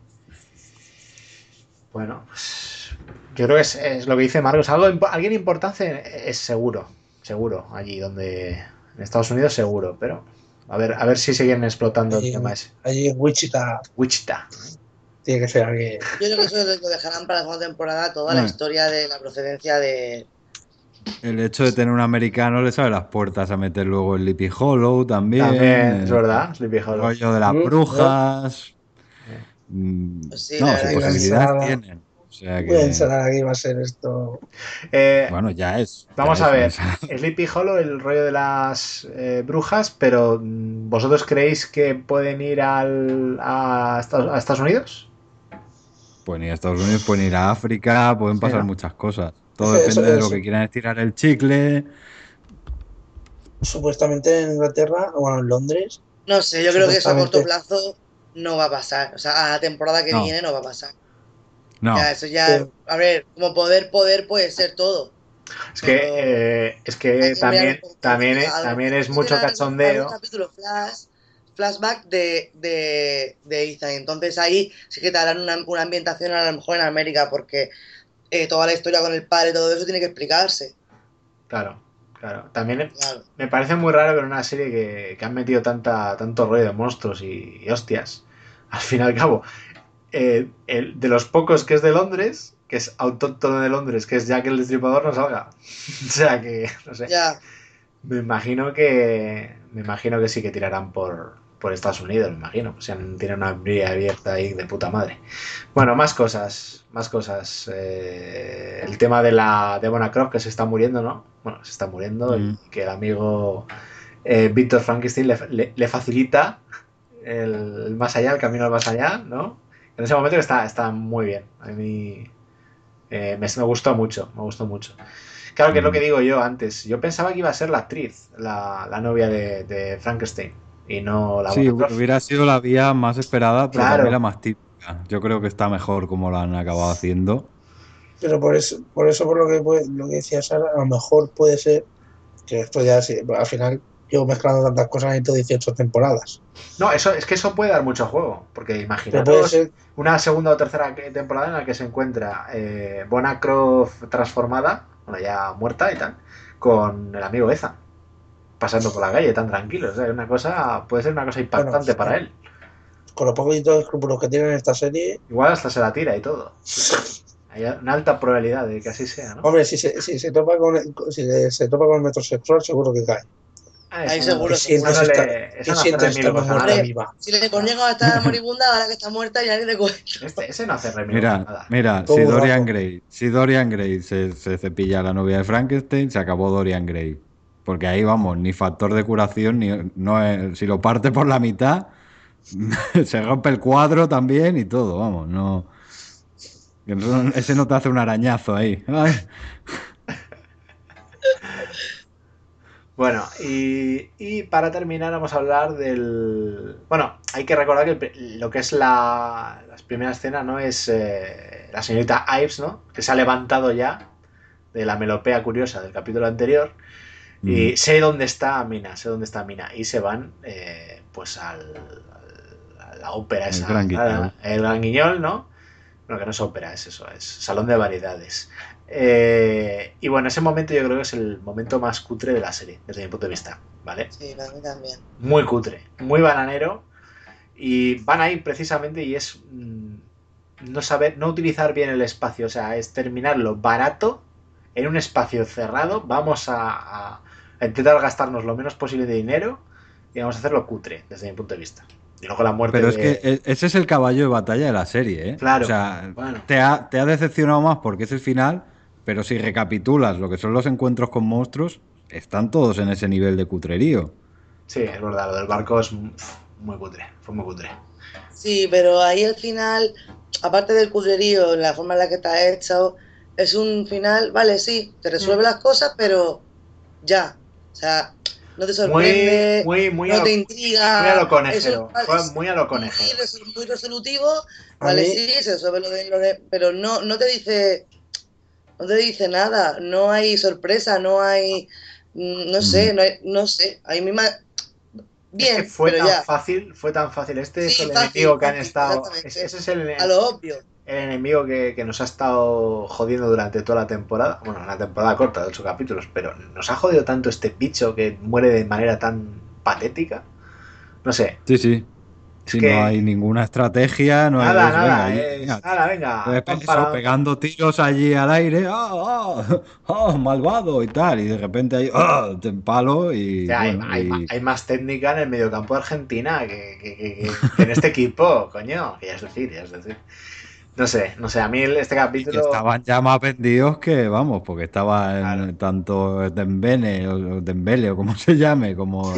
Bueno, pues yo creo que es lo que dice Marcos. Alguien importante es seguro allí donde en Estados Unidos seguro, pero a ver si siguen explotando el tema ese. Allí en Wichita tiene que ser alguien. Yo creo que eso lo dejarán para la segunda temporada, toda la historia de la procedencia de... El hecho de tener un americano le abre las puertas a meter luego el Sleepy Hollow también. Es verdad, Sleepy Hollow. El rollo de las brujas. Pues sí, no, la sus verdad posibilidades tienen. sea que... Pensará que iba a ser esto. Bueno, ya es. Vamos ya a es ver, Sleepy Hollow, el rollo de las brujas, pero ¿vosotros creéis que pueden ir a Estados Unidos? Pueden ir a Estados Unidos, pueden ir a África, pueden Sí, pasar ¿no? muchas cosas. Todo Eso, depende de lo eso. que quieran estirar el chicle. Supuestamente en Inglaterra, bueno, en Londres, No sé, yo creo que eso a corto supuestamente. plazo no va a pasar. O sea, a la temporada que No, viene no va a pasar. Ya, no. eso ya, a ver, como poder puede ser todo. Pero Es que hay que mirar un poco por encima. A lo también mejor es tiene mucho algún cachondeo. capítulo flashback de Ethan. Entonces ahí sí que te darán una ambientación a lo mejor en América, porque toda la historia con el padre y todo eso tiene que explicarse. Claro, claro. También Claro. me parece muy raro ver una serie que han metido tanto rollo de monstruos y hostias. Al fin y al cabo, de los pocos que es de Londres, que es autóctono de Londres, que es Jack el Destripador, no salga. O sea que, no sé. Ya, Me imagino que sí que tirarán por Estados Unidos, me imagino. O sea, tienen una vía abierta ahí de puta madre. Bueno, más cosas, más cosas. El tema de la de Bonacroft que se está muriendo, ¿no? Bueno, se está muriendo y Mm. que el amigo Víctor Frankenstein le facilita el más allá, el camino al más allá, ¿no? En ese momento está muy bien. A mí me gustó mucho, me gustó mucho. Claro que es lo que digo yo antes. Yo pensaba que iba a ser la actriz, la novia de Frankenstein, y no la Sí, Bonacroft. hubiera sido la vía más esperada, pero también la Claro, más típica. Yo creo que está mejor como la han acabado haciendo. Pero por lo que, lo que decía Sara, a lo mejor puede ser que esto ya, sí, al final, yo mezclando tantas cosas, necesito 18 temporadas. no, es que eso puede dar mucho juego, porque Pero puede imaginaros ser, una segunda o tercera temporada en la que se encuentra Bonacroft transformada, bueno, ya muerta y tal, con el amigo Ethan, pasando por la calle tan tranquilos. Una cosa, puede ser una cosa bueno, impactante para él. con los poquitos escrúpulos que tienen en esta serie, Igual hasta se la tira y todo. Sí, sí. Hay una alta probabilidad de que así sea, ¿no? hombre, si se topa si se topa con el metrosexual, seguro que cae. Ah, ahí Que seguro, sientes, seguro. que eso no hace sientes remilo estando contra muerta nada. Hombre, viva. si le conllegan a estar moribunda, ahora que está muerta, ya ni te cuento. Ese no hace remilo contra Mira, nada. mira, Todo un rato. Si Dorian Gray se cepilla a la novia de Frankenstein, se acabó Dorian Gray. Porque ahí vamos, ni factor de curación, ni no si lo parte por la mitad, se rompe el cuadro también y todo, vamos, no. Ese no te hace un arañazo ahí. Ay. Bueno, y para terminar vamos a hablar del... Bueno, hay que recordar que lo que es las primeras escenas, ¿no? Es la señorita Ives, ¿no? Que se ha levantado ya de la melopea curiosa del capítulo anterior. Y sé dónde está Mina, sé dónde está Mina. Y se van, pues, a la ópera El esa, gran guiñol. el Gran Guiñol, ¿no? Bueno, que no es ópera, es eso, es salón de variedades. Y bueno, ese momento yo creo que es el momento más cutre de la serie, desde mi punto de vista, ¿vale? Sí, para mí también. Muy cutre, muy bananero. Y van ahí precisamente y es no saber, no utilizar bien el espacio, o sea, es terminarlo barato en un espacio cerrado. Vamos a intentar gastarnos lo menos posible de dinero y vamos a hacerlo cutre, desde mi punto de vista. Y luego la muerte Pero es que de... ese es el caballo de batalla de la serie, ¿eh? O Claro, sea, bueno, te ha decepcionado más porque es el final, pero si recapitulas lo que son los encuentros con monstruos, están todos en ese nivel de cutrerío. sí, es verdad, lo del barco es muy cutre, fue muy cutre. Sí, pero ahí el final, aparte del cutrerío, la forma en la que está hecho, es un final, vale, sí, te resuelve las cosas, pero ya. O sea, no te sorprende, Muy no te muy a intriga, lo eso conejero, vale, fue es muy a lo conejero. muy resolutivo, A vale, mí, sí, se resuelve pero no te dice nada, no hay sorpresa, no hay, no sé, Ujú. no sé, ahí misma, Es que bien, pero ya, fue tan fácil. Este es sí, el fácil, enemigo que han fácil, estado. exactamente, Ese es a lo obvio. el enemigo que nos ha estado jodiendo durante toda la temporada. Bueno, una temporada corta de 8 capítulos, pero nos ha jodido tanto este bicho que muere de manera tan patética. No sé, Sí, sí. es Sí, no hay que. ninguna estrategia, no hay, venga, Nada, es. venga, Nada, venga, pam, eso, para. pegando tiros allí al aire, malvado y tal, y de repente ahí, te empalo O y sea, bueno, y hay más técnica en el mediocampo de Argentina que en este equipo, coño, que ya es decir, ya es decir. No sé, a mí este capítulo... Que estaban ya más vendidos que, vamos, porque estaba Claro. tanto Dembele o como se llame,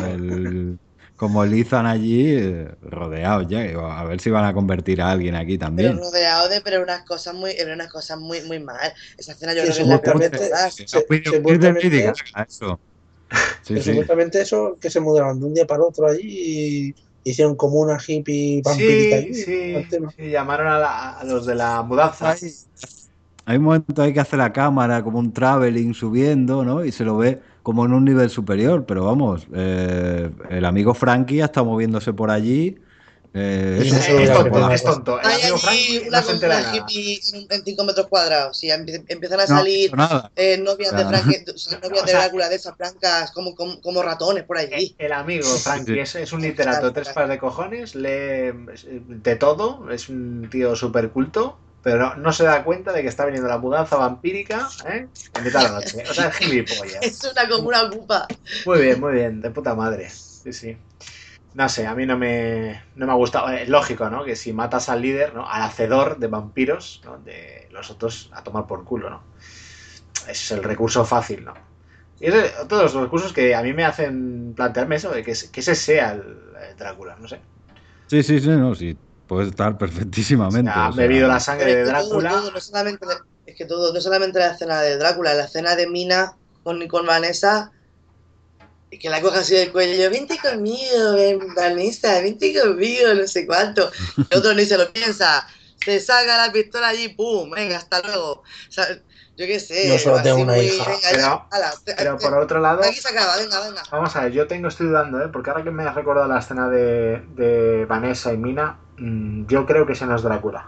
como el Ethan allí, rodeados ya. Digo, a ver si van a convertir a alguien aquí Pero también. rodeado de, pero unas cosas muy mal. Esa escena yo Que creo que es la peor de supuestamente, todas. Es un videoclip de Lady supuestamente, Gaga, eso. Sí, pero sí. supuestamente eso, que se mudaron de un día para otro allí y hicieron como una hippie vampírica Sí, allí, ¿no? El sí, tema. sí, llamaron a los de la mudanza. Hay un momento ahí que hace la cámara como un traveling subiendo, ¿no? Y se lo ve como en un nivel superior, pero vamos, el amigo Frankie ha estado moviéndose por allí. Y Eso, no se lo Es hubiera por tonto, perdido la... una es cosa. tonto. El Hay amigo allí Frank no una se entera comunidad de nada. hippie en 5 metros cuadrados. Si empiezan a No ha salir dicho nada. novias O de sea, Frank, o sea, novias O de sea, Drácula de esas blancas como ratones por allí. el amigo sí, Frankie sí. es un Fatal, literato de tres fatal. pares de cojones, lee de todo, es un tío súper culto, pero no se da cuenta de que está viniendo la mudanza vampírica, ¿eh? En mitad de la noche. O sea, es Es gilipollas. una como una ocupa. Muy bien, de puta madre. Sí, sí. No sé, a mí no me ha gustado. Es lógico, ¿no? Que si matas al líder, ¿no? Al hacedor de vampiros, ¿no? De los otros a tomar por culo, ¿no? Ese es el recurso fácil, ¿no? Y es todos los recursos que a mí me hacen plantearme eso, de que ese sea el Drácula, no sé. Sí, sí, sí, no, sí, puede estar Se perfectísimamente, ha o bebido la sea, Pero sangre es de que Drácula. todo, no solamente, es que todo, no solamente la escena de Drácula, la escena de Mina con Vanessa, y que la coja así del cuello, vente conmigo, Vanessa, vente conmigo, no sé cuánto. El otro ni se lo piensa, se saca la pistola allí, pum, venga, hasta luego. O sea, yo qué Yo sé, solo tengo así una muy, hija. venga, ya, Pero, ala, pero por otro lado, aquí se acaba, venga. vamos a ver, estoy dudando, ¿eh? Porque ahora que me has recordado la escena de Vanessa y Mina, yo creo que ese no es Drácula.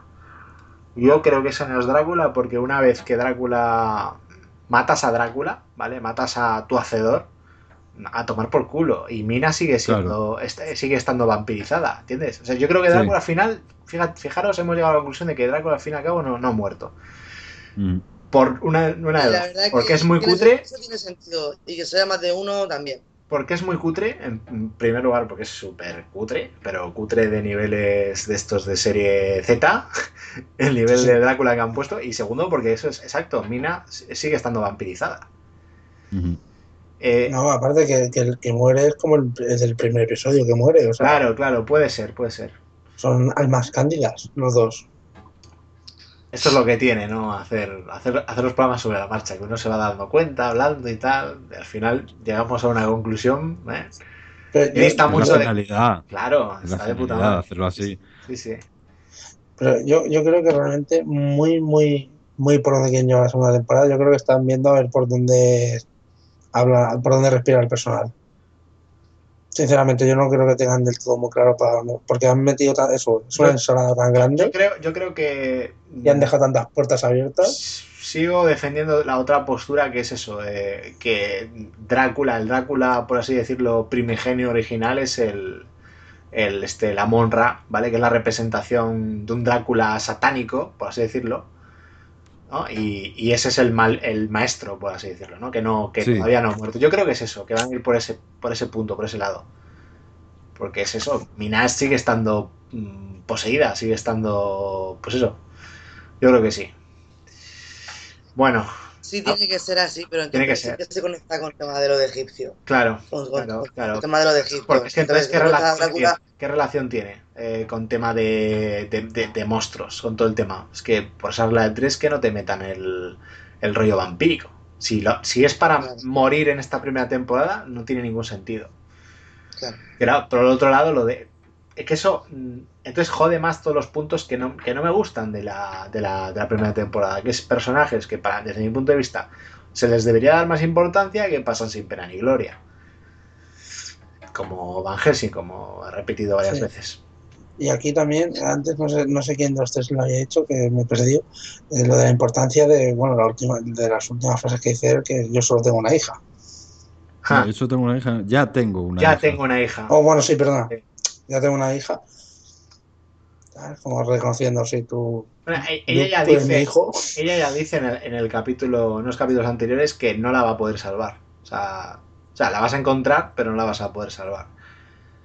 Yo creo que ese no es Drácula porque una vez que Drácula matas a Drácula, ¿vale? Matas a tu hacedor, a tomar por culo. Y Mina claro, sigue estando vampirizada, ¿entiendes? O sea, yo creo que sí. Drácula al final, fijaros, hemos llegado a la conclusión de que Drácula al fin y al cabo no ha muerto. Mm. Por una de Y la dos. verdad Porque es que muy cutre, eso tiene sentido, y que sea más de uno también. porque es muy cutre, en primer lugar porque es súper cutre, pero cutre de niveles de estos de serie Z, el Sí, nivel sí. de Drácula que han puesto, y segundo porque eso es exacto, Mina sigue estando vampirizada. Ujú. Eh, No, aparte que el que muere es como el del primer episodio que muere, o sea, claro, puede ser, puede ser. son almas cándidas los dos. Esto es lo que tiene, ¿no? Hacer los programas sobre la marcha, que uno se va dando cuenta, hablando y tal, y al final llegamos a una conclusión, ¿eh? Pero Que dista Es la mucho de... finalidad, Claro, es la está de puta finalidad madre. hacerlo así. Sí, sí. yo creo que realmente muy por donde quieren llevar la segunda temporada, yo creo que están viendo a ver por dónde por dónde respira el personal. Sinceramente, yo no creo que tengan del todo muy claro para dónde, porque han metido eso, es una Yo, ensalada tan yo grande creo, yo creo que y han dejado tantas puertas abiertas. sigo defendiendo la otra postura que es eso, que el Drácula, por así decirlo, primigenio original es la Monra, ¿vale? Que es la representación de un Drácula satánico, por así decirlo, ¿no? Y ese es el maestro, por así decirlo, ¿no? Que Sí, todavía no ha muerto. Yo creo que es eso, que van a ir por ese punto, por ese lado. Porque es eso, Minas sigue estando poseída, sigue estando. Pues eso, yo creo que sí. Bueno, Sí, tiene que ser así, pero tiene que entonces sí ser. que se conecta con el tema de lo de egipcio. Claro, Con el claro. tema de lo de egipcio. Porque es que entonces, Entonces, si muestran a Drácula, ¿qué relación tiene con tema de monstruos, con todo el tema? Es que por esa regla de tres que no te metan el rollo vampírico. Si es para claro, morir en esta primera temporada, no tiene ningún sentido. claro. Claro, por el otro lado, es que eso entonces jode más todos los puntos que no me gustan de la primera temporada, que es personajes que desde mi punto de vista se les debería dar más importancia que pasan sin pena ni gloria, como Van Helsing, como he repetido varias Sí. veces. Y aquí también, antes no sé quién de los tres lo había hecho, que me precedió, lo de la importancia de, bueno, de las últimas frases que dice él, que yo solo tengo una hija. Ja, eso tengo una hija, ya tengo una ya hija. tengo una hija. Oh, bueno, sí, perdona, ya tengo una hija. Como reconociendo, sí, Bueno, tú eres mi hijo. ella ya dice en el capítulo, en los capítulos anteriores, que no la va a poder salvar. O sea, la vas a encontrar, pero no la vas a poder salvar.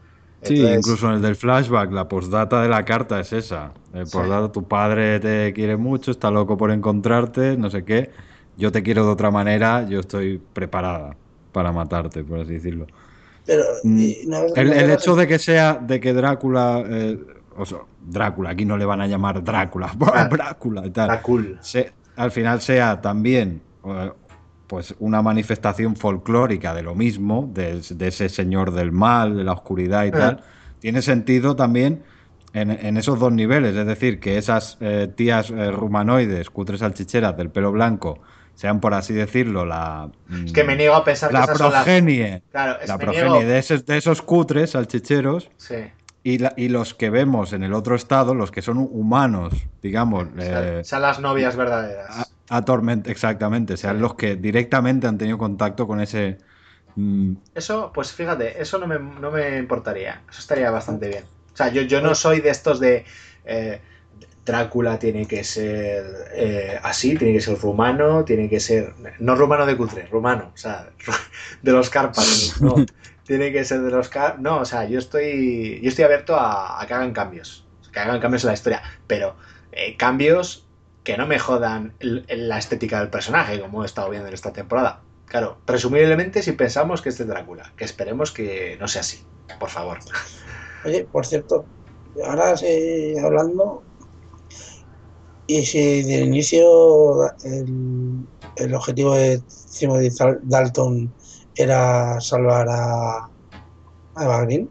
Sí, Entonces, incluso en el del flashback, la postdata de la carta es esa. Postdata, tu padre te quiere mucho, está loco por encontrarte, no sé qué. Yo te quiero de otra manera, yo estoy preparada para matarte, por así decirlo. Pero Mm, no, El, no el verás hecho de que sea, de que Drácula, o sea, Drácula, aquí no le van a llamar Drácula, claro, Drácula y tal, está cool. al final sea también pues una manifestación folclórica de lo mismo, de ese señor del mal, de la oscuridad y tal, tiene sentido también en esos dos niveles, es decir, que esas tías rumanoides, cutres salchicheras del pelo blanco, sean, por así decirlo, Es que me niego a pensar que la esas son las... progenie, Claro, la me progenie niego... de esos cutres salchicheros Sí, y los que vemos en el otro estado, los que son humanos, digamos, sean las novias verdaderas. exactamente, Sí. sean los que directamente han tenido contacto con ese... mm, Eso, pues fíjate, eso no me importaría. Eso estaría bastante bien. O sea, yo no Oye, soy de estos de... eh, Drácula tiene que ser así, tiene que ser rumano, tiene que ser... No rumano de cutre, rumano, o sea, de los Cárpatos, no. Tiene que ser de los Cárpatos... No, o sea, yo estoy abierto a que hagan cambios. Que hagan cambios en la historia, pero cambios que no me jodan la estética del personaje, como he estado viendo en esta temporada. Claro, presumiblemente si pensamos que este es Drácula, que esperemos que no sea así, por favor. oye, por cierto, ahora hablando, y si de inicio el objetivo de Timothy Dalton era salvar a Eva Green,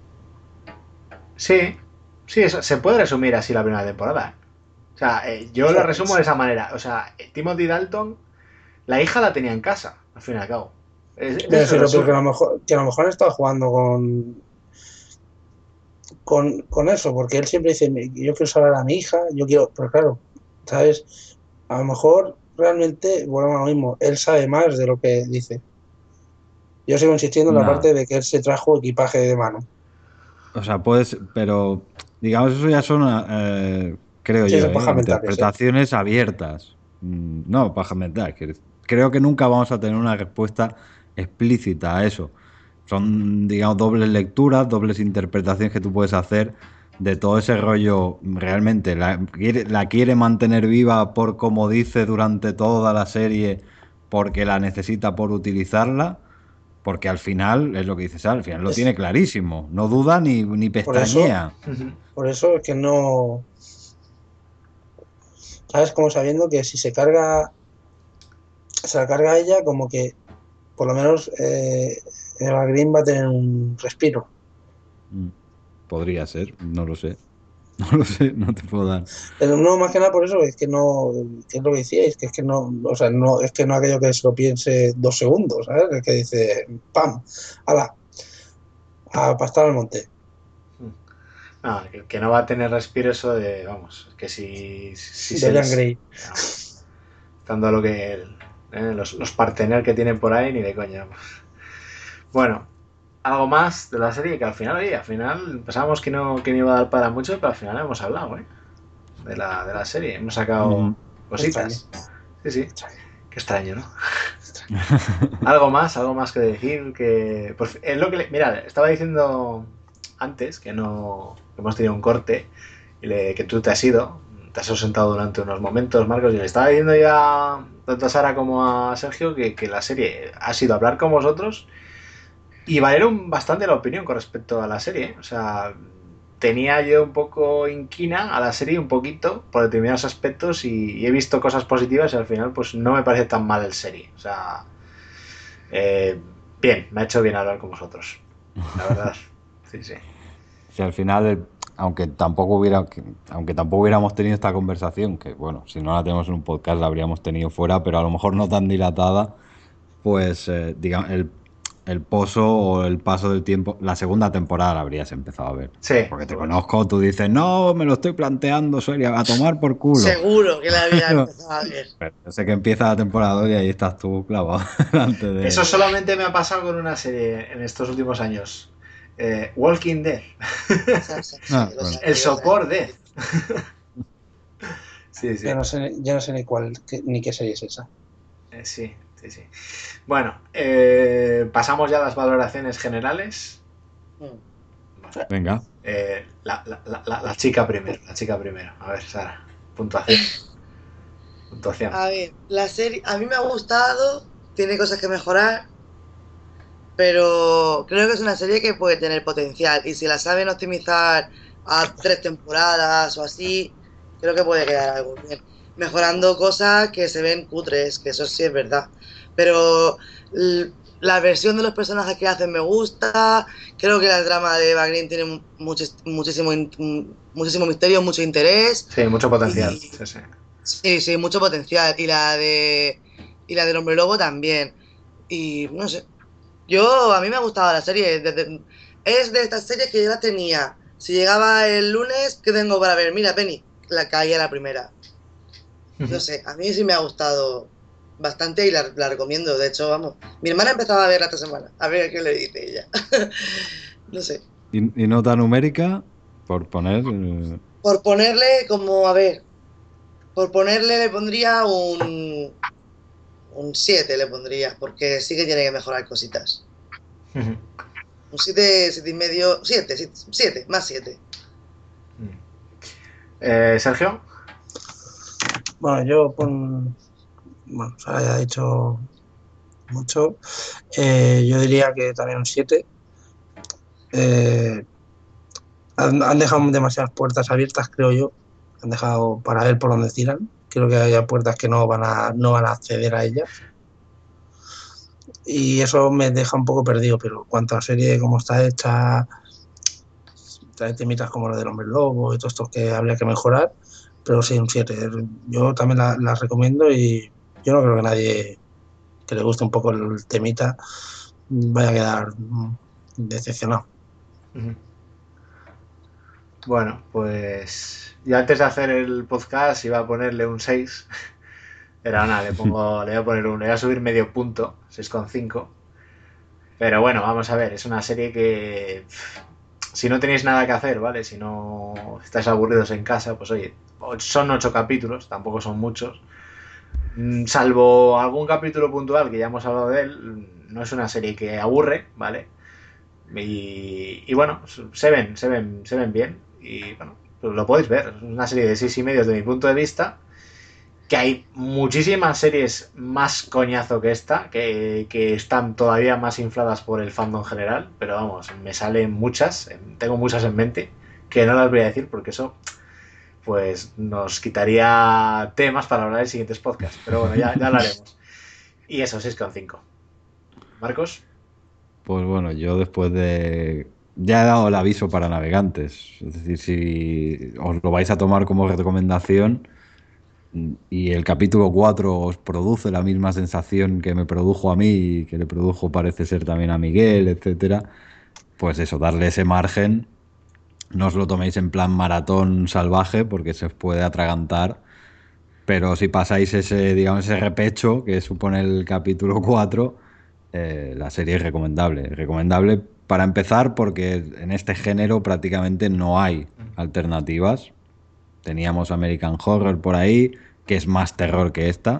Sí, sí, se puede resumir así la primera temporada. O sea, o yo lo sea, resumo de esa manera. O sea, Timothy Dalton, la hija la tenía en casa, al fin y al cabo. me Ese es el refiero, pero resumen. que a lo mejor han estado jugando con eso, porque él siempre dice, yo quiero salvar a mi hija, yo quiero, pero claro, ¿sabes? A lo mejor realmente, bueno, lo mismo, él sabe más de lo que dice. Yo sigo insistiendo en la no. parte de que él se trajo equipaje de mano. O sea, puedes, pero digamos, eso ya son, creo Sí, yo, son pajas mentales, ¿eh? interpretaciones abiertas. No, paja mental. Creo que nunca vamos a tener una respuesta explícita a eso. Son, digamos, dobles lecturas, dobles interpretaciones que tú puedes hacer de todo ese rollo. Realmente la quiere mantener viva por como dice durante toda la serie, porque la necesita por utilizarla. Porque al final, es lo que dices, al final lo Es, tiene clarísimo. No duda ni por eso, pestañea. por eso es que no, ¿sabes? Como sabiendo que si se la carga ella, como que por lo menos Eva Green va a tener un respiro. Mm, Podría ser, no lo sé. No lo sé, no te puedo dar. Pero no, más que nada por eso, es que no, que es lo que decíais, que es que no, o sea, no, es que no aquello que se lo piense 2 segundos, ¿sabes? Es que dice, ¡pam! ¡Hala! A pastar al monte. No, que no va a tener respiro eso de, vamos, que si se Dorian les... Gray. Vamos, estando lo que... los partener que tienen por ahí, ni de coña. Bueno, algo más de la serie que al final, oye, al final pensábamos que no iba a dar para mucho, pero al final hemos hablado, ¿eh? De la serie. Hemos sacado Ujú. Extraño. cositas. Sí, sí. Extraño. Qué extraño, ¿no? Extraño. Algo más que decir que... Pues, es lo que... Mira, estaba diciendo antes que no... que hemos tenido un corte y que tú te has ausentado durante unos momentos, Marcos, y le estaba diciendo ya tanto a Sara como a Sergio que la serie ha sido hablar con vosotros y valieron bastante la opinión con respecto a la serie. ¿Eh? O sea, tenía yo un poco inquina a la serie, un poquito, por determinados aspectos y he visto cosas positivas y al final pues no me parece tan mal el serie. O sea, eh, bien, me ha hecho bien hablar con vosotros. La verdad. Sí, sí. Si al final, aunque tampoco hubiéramos tenido esta conversación, que bueno, si no la tenemos en un podcast la habríamos tenido fuera, pero a lo mejor no tan dilatada, pues digamos, el pozo o el paso del tiempo, la segunda temporada la habrías empezado a ver. Sí, Porque te pues, conozco, tú dices, no, me lo estoy planteando, sería a tomar por culo. Seguro que la había empezado a ver. Pero yo sé que empieza la temporada 2 y ahí estás tú clavado delante eso de... solamente me ha pasado con una serie en estos últimos años. Walking Dead. Sí, lo Bueno. sé, El lo sé. sopor Dead. Sí, sí. Ya no sé ni cuál, ni qué serie es esa. Sí, sí, sí. Bueno, pasamos ya a las valoraciones generales. Mm. Venga. La chica primero, la chica primero. A ver, Sara, puntuación. Puntuación. A ver, la serie a mí me ha gustado, tiene cosas que mejorar, pero creo que es una serie que puede tener potencial y si la saben optimizar a 3 temporadas o así, creo que puede quedar algo bien. Mejorando cosas que se ven cutres, que eso sí es verdad. Pero la versión de los personajes que hacen me gusta, creo que el drama de Eva Green tiene muchísimo misterio, mucho interés. Sí, mucho potencial. Y, Sí, sí. sí, mucho potencial. Y la del Hombre Lobo también. Y no sé. A mí me ha gustado la serie. Es de estas series que yo la tenía. Si llegaba el lunes, ¿qué tengo para ver? Mira, Penny, la caía la primera. No sé, a mí sí me ha gustado bastante y la recomiendo. De hecho, vamos, mi hermana empezaba a verla esta semana. A ver qué le dice ella. No sé. ¿Y nota numérica? Por poner... Por ponerle como, a ver, por ponerle le pondría un 7 le pondría, porque sí que tiene que mejorar cositas. Un 7, 7 y medio, 7, más 7. Sergio. Bueno, yo bueno, Sara ya ha dicho mucho. Yo diría que también un 7. Han dejado demasiadas puertas abiertas, creo yo. Han dejado para ver por dónde tiran. Creo que hay puertas que no van a acceder a ellas. Y eso me deja un poco perdido, pero en cuanto a la serie, como está hecha, trae temitas como lo del Hombre Lobo y todo esto que habría que mejorar, pero sí, un 7. Yo también la recomiendo y yo no creo que nadie que le guste un poco el temita vaya a quedar decepcionado. Bueno, pues yo antes de hacer el podcast iba a ponerle un 6. Pero nada, le voy a poner le voy a subir medio punto, 6,5. Pero bueno, vamos a ver, es una serie que si no tenéis nada que hacer, ¿vale? Si no estáis aburridos en casa, pues oye, son 8 capítulos, tampoco son muchos. Salvo algún capítulo puntual que ya hemos hablado de él, no es una serie que aburre, ¿vale? Y bueno, se ven bien. Y bueno, pues lo podéis ver. Es una serie de 6,5 desde mi punto de vista. Que hay muchísimas series más coñazo que esta, que están todavía más infladas por el fandom general, pero vamos, me salen muchas, tengo muchas en mente, que no las voy a decir porque eso pues nos quitaría temas para hablar en siguientes podcasts, pero bueno, ya lo haremos. Y eso, 6,5. Marcos. Pues bueno, yo después de... Ya he dado el aviso para navegantes, es decir, si os lo vais a tomar como recomendación y el capítulo 4 os produce la misma sensación que me produjo a mí y que le produjo parece ser también a Miguel, etcétera, pues eso, darle ese margen, no os lo toméis en plan maratón salvaje porque se os puede atragantar, pero si pasáis ese, digamos, ese repecho que supone el capítulo 4, la serie es recomendable. Recomendable para empezar porque en este género prácticamente no hay alternativas. Teníamos American Horror por ahí, que es más terror que esta,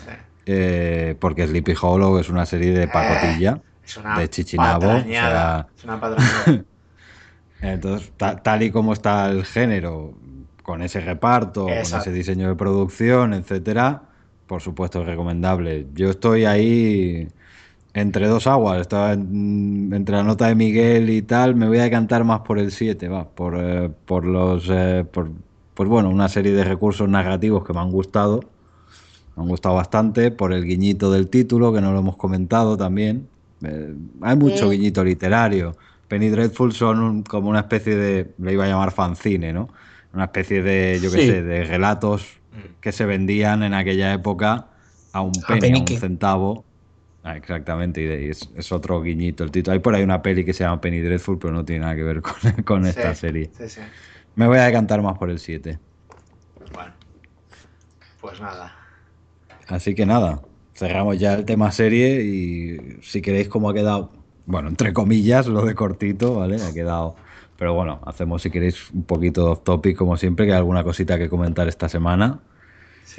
porque Sleepy Hollow es una serie de pacotilla, de Chichinabo. O sea, es una patrañada. entonces, tal y como está el género, con ese reparto, con Exacto. ese diseño de producción, etcétera, por supuesto es recomendable. Yo estoy ahí entre dos aguas, estaba entre la nota de Miguel y tal, me voy a decantar más por el 7, va, por los, pues bueno, una serie de recursos narrativos que me han gustado bastante, por el guiñito del título, que no lo hemos comentado también. Hay mucho guiñito literario. Penny Dreadful son como una especie de, le iba a llamar fanzine, ¿no? Una especie de, yo qué Sí. sé, de relatos que se vendían en aquella época a un penny, a un penique. centavo. Ah, exactamente, y es otro guiñito el título. Hay por ahí una peli que se llama Penny Dreadful, pero no tiene nada que ver con esta serie. Sí. Me voy a decantar más por el 7. Bueno, pues nada. Así que nada, cerramos ya el tema serie y si queréis cómo ha quedado, bueno, entre comillas, lo de cortito, ¿vale? Ha quedado, pero bueno, hacemos si queréis un poquito off topic como siempre, que hay alguna cosita que comentar esta semana. Sí.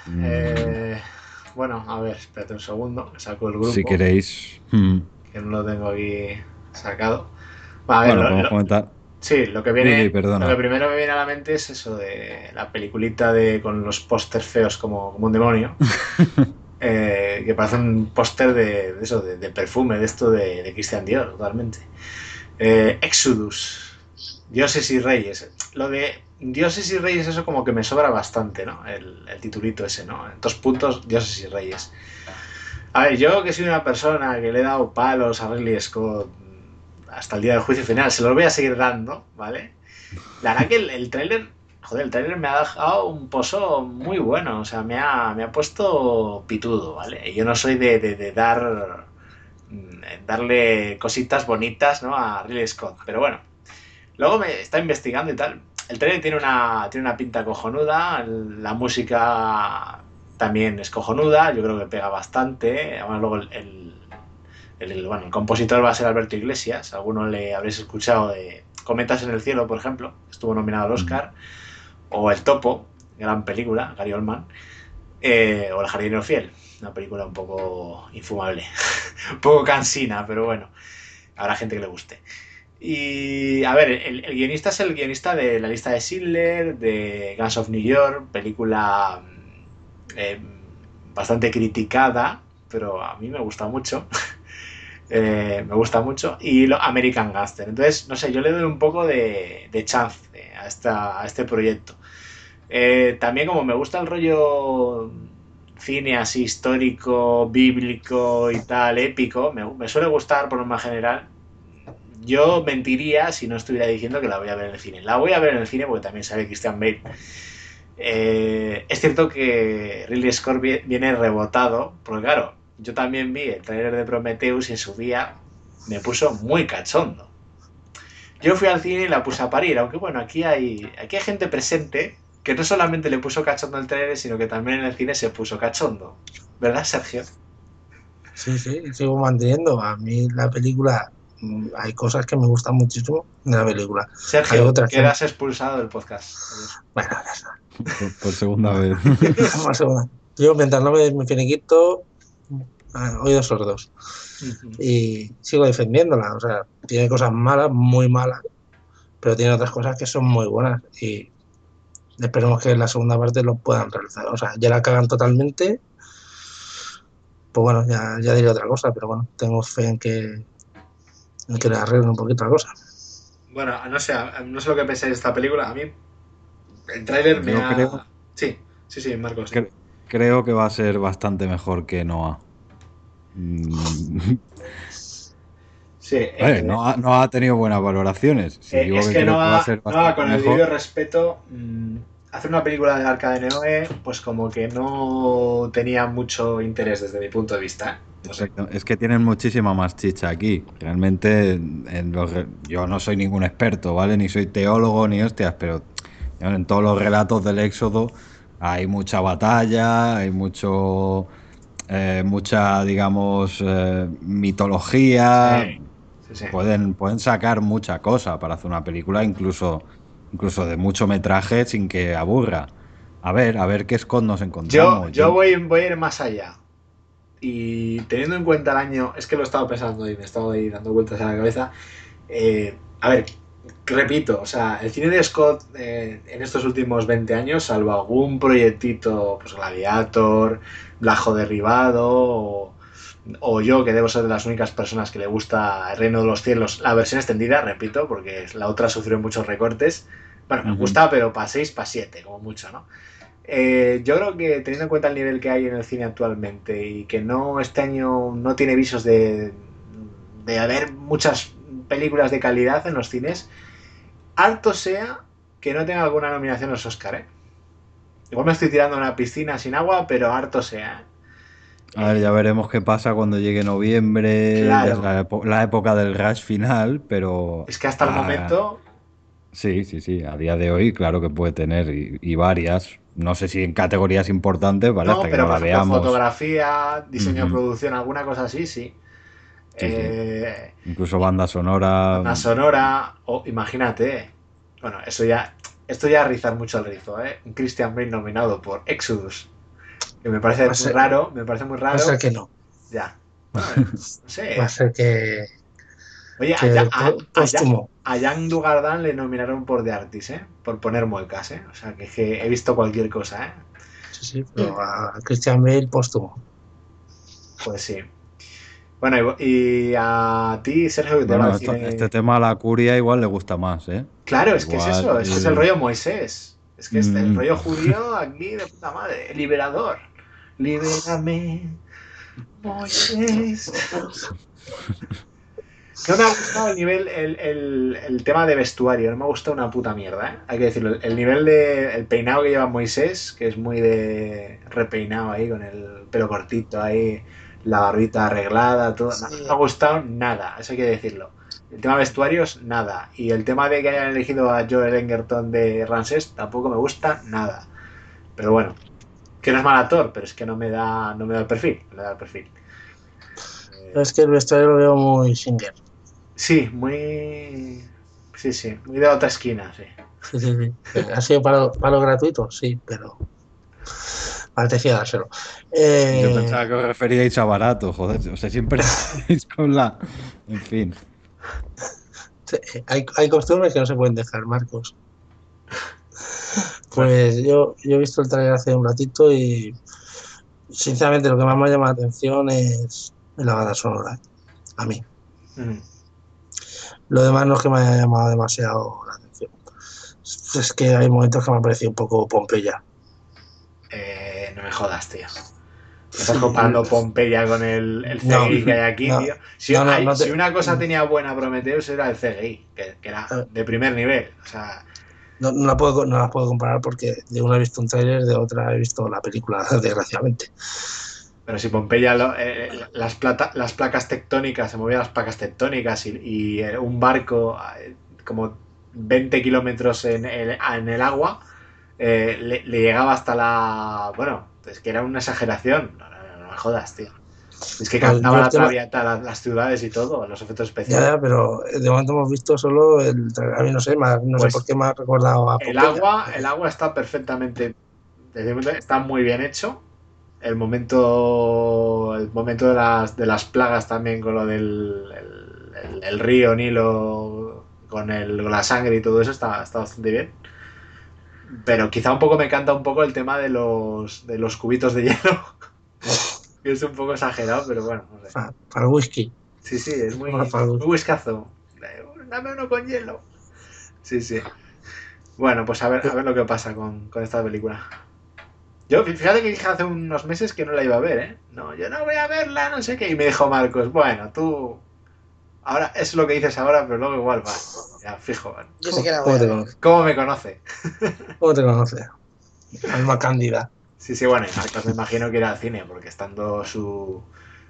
Bueno, a ver, espérate un segundo, saco el grupo. Si queréis... Que no lo tengo aquí sacado. A ver, Bueno, podemos comentar. Sí, lo que primero perdona. me viene a la mente es eso de la peliculita con los pósters feos como un demonio. Que parece un póster de eso, de perfume, de esto de Christian Dior, totalmente. Exodus, Dioses y Reyes. Lo de Dioses y Reyes, eso como que me sobra bastante, ¿no? El titulito ese, ¿no? En 2 puntos, Dioses y Reyes. A ver, yo que soy una persona que le he dado palos a Ridley Scott hasta el día del juicio final, se los voy a seguir dando, ¿vale? La verdad que el tráiler, joder, el tráiler me ha dejado un pozo muy bueno, o sea, me ha puesto pitudo, ¿vale? Y yo no soy de darle cositas bonitas, ¿no? A Ridley Scott, pero bueno. Luego me está investigando y tal. El trailer tiene una pinta cojonuda, la música también es cojonuda, yo creo que pega bastante. Además, luego el compositor va a ser Alberto Iglesias, alguno le habréis escuchado de Cometas en el cielo, por ejemplo, estuvo nominado al Oscar, o El Topo, gran película, Gary Oldman, o El jardinero fiel, una película un poco infumable, un poco cansina, pero bueno, habrá gente que le guste. Y a ver, el guionista es el guionista de La lista de Schindler, de Gangs of New York, película bastante criticada, pero a mí me gusta mucho. Me gusta mucho. Y American Gangster. Entonces, no sé, yo le doy un poco de chance a este proyecto. También como me gusta el rollo cine así histórico, bíblico y tal, épico, me suele gustar por norma general. Yo mentiría si no estuviera diciendo que la voy a ver en el cine. La voy a ver en el cine porque también sale Christian Bale. Es cierto que Ridley Scott viene rebotado, porque claro, yo también vi el trailer de Prometheus y en su día me puso muy cachondo. Yo fui al cine y la puse a parir, aunque bueno, aquí hay gente presente que no solamente le puso cachondo el trailer, sino que también en el cine se puso cachondo. ¿Verdad, Sergio? Sí, sigo manteniendo. A mí la película, hay cosas que me gustan muchísimo de la película. Sergio, hay otras quedas expulsado del podcast. Bueno, ya está. Por segunda vez. Yo mientras no me finiquito, oídos sordos. Y sigo defendiéndola. O sea, tiene cosas malas, muy malas, pero tiene otras cosas que son muy buenas. Y esperemos que en la segunda parte lo puedan realizar. O sea, ya la cagan totalmente. Pues bueno, ya diré otra cosa, pero bueno, tengo fe en que le arreglen un poquito la cosa. Bueno, no sé lo que pensáis de esta película. A mí el tráiler me ha... Creo, sí, Marcos. Sí. Creo que va a ser bastante mejor que Noah. Sí, no ha tenido buenas valoraciones. Si digo es que que creo no que va a ser bastante con el mejor. debido respeto, hacer una película del Arca de Noé, pues como que no tenía mucho interés desde mi punto de vista. No sé. Es que tienen muchísima más chicha aquí. Realmente, yo no soy ningún experto, ¿vale? Ni soy teólogo ni hostias, pero en todos los relatos del Éxodo hay mucha batalla, hay mucha, digamos, mitología. Sí. Pueden sacar mucha cosa para hacer una película, incluso de mucho metraje sin que aburra. A ver qué Scott nos encontramos. Yo voy a ir más allá. Y teniendo en cuenta el año, es que lo he estado pensando y me he estado ahí dando vueltas a la cabeza. A ver, repito, o sea, el cine de Scott en estos últimos 20 años, salvo algún proyectito, pues Gladiator, Blajo Derribado, o yo, que debo ser de las únicas personas que le gusta El Reino de los Cielos, la versión extendida, repito, porque la otra sufrió muchos recortes. Bueno, me gusta, pero para 6, para 7, como mucho, ¿no? Yo creo que teniendo en cuenta el nivel que hay en el cine actualmente y que este año no tiene visos de haber muchas películas de calidad en los cines, harto sea que no tenga alguna nominación a los Oscar, ¿eh? Igual me estoy tirando a una piscina sin agua, pero harto sea. A ver, ya veremos qué pasa cuando llegue noviembre, Claro. ya es la época del rush final, pero... Es que hasta el momento... Sí, a día de hoy claro que puede tener y varias, no sé si en categorías importantes, ¿vale? No, Hasta que pero no por la ejemplo, veamos. fotografía, diseño de producción, alguna cosa así, sí. Sí. Incluso banda sonora. Banda sonora, o imagínate, bueno, esto ya es rizar mucho el rizo, ¿eh? Un Christian Bale nominado por Exodus, que me parece muy raro. Va a ser que no. Ya. No sé. Va a ser que Oye, póstumo. a Jean Dujardin le nominaron por The Artist, por poner muecas, o sea, que he visto cualquier cosa, Sí, pero a Christian Bale póstumo. Pues sí. Bueno, y a ti, Sergio, que te va a decir... Este tema a la curia igual le gusta más, ¿eh? Claro, igual... es que es eso, es el rollo Moisés. Es que el rollo judío aquí de puta madre, liberador. Libérame, Moisés. No me ha gustado el nivel, el tema de vestuario, no me ha gustado una puta mierda, Hay que decirlo, el nivel de el peinado que lleva Moisés, que es muy de repeinado ahí, con el pelo cortito ahí, la barbita arreglada, todo, no me ha gustado nada, eso hay que decirlo. El tema de vestuarios, nada. Y el tema de que hayan elegido a Joel Edgerton de Ramsés, tampoco me gusta nada. Pero bueno, que no es mal actor, pero es que no me da el perfil, Es que el vestuario lo veo muy Singer. Sí, muy... Sí, muy de otra esquina, sí. Sí. ¿Ha sido palo gratuito? Sí, pero parecía dárselo. Yo pensaba que os referíais a barato, joder. O sea, siempre estáis con la... En fin. Hay costumbres que no se pueden dejar, Marcos. Pues yo he visto el trailer hace un ratito y sinceramente lo que más me llama la atención es la banda sonora, a mí. Lo demás no es que me haya llamado demasiado la atención. Es que hay momentos que me ha parecido un poco Pompeya. No me jodas, tío. Estás comparando Pompeya con el CGI que hay aquí, tío. Si una cosa tenía buena Prometheus era el CGI, que era de primer nivel. O sea... No las puedo comparar porque de una he visto un tráiler, de otra he visto la película, desgraciadamente. Pero si Pompeya, las placas tectónicas, se movían las placas tectónicas y un barco como 20 kilómetros en el agua le llegaba hasta la... Bueno, es que era una exageración. No me jodas, tío. Es que cantaba la traviata, las ciudades y todo, los efectos especiales. Ya, pero de momento hemos visto solo a mí no sé por qué me ha recordado a Pompeya. El agua está perfectamente... Está muy bien hecho. El momento de las plagas también con lo del el río Nilo con la sangre y todo eso está bastante bien, pero quizá un poco me canta un poco el tema de los cubitos de hielo que es un poco exagerado, pero bueno, no sé. Para el whisky. Sí, es muy whiskazo. Dame uno con hielo. Sí. Bueno, pues a ver lo que pasa con esta película. Yo, fíjate que dije hace unos meses que no la iba a ver, No, yo no voy a verla, no sé qué. Y me dijo Marcos, bueno, tú... Ahora, es lo que dices ahora, pero luego igual va. Ya, fijo. Yo sé que la voy a ver. ¿Cómo me conoce? ¿Cómo te conoce? Alma cándida. Sí, bueno, y Marcos me imagino que irá al cine, porque estando su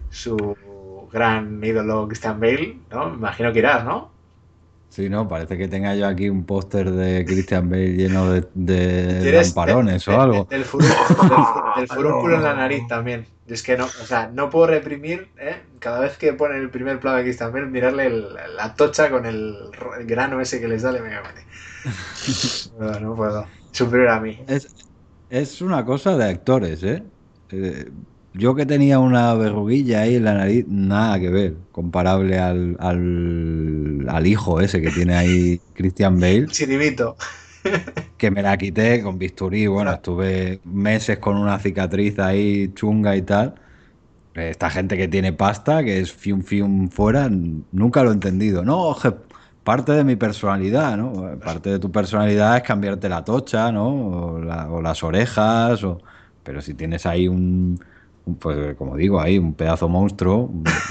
gran ídolo Christian Bale, ¿no? Me imagino que irás, ¿no? Sí, no, parece que tenga yo aquí un póster de Christian Bale lleno de lamparones o algo. Del furúnculo en la nariz también. Y es que no, o sea, no puedo reprimir, cada vez que pone el primer plano de Christian Bale, mirarle la tocha con el grano ese que les sale, me cago. No puedo. Superior a mí. Es una cosa de actores, yo que tenía una verruguilla ahí en la nariz, nada que ver, comparable al hijo ese que tiene ahí Christian Bale. Chiribito. Que me la quité con bisturí, bueno, estuve meses con una cicatriz ahí chunga y tal. Esta gente que tiene pasta, que es fium fuera, nunca lo he entendido. No, parte de mi personalidad, ¿no? Parte de tu personalidad es cambiarte la tocha, ¿no? O las orejas, pero si tienes ahí pues como digo, ahí un pedazo monstruo.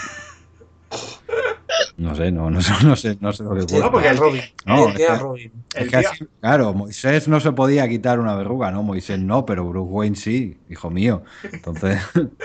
No sé lo que puede. No, porque Robin. Claro, Moisés no se podía quitar una verruga, ¿no? Moisés no, pero Bruce Wayne sí, hijo mío. Entonces...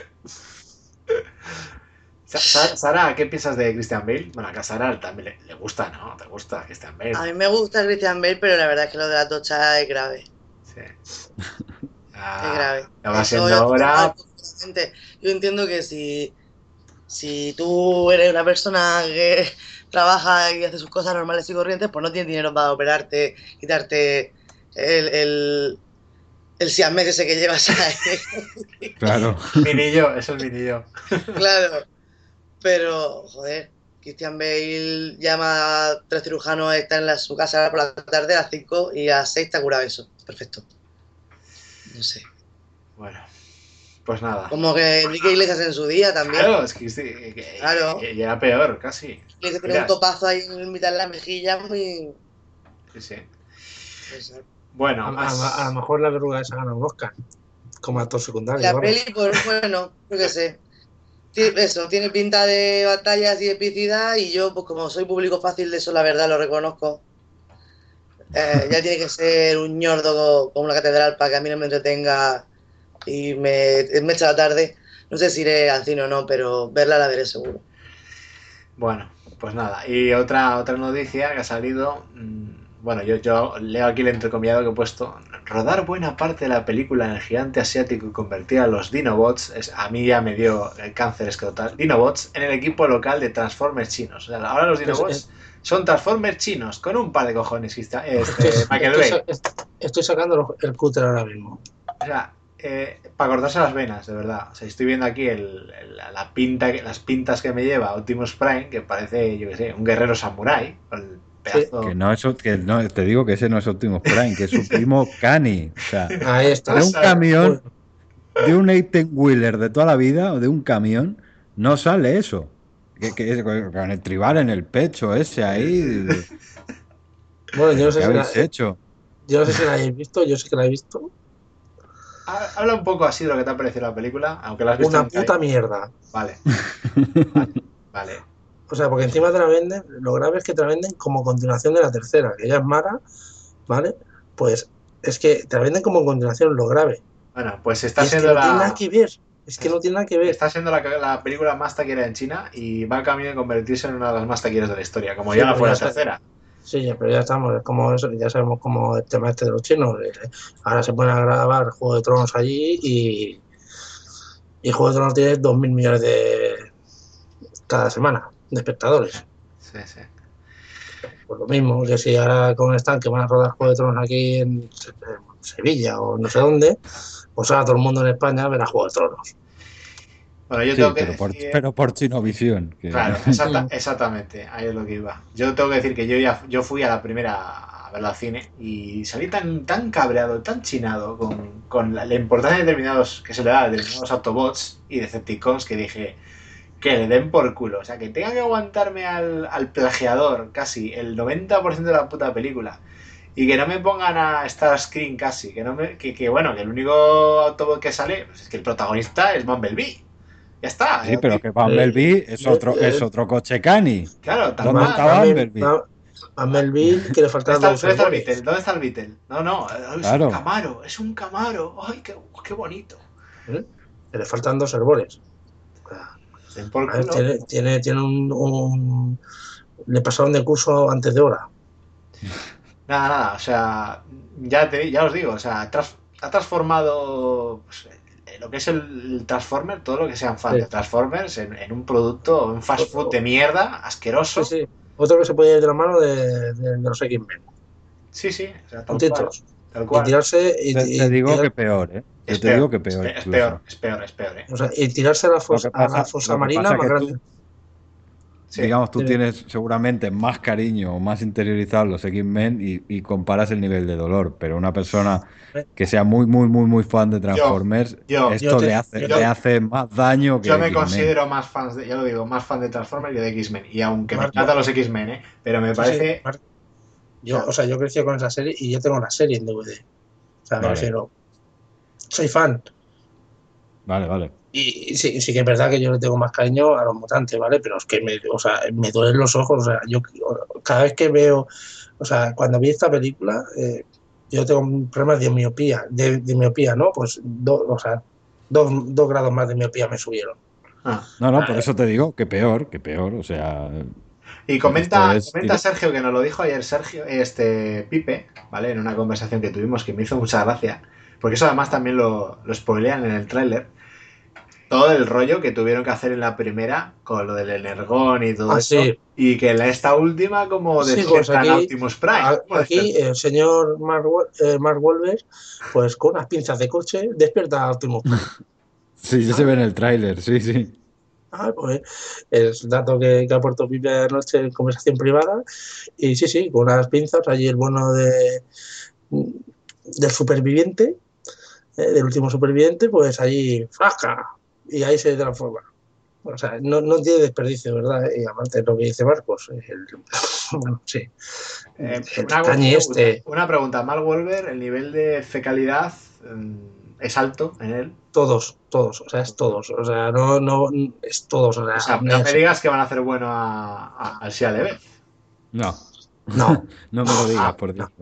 Sara, ¿qué piensas de Christian Bale? Bueno, a Sara también le gusta, ¿no? ¿Te gusta Christian Bale? A mí me gusta Christian Bale, pero la verdad es que lo de la tocha es grave. Sí. Es grave. Ya va siendo hora. Yo entiendo que si tú eres una persona que trabaja y hace sus cosas normales y corrientes, pues no tienes dinero para operarte, quitarte el siamés ese que llevas ahí. Claro. Minillo, eso es minillo. Claro. Pero, joder, Christian Bale llama a 3 cirujanos, están en su casa por la tarde a las 5 y a las 6 te ha curado eso. Perfecto. No sé. Bueno, pues nada. Como que Enrique Iglesias en su día también. Claro, es que Claro. y era peor, casi. Le tiene un topazo ahí en mitad de la mejilla muy... Sí. Exacto. Bueno, a lo mejor la verruga esa gana un Oscar como actor secundario. La peli, pues bueno, yo qué sé. Eso, tiene pinta de batallas y epicidad y yo, pues como soy público fácil de eso, la verdad, lo reconozco. Ya tiene que ser un ñordo como una catedral para que a mí no me entretenga y me echa la tarde. No sé si iré al cine o no, pero verla la veré seguro. Bueno, pues nada. Y otra noticia que ha salido... Bueno, yo leo aquí el entrecomillado que he puesto. Rodar buena parte de la película en el gigante asiático y convertir a los Dinobots, a mí ya me dio el cáncer escrotal, Dinobots en el equipo local de Transformers chinos. O sea, ahora los Dinobots son Transformers chinos, con un par de cojones. Michael Bay. Estoy sacando el cúter ahora mismo. O sea, para cortarse las venas, de verdad. O sea, estoy viendo aquí las pintas que me lleva Optimus Prime, que parece, yo qué sé, un guerrero samurái. Pedazo... Sí. Que no, te digo que ese no es Optimus Prime, que es su primo Kani. O sea, ahí está. De un camión, de un 18-wheeler de toda la vida, o de un camión, no sale eso. Que con el tribal en el pecho ese ahí. Bueno, yo no sé ¿Qué habéis hecho? Yo no sé si la habéis visto, yo sí que la he visto. Habla un poco así de lo que te ha parecido la película, aunque la has visto. Una puta mierda. Vale. Vale. O sea, porque encima te la venden, lo grave es que te la venden como continuación de la tercera, que ella es Mara, ¿vale? Pues es que te la venden como continuación, lo grave. Bueno, pues está no siendo tiene nada que ver. Es que no tiene nada que ver. Está siendo la película más taquillera en China y va a camino de convertirse en una de las más taquilleras de la historia, como ya la fue la tercera. Sí, pero ya estamos, es como eso, ya sabemos cómo el tema este de los chinos. Ahora se ponen a grabar Juego de Tronos allí y Juego de Tronos tiene 2.000 millones cada semana de espectadores. Sí. Pues lo mismo, que si ahora con están que van a rodar Juego de Tronos aquí en Sevilla o no sé dónde, pues ahora todo el mundo en España verá Juego de Tronos. Bueno, yo tengo que decir... pero por Chinovisión. Que... Claro, exactamente, ahí es lo que iba. Yo tengo que decir que yo fui a la primera a verla al cine y salí tan cabreado, tan chinado con la importancia que se le da a determinados Autobots y Decepticons que dije que le den por culo. O sea, que tenga que aguantarme al plagiador casi el 90% de la puta película y que no me pongan a Starscream casi, que bueno, que el único Autobot que sale pues es que el protagonista es Bumblebee. Ya está. Sí, pero que Bumblebee es otro coche Cani. Claro, tal ¿Dónde está Bumblebee? Bumblebee, que le faltaba ¿Dónde está el Beetle? No, claro. es un Camaro. Ay, qué bonito. Le faltan 2 herbores. Tiene le pasaron de curso antes de hora. Nada, o sea, ya os digo, o sea, ha transformado pues, lo que es el Transformer, todo lo que sean fans de Transformers en un producto, un fast food de mierda, asqueroso. Sí. Otro que se puede ir de la mano de los X-Men. Sí, o sea, tal cual. Y tirarse... te digo que peor, ¿eh? Te digo que peor. Es peor, ¿eh? O sea, y tirarse a la fosa marina más grande. Sí. Digamos, tú tienes seguramente más cariño o más interiorizado los X-Men y comparas el nivel de dolor, pero una persona que sea muy fan de Transformers, le hace más daño que yo me considero más fan de Transformers que de X-Men, y aunque me encantan los X-Men, pero me parece... Yo crecí con esa serie y yo tengo la serie en DVD. O sea, me refiero... Soy fan. Vale. Y sí que es verdad que yo le tengo más cariño a los mutantes, ¿vale? Pero es que me duelen los ojos. O sea, yo cada vez que veo... O sea, cuando vi esta película, yo tengo problemas de miopía. De miopía, ¿no? Pues 2 grados más de miopía me subieron. No, por eso te digo que peor, o sea... Y comenta Sergio, que nos lo dijo ayer Pipe, ¿vale? En una conversación que tuvimos que me hizo mucha gracia, porque eso además también lo spoilean en el tráiler, todo el rollo que tuvieron que hacer en la primera con lo del Energón y todo eso, y que en esta última como despiertan a Optimus Prime. Aquí el señor Mark Wahlberg, pues con unas pinzas de coche despierta a Optimus Prime. Sí, se ve en el tráiler, sí. Pues es dato que ha puesto Pipe anoche en conversación privada. Y sí, con unas pinzas, allí el bueno del superviviente, del último superviviente, pues allí, ¡frasca! Y ahí se transforma. O sea, no tiene desperdicio, ¿verdad? Y aparte lo que dice Marcos, bueno, sí. El Tañi una pregunta, Mark Wahlberg, el nivel de fecalidad es alto en él. Todos, o sea, es todos, o sea, no es todos, o sea, no me digas que van a hacer bueno al Shia LaBeouf. No. No. No me lo digas, por Dios.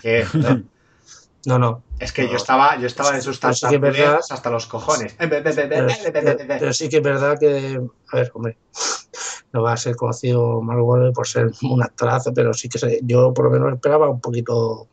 No. Es que yo estaba de sus tartamudeos hasta los cojones. Pero sí que es verdad que, a ver, hombre, no va a ser conocido Mark Wahlberg por ser un actorazo, pero sí que yo por lo menos esperaba un poquito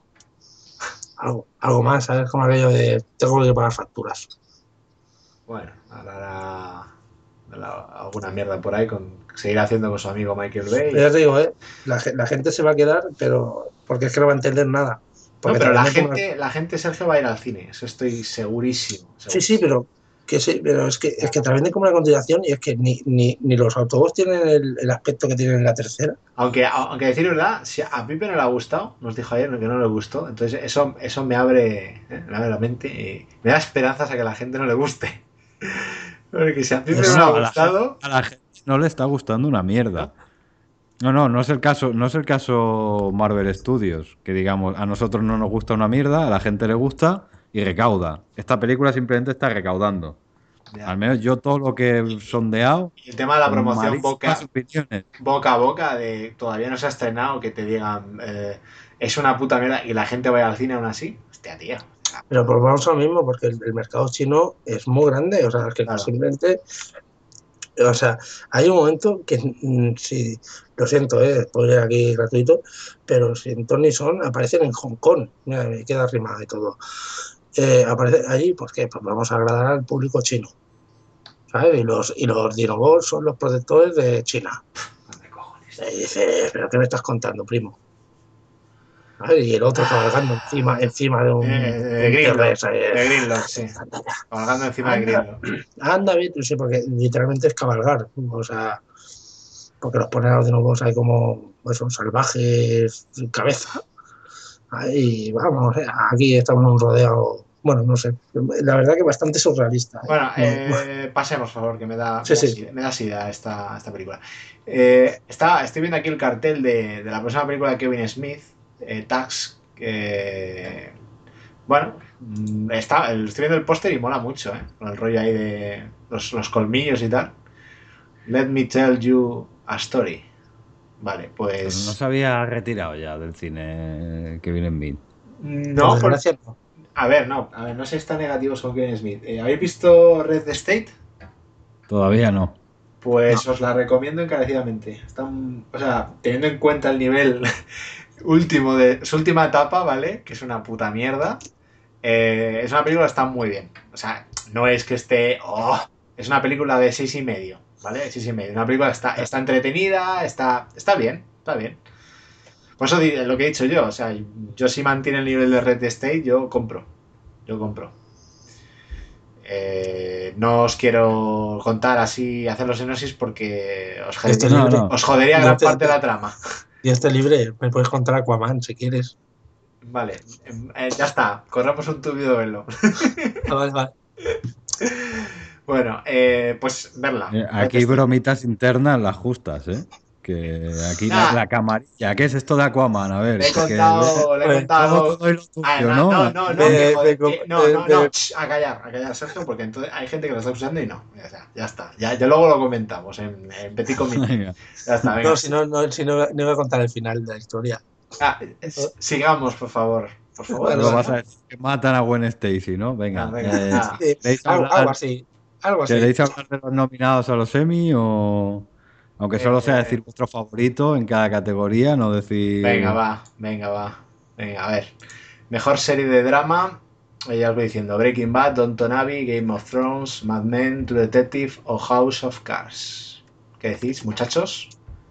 algo más, ¿sabes? Como aquello de tengo que pagar facturas. Bueno, ahora alguna mierda por ahí seguir haciendo con su amigo Michael Bay. Ya te digo, la gente se va a quedar, pero porque es que no va a entender nada. No, pero la gente, Sergio, va a ir al cine, eso estoy segurísimo. Sí, pero es que te venden como una continuación y es que ni los autobuses tienen el aspecto que tienen en la tercera. Aunque decir verdad, si a Pipe no le ha gustado, nos dijo ayer que no le gustó, entonces eso me abre la mente y me da esperanzas a que a la gente no le guste. Porque si a Pipe no le ha gustado... A la gente no le está gustando una mierda. No es el caso Marvel Studios, que digamos, a nosotros no nos gusta una mierda, a la gente le gusta y recauda. Esta película simplemente está recaudando. Ya. Al menos yo todo lo que he sondeado... Y el tema de la promoción boca a boca, de todavía no se ha estrenado, que te digan es una puta mierda y la gente vaya al cine aún así. Hostia, tío. Pero pues vamos a lo mismo, porque el mercado chino es muy grande, o sea, que claro. Simplemente... O sea, hay un momento que, sí, lo siento, spoiler aquí gratuito, pero si en Tony Son aparecen en Hong Kong, mira, me queda rimado y todo. Aparece allí, ¿por qué? Pues vamos a agradar al público chino, ¿sabes? Y los Dinobots son los protectores de China. Y dice, ¿pero qué me estás contando, primo? Y el otro cabalgando encima de un Gridlock, sí. Cabalgando encima de Gridlock. Anda, sí, porque literalmente es cabalgar. O sea, porque los ponen a los dinobots ahí como son salvajes sin cabeza. Y vamos, aquí estamos en un rodeo. Bueno, no sé. La verdad que bastante surrealista. Bueno, pasemos, por favor, que me da sida esta película. Estoy viendo aquí el cartel de la próxima película de Kevin Smith. Tax, bueno, estoy viendo el póster y mola mucho, con el rollo ahí de los colmillos y tal. Let me tell you a story. Vale, pues... Pero no se había retirado ya del cine Kevin Smith. No, a ver, no sé si están negativos con Kevin Smith. ¿Habéis visto Red State? Todavía no. Pues os la recomiendo encarecidamente. O sea, teniendo en cuenta el nivel último de su última etapa, ¿vale? Que es una puta mierda. Es una película que está muy bien. O sea, no es que esté... es una película de 6,5, ¿vale? 6,5. Una película que está entretenida, está bien. Por eso lo que he dicho yo. O sea, yo si mantiene el nivel de Red State, yo compro. No os quiero contar así, hacer los sinopsis porque os jodería gran parte de la trama. Y libre, me puedes contar Aquaman si quieres. Vale, ya está, corramos un tubido velo. Vale. Bueno, pues verla. Aquí bromitas internas las justas, que aquí la camarilla, ¿qué es esto de Aquaman? A ver, le he contado. A callar, Sergio, porque entonces hay gente que lo está usando y no. Ya está. Ya luego lo comentamos en Petit Comité. Ya está, venga. No, si no voy a contar el final de la historia. Sigamos, por favor. Lo vas a decir que matan a Gwen Stacy, ¿no? Venga. Algo así. ¿Queréis hablar de los nominados a los Emmy o...? Aunque solo sea decir vuestro favorito en cada categoría, no decir... Venga, va. Venga, a ver. Mejor serie de drama, ya os voy diciendo, Breaking Bad, Downton Abbey, Game of Thrones, Mad Men, True Detective o House of Cards. ¿Qué decís, muchachos?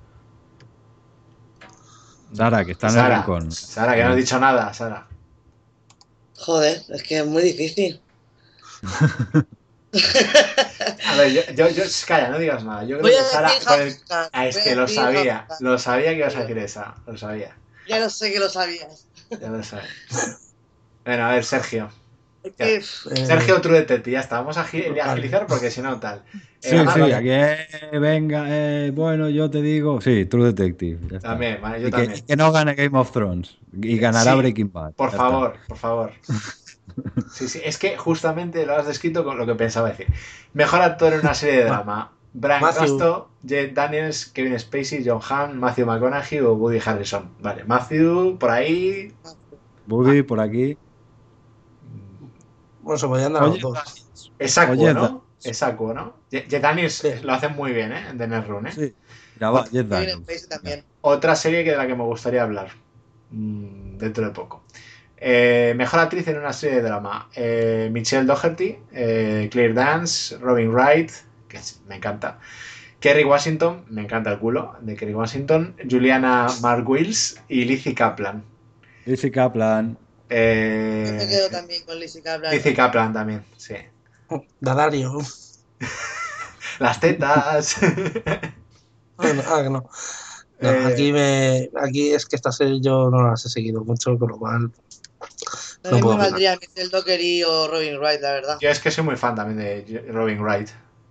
Sara, que está en el rincón. Sara, que no has dicho nada, Sara. Joder, es que es muy difícil. A ver, calla, no digas nada. Yo creo Voy a que Sara. decir House of Cards, Es voy que a lo decir sabía. House of Cards. Lo sabía que ibas a decir esa. Lo sabía. Ya lo sé que lo sabías. Ya lo sabes. Bueno, a ver, Sergio. Es Ya. que, Sergio True Detective, ya está. Vamos a agilizar porque si no, tal. Sí, Ana, sí, aquí venga, bueno, yo te digo, sí, True Detective, ya está. también, vale, yo Y también. que no gane Game of Thrones, y ganará Sí, Breaking Bad. Por ya favor, por favor. Sí, sí, es que justamente lo has descrito con lo que pensaba decir. Mejor actor en una serie de drama. Bryan Matthew. Cranston, Jake Daniels, Kevin Spacey, John Hamm, Matthew McConaughey o Woody Harrelson. Vale, Matthew, por ahí. está. Buddy, por aquí. Bueno, se podían dar los Oye, dos. Es Acuo, oye, ¿no? Es Acuo, ¿no? Jake Daniels Sí. lo hace muy bien, ¿eh? En The Next Run, ¿eh? sí, mira, va, Jet Kevin Daniels. Spacey también. Otra serie de la que me gustaría hablar dentro de poco. Mejor actriz en una serie de drama. Michelle Dougherty, Claire Dance, Robin Wright, que me encanta. Kerry Washington, me encanta el culo de Kerry Washington. Juliana Margulies y Lizzie Kaplan. Lizzie Kaplan. Yo me quedo también con Lizzie Kaplan. Lizzie Kaplan también, sí. Dadario. Las tetas. Que no. No, aquí es que esta serie yo no las he seguido mucho, con lo cual A no mí puedo me opinar. valdría Michelle Dockery o Robin Wright, la verdad. Yo es que soy muy fan también de Robin Wright.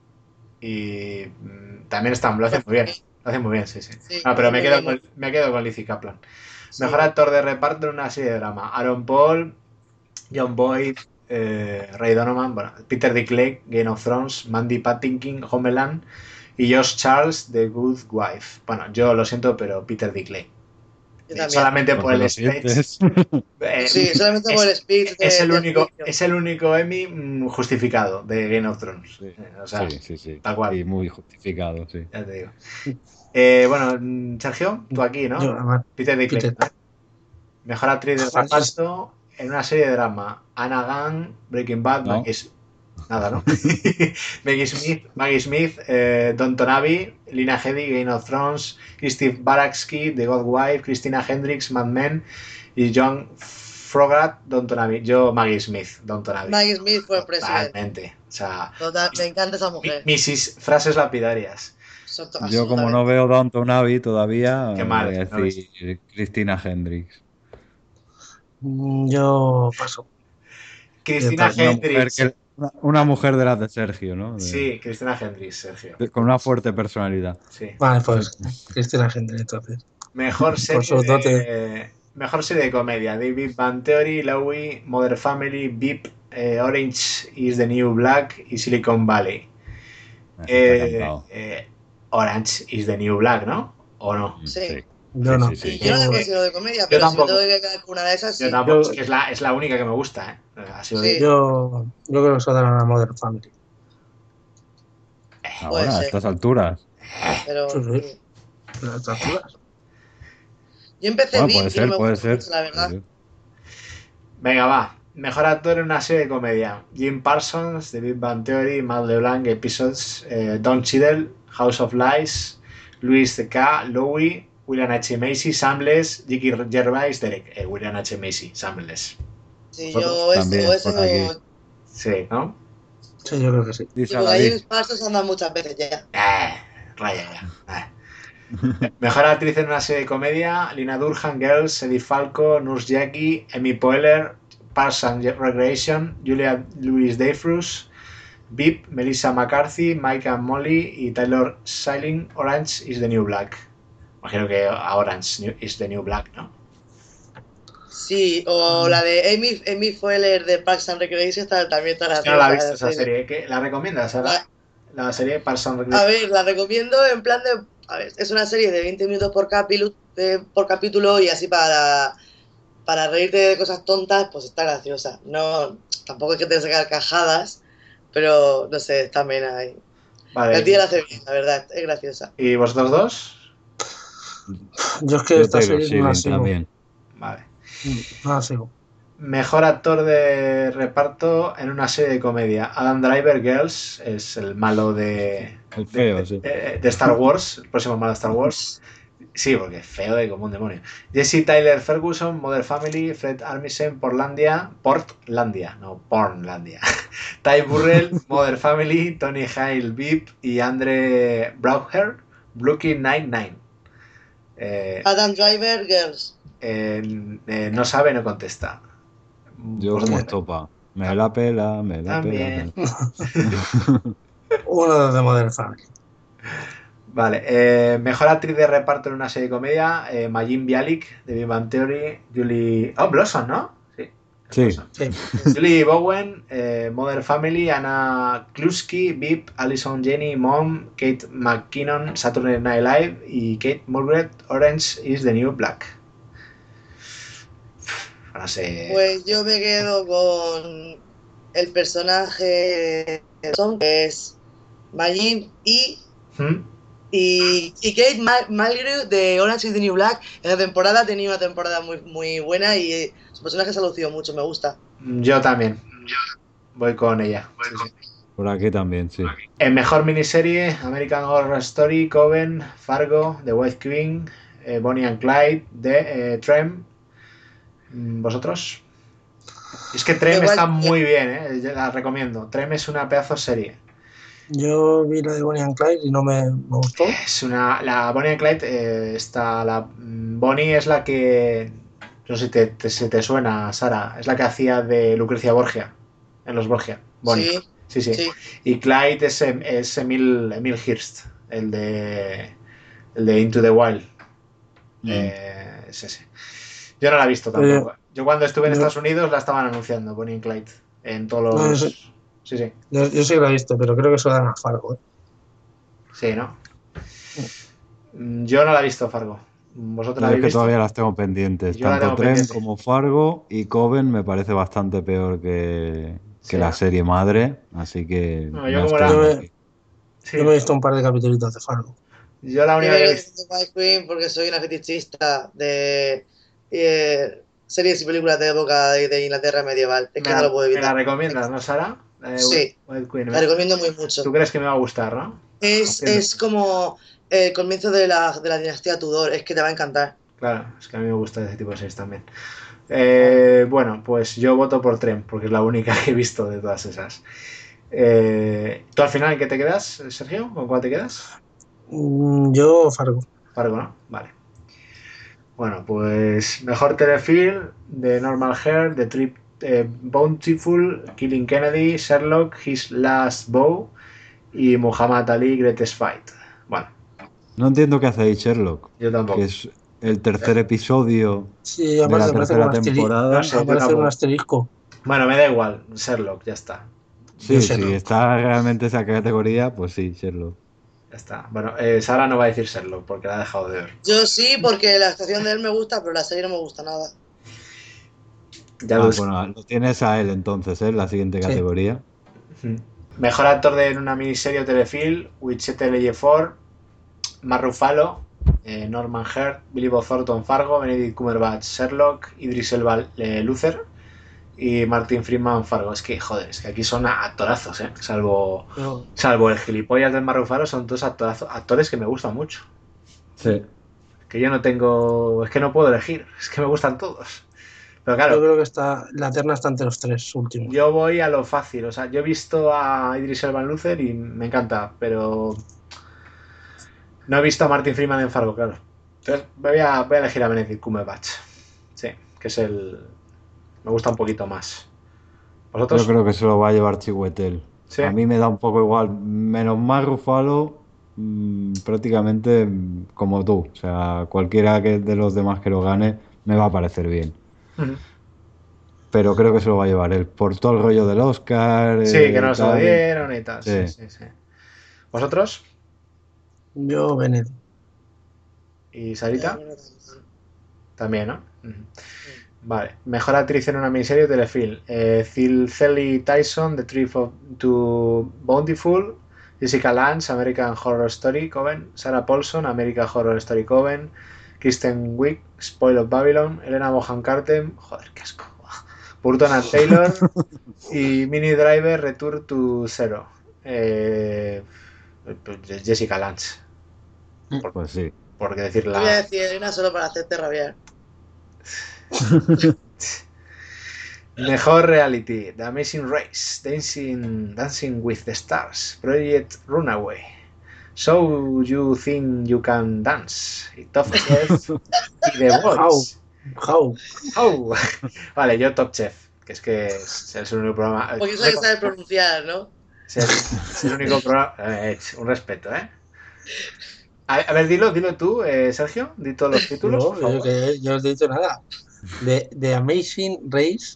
Y también lo hace muy bien. Lo hace muy bien, sí, sí. Sí, No, pero muy bien. me quedo con Lizzie Kaplan. Sí. Mejor actor de reparto en una serie de drama. Aaron Paul, John Boyd, Ray Donovan, bueno, Peter Dinklage, Game of Thrones, Mandy Patinkin, Homeland y Josh Charles, The Good Wife. Bueno, yo lo siento, pero Peter Dinklage. Yo también. Solamente por Porque el lo speech. sientes. Sí, solamente por el speech Es el del juicio. es el único Emmy justificado de Game of Thrones. Sí, O sea, sí. tal cual. Y muy justificado, sí. Ya te digo. Bueno, Sergio, tú aquí, ¿no? Yo, además, Peter Dinklage. Peter. Mejor actriz de reparto en una serie de drama. Anna Gunn, Breaking Bad, No. Nada, ¿no? Maggie Smith, Downton Abbey, Lina Headey, Game of Thrones, Steve Baraksky, The God Wife, Christina Hendricks, Mad Men y John Froggatt, Downton Abbey. Yo, Maggie Smith, Downton Abbey. Maggie Smith fue presidente. Totalmente. O sea, Me encanta esa mujer. Mrs. Frases lapidarias. Yo como no veo Downton Abbey todavía, Qué mal, voy a no decir Christina Hendricks. Yo paso. Cristina Hendricks. Una mujer de las de Sergio, ¿no? Sí, Cristina Hendricks, Sergio. Con una fuerte personalidad. Sí. Vale, pues Cristina Hendricks, entonces. Mejor serie de comedia. The Big Bang Theory, Louie, Modern Family, Veep, Orange is the New Black y Silicon Valley. Orange is the New Black, ¿no? ¿O no? Sí. Yo no. Sí. Yo no la considero de comedia, pero si me tengo que quedar con una de esas, sí. Yo tampoco, es la única que me gusta, ¿eh? Sí. Yo creo que eso dará una Modern Family. Ahora, a estas alturas. Pero Sí. A estas alturas. yo empecé Bueno, bien y no me puede gustó ser. mucho, la verdad. Venga, va. Mejor actor en una serie de comedia. Jim Parsons, The Big Bang Theory, Matt LeBlanc, Episodes, Don Cheadle, House of Lies, Louis C.K., Louie, William H. Macy, Shameless, Ricky Gervais, Derek. William H. Macy, Shameless. Sí, yo eso. Sí, ¿no? Sí, yo creo que sí. Sí, porque ahí en Parsons andan muchas veces ya. Raya ya. Mejor actriz en una serie de comedia: Lina Dunham, Girls, Eddie Falco, Nurse Jackie, Amy Poehler, Parks and Recreation, Julia Louis-Dreyfus, Veep, Melissa McCarthy, Mike and Molly y Taylor Schilling. Orange is the New Black. Imagino que Orange is the New Black, ¿no? Sí, o la de Amy Poehler de Parks and Recreation también está graciosa. Yo no la he visto esa serie. ¿Qué? ¿La recomiendas? La serie Parks and Recreation. A ver, la recomiendo en plan de... A ver, es una serie de 20 minutos por capítulo y así para reírte de cosas tontas, pues está graciosa. No, tampoco es que te sacar carcajadas, pero no sé, está amena ahí. Vale. La tía la hace bien, la verdad, es graciosa. ¿Y vosotros dos? Yo es que esta serie no la sigo. También. Vale. No la sigo. Mejor actor de reparto en una serie de comedia. Adam Driver, Girls, es el malo El feo, sí. de Star Wars, el próximo malo de Star Wars. Sí, porque es feo de como un demonio. Jesse Tyler Ferguson, Mother Family, Fred Armisen, Portlandia, no, Pornlandia. Ty Burrell, Mother Family, Tony Hale, VIP y Andre Braucher, Brooklyn Nine-Nine. Adam Driver, Girls. No sabe, no contesta. Yo como estopa. Me la pela, También. Uno de Modern Family. Vale, mejor actriz de reparto en una serie de comedia, Majin Bialik, de Big Bang Theory, Julie... Oh, Blossom, ¿no? Sí. Sí. Julie Bowen, Mother Family, Anna Kluski, VIP, Allison Janney, Mom, Kate McKinnon, Saturday Night Live y Kate Mulgrew, Orange is the New Black. No sé. Pues yo me quedo con el personaje que es Majin y Kate Mulgrew de Orange is the New Black. En la temporada ha tenido una temporada muy, muy buena y su personaje se ha lucido mucho, me gusta. Yo también. Voy con ella. Sí. Por aquí también, sí. En mejor miniserie, American Horror Story, Coven, Fargo, The White Queen, Bonnie and Clyde, Trem. ¿Vosotros? Es que Trem está muy bien, la recomiendo. Trem es una pedazo serie. Yo vi la de Bonnie and Clyde y no me gustó. La Bonnie and Clyde Bonnie es la que, no sé si te suena, Sara, es la que hacía de Lucrecia Borgia en los Borgia. Bonnie. Sí. Y Clyde es Emil Hirst, el de Into the Wild. Es ese. Yo no la he visto tampoco. Yo cuando estuve en Estados Unidos la estaban anunciando, Bonnie and Clyde, en todos los... Sí. Yo sí la he visto, pero creo que eso da a Fargo. Sí, ¿no? Yo no la he visto, Fargo. ¿Vosotros la habéis visto? Todavía las tengo pendientes. Yo tanto Trem como Fargo, y Coven me parece bastante peor que la serie madre, así que... No, yo me he visto un par de capítulos de Fargo. Yo la única que he visto... porque soy una fetichista de series y películas de época de Inglaterra medieval. Es que no lo puedo evitar. ¿Me la recomiendas, no, Sara? Sí, la recomiendo muy mucho. ¿Tú crees que me va a gustar, no? Es como el comienzo de la dinastía Tudor, es que te va a encantar. Claro, es que a mí me gusta ese tipo de series también. Bueno, pues yo voto por Trem, porque es la única que he visto de todas esas. ¿Tú al final en qué te quedas, Sergio? ¿Con cuál te quedas? Yo Fargo. Fargo, ¿no? Vale. Bueno, pues mejor telefilm de Normal Hair, The Trip Bountiful, Killing Kennedy, Sherlock, His Last Bow y Muhammad Ali, Greatest Fight. Bueno. No entiendo qué hacéis, Sherlock. Yo tampoco. Que es el tercer episodio de la tercera temporada. No sé, aparece un asterisco. Bueno, me da igual, Sherlock, ya está. Sí, si está realmente esa categoría, pues sí, Sherlock. Ya está. Bueno, Sara no va a decir Sherlock porque la ha dejado de ver. Yo sí, porque la actuación de él me gusta, pero la serie no me gusta nada. Bueno, lo tienes a él entonces, la siguiente categoría. Mejor actor en una miniserie o telefilm, Wichete Ejiofor, Mark Ruffalo, Norman Hurt, Billy Bob Thornton, Fargo, Benedict Cumberbatch, Sherlock, Idris Elba, Luther y Martin Freeman, Fargo. Es que, joder, es que aquí son actorazos, salvo el gilipollas del Mark Ruffalo, son todos actores que me gustan mucho. Sí. Que yo no tengo... Es que no puedo elegir, es que me gustan todos. Pero claro, yo creo que la terna está entre los tres últimos. Yo voy a lo fácil, o sea, yo he visto a Idris Elba en Luther y me encanta, pero no he visto a Martin Freeman en Fargo, claro. Entonces voy a elegir a Benedict Cumberbatch. Sí, que es me gusta un poquito más. ¿Vosotros? Yo creo que se lo va a llevar Chiwetel. ¿Sí? A mí me da un poco igual, menos más Ruffalo, prácticamente como tú. O sea, cualquiera de los demás que lo gane me va a parecer bien. Pero creo que se lo va a llevar él por todo el rollo del Oscar. Sí, que no se lo dieron y tal. Sí. ¿Vosotros? Yo, Benedict. ¿Y Sarita? También, ¿no? Vale. Mejor actriz en una miniserie o telefilm. Cicely Tyson, The Trip to Bountiful. Jessica Lange, American Horror Story, Coven. Sarah Paulson, American Horror Story, Coven. Kristen Wiig, Spoil of Babylon. Elena Bonham Carter, joder, qué asco. Burton and Taylor y Mini Driver Return to Zero. Jessica Lange. Pues sí. por qué decir Voy a decir una solo para hacerte rabiar. Mejor reality: The Amazing Race, Dancing with the Stars, Project Runaway, So You Think You Can Dance, y Top Chef y The Voice. How. Vale, yo Top Chef, que es el único programa. Porque eso hay que saber pronunciar, ¿no? Es el único programa. Un respeto, ¿eh? A ver, dilo tú, Sergio. Di todos los títulos. No, yo no os he dicho nada. The Amazing Race.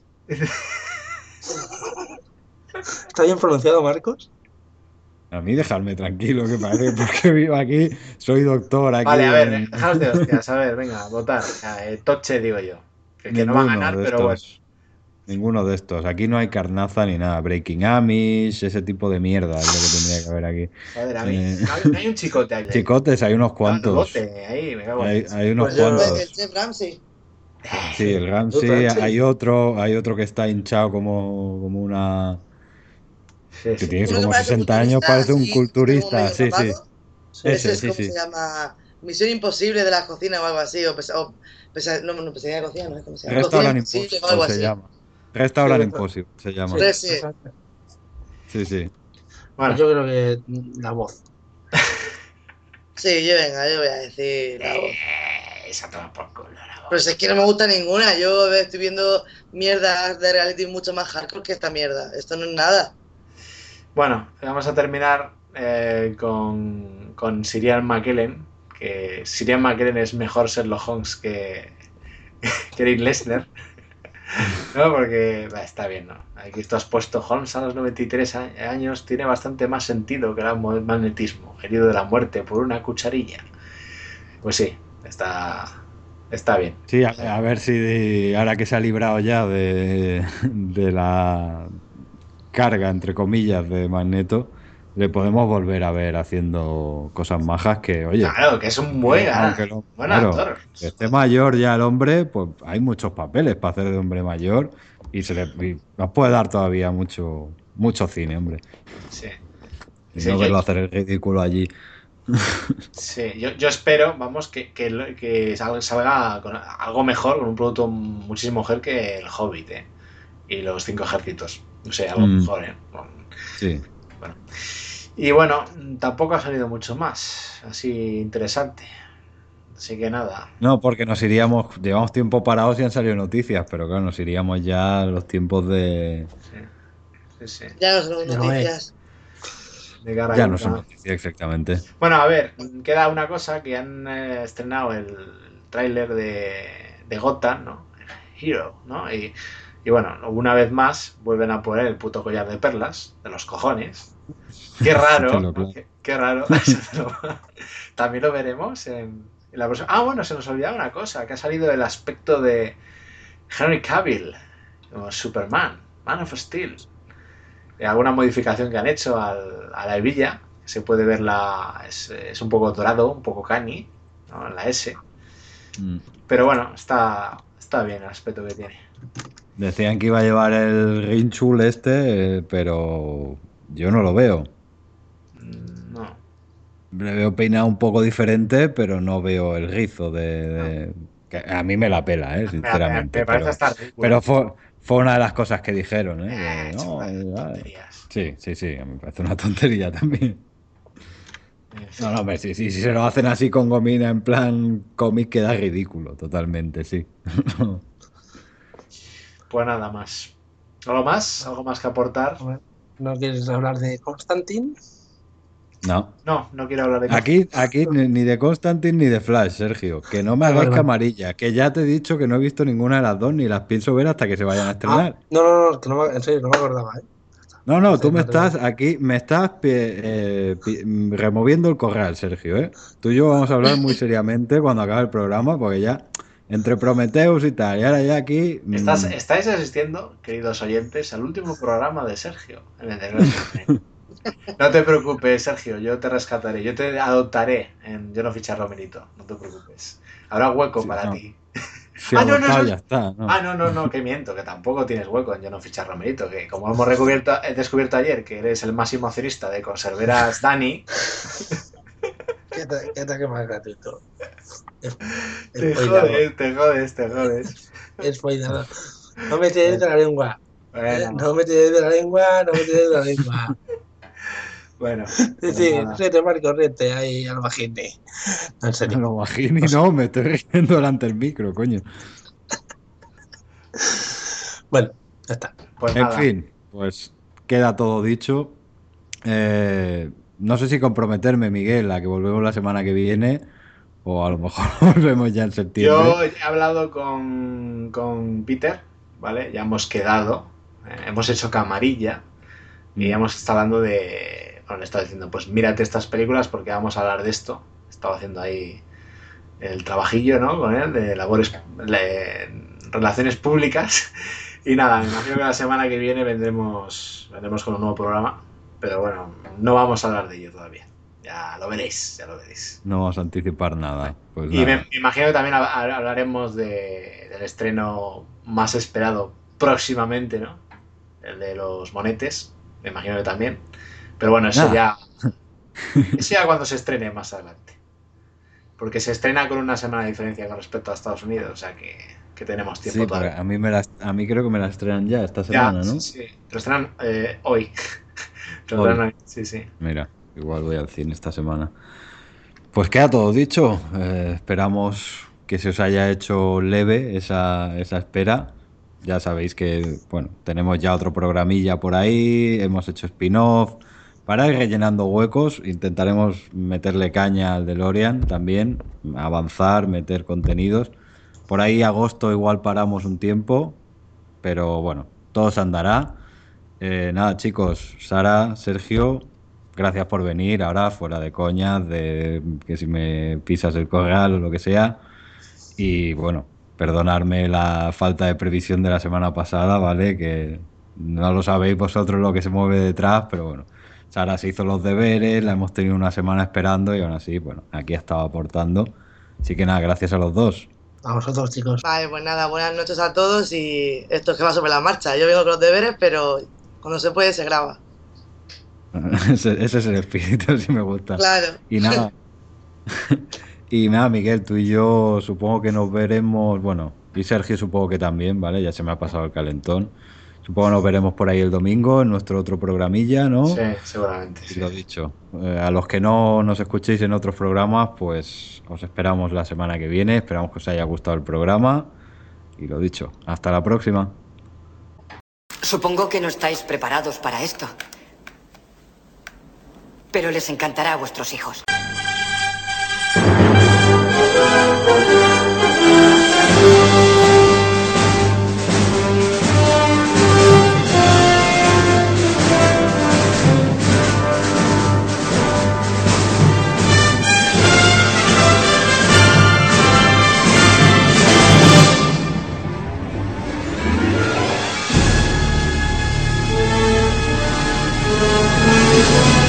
¿Está bien pronunciado, Marcos? A mí dejarme tranquilo, que parece que porque vivo aquí, soy doctor aquí. Vale, a ver, dejaos de hostias, a ver, venga, votar. Toche, digo yo. Que no va a ganar, pero bueno. Ninguno de estos. Aquí no hay carnaza ni nada. Breaking Amish, ese tipo de mierda es lo que tendría que haber aquí. Joder, a mí. No hay un chicote aquí. Chicotes, hay unos cuantos. Ahí, me cago hay unos Pues cuantos. el Chef Ramsay. Sí, el Ramsay. Hay otro que está hinchado como una. Sí. Que tiene como 60 años, parece un culturista. Sí. Ese es como se llama. Misión Imposible de la cocina o algo así. No, pesadilla de cocina, ¿no? ¿Cómo se llama? Restaurant Impossible o algo así. se llama. Restaurant Impossible se llama. Sí. Bueno. Yo creo que la voz. Sí, yo voy a decir la voz. Esa toma por culo la voz. Pero si es que no me gusta ninguna. Yo estoy viendo mierdas de reality mucho más hardcore que esta mierda. Esto no es nada. Bueno, vamos a terminar con Sirian McKellen. Que Sirian McKellen es mejor Sherlock Holmes que Eric Lesnar. No, porque está bien, ¿no? Aquí tú has puesto Holmes a los 93 años, tiene bastante más sentido que el magnetismo, herido de la muerte por una cucharilla. Pues sí, está bien. Sí, a ver si ahora que se ha librado ya de la carga, entre comillas, de Magneto, le podemos volver a ver haciendo cosas majas que, oye... Claro, que es un buen actor. Que esté mayor ya el hombre, pues hay muchos papeles para hacer de hombre mayor y nos puede dar todavía mucho cine, hombre. Sí. Y no verlo hacer el ridículo allí. Sí, yo espero, vamos, que salga con algo mejor, con un producto muchísimo mejor que El Hobbit, y Los Cinco Ejércitos. No sé, algo mejor, Sí. Bueno. Y bueno, tampoco ha salido mucho más así interesante. Así que nada. No, porque llevamos tiempo parados y han salido noticias, pero claro, nos iríamos ya a los tiempos de... Sí. Ya no son noticias. Ya no son noticias, exactamente. Bueno, a ver, queda una cosa, que han estrenado el tráiler de Gotham, ¿no? Hero, ¿no? Y bueno, una vez más vuelven a poner el puto collar de perlas, de los cojones. Qué raro, qué raro. También lo veremos en la próxima. Ah, bueno, se nos olvidaba una cosa, que ha salido el aspecto de Henry Cavill como Superman, Man of Steel. Alguna modificación que han hecho a la hebilla, que se puede ver es un poco dorado, un poco cani, ¿no? En la S. Pero bueno, está bien el aspecto que tiene. Decían que iba a llevar el Rinchul pero yo no lo veo. No. Le veo peinado un poco diferente, pero no veo el rizo que a mí me la pela, sinceramente. Me parece estar pero fue una de las cosas que dijeron, tonterías. Sí, me parece una tontería también. No, hombre, si se lo hacen así con gomina en plan cómic queda ridículo, totalmente, sí. Pues nada más. ¿Algo más? ¿Algo más que aportar? ¿No quieres hablar de Constantine? No quiero hablar de Aquí ni de Constantine ni de Flash, Sergio. Que no me hagáis camarilla. Que ya te he dicho que no he visto ninguna de las dos ni las pienso ver hasta que se vayan a estrenar. No, que en serio, no me acordaba, No, tú me estás removiendo el corral, Sergio, Tú y yo vamos a hablar muy seriamente cuando acabe el programa, porque ya, entre Prometheus y tal, y ahora ya aquí... Estáis asistiendo, queridos oyentes, al último programa de Sergio, en el No te preocupes, Sergio, yo te rescataré, yo te adoptaré en Yo no fichar Romerito, no te preocupes. Habrá hueco para ti. Ya está. No, que miento, que tampoco tienes hueco en Yo no fichar Romerito, que como hemos descubierto ayer que eres el máximo accionista de Conserveras Dani, ¿Qué ataque más gratuito? Te jodes. Spoiler. No me tires de la lengua. Bueno. No me tires de la lengua. Bueno. Sí, se te va el corriente ahí al bajini. No, en serio. Lo bajini, no, me estoy riendo delante del micro, coño. Bueno, ya está. Pues en fin, pues queda todo dicho. No sé si comprometerme, Miguel, a que volvemos la semana que viene o a lo mejor volvemos ya en septiembre. Yo he hablado con Peter, ¿vale? Ya hemos quedado, hemos hecho camarilla y ya hemos estado hablando de... Bueno, le he estado diciendo, pues mírate estas películas porque vamos a hablar de esto. He estado haciendo ahí el trabajillo, ¿no? Con él, de relaciones públicas. Y nada, me imagino que la semana que viene vendremos con un nuevo programa. Pero bueno, no vamos a hablar de ello todavía. Ya lo veréis. No vamos a anticipar nada. Pues y nada. me imagino que también hablaremos del estreno más esperado próximamente, ¿no? El de los monetes. Me imagino que también. Pero bueno, eso ya cuando se estrene más adelante. Porque se estrena con una semana de diferencia con respecto a Estados Unidos. O sea que tenemos tiempo Sí, todavía. a mí creo que me la estrenan ya esta semana, ¿no? Sí. Lo estrenan hoy. Sí. Mira, igual voy al cine esta semana. Pues queda todo dicho. Esperamos que se os haya hecho leve esa espera. Ya sabéis que, bueno, tenemos ya otro programilla por ahí, hemos hecho spin-off. Para ir rellenando huecos, intentaremos meterle caña al DeLorean también, avanzar, meter contenidos. Por ahí agosto igual paramos un tiempo, pero bueno, todo se andará. Nada, chicos, Sara, Sergio, gracias por venir. Ahora, fuera de coñas, de que si me pisas el corral o lo que sea. Y bueno, perdonarme la falta de previsión de la semana pasada, ¿vale? Que no lo sabéis vosotros lo que se mueve detrás, pero bueno. Sara se hizo los deberes, la hemos tenido una semana esperando y aún así, bueno, aquí ha estado aportando. Así que nada, gracias a los dos. A vosotros, chicos. Vale, pues nada, buenas noches a todos y esto es que va sobre la marcha. Yo vengo con los deberes, pero cuando se puede se graba. Ese es el espíritu, sí me gusta. Claro. Y nada. Y nada, Miguel, tú y yo supongo que nos veremos, bueno, y Sergio supongo que también, ¿vale? Ya se me ha pasado el calentón. Supongo que nos veremos por ahí el domingo en nuestro otro programilla, ¿no? Sí, seguramente. Y lo dicho, a los que no nos escuchéis en otros programas, pues os esperamos la semana que viene. Esperamos que os haya gustado el programa. Y lo dicho, hasta la próxima. Supongo que no estáis preparados para esto. Pero les encantará a vuestros hijos. Thank you.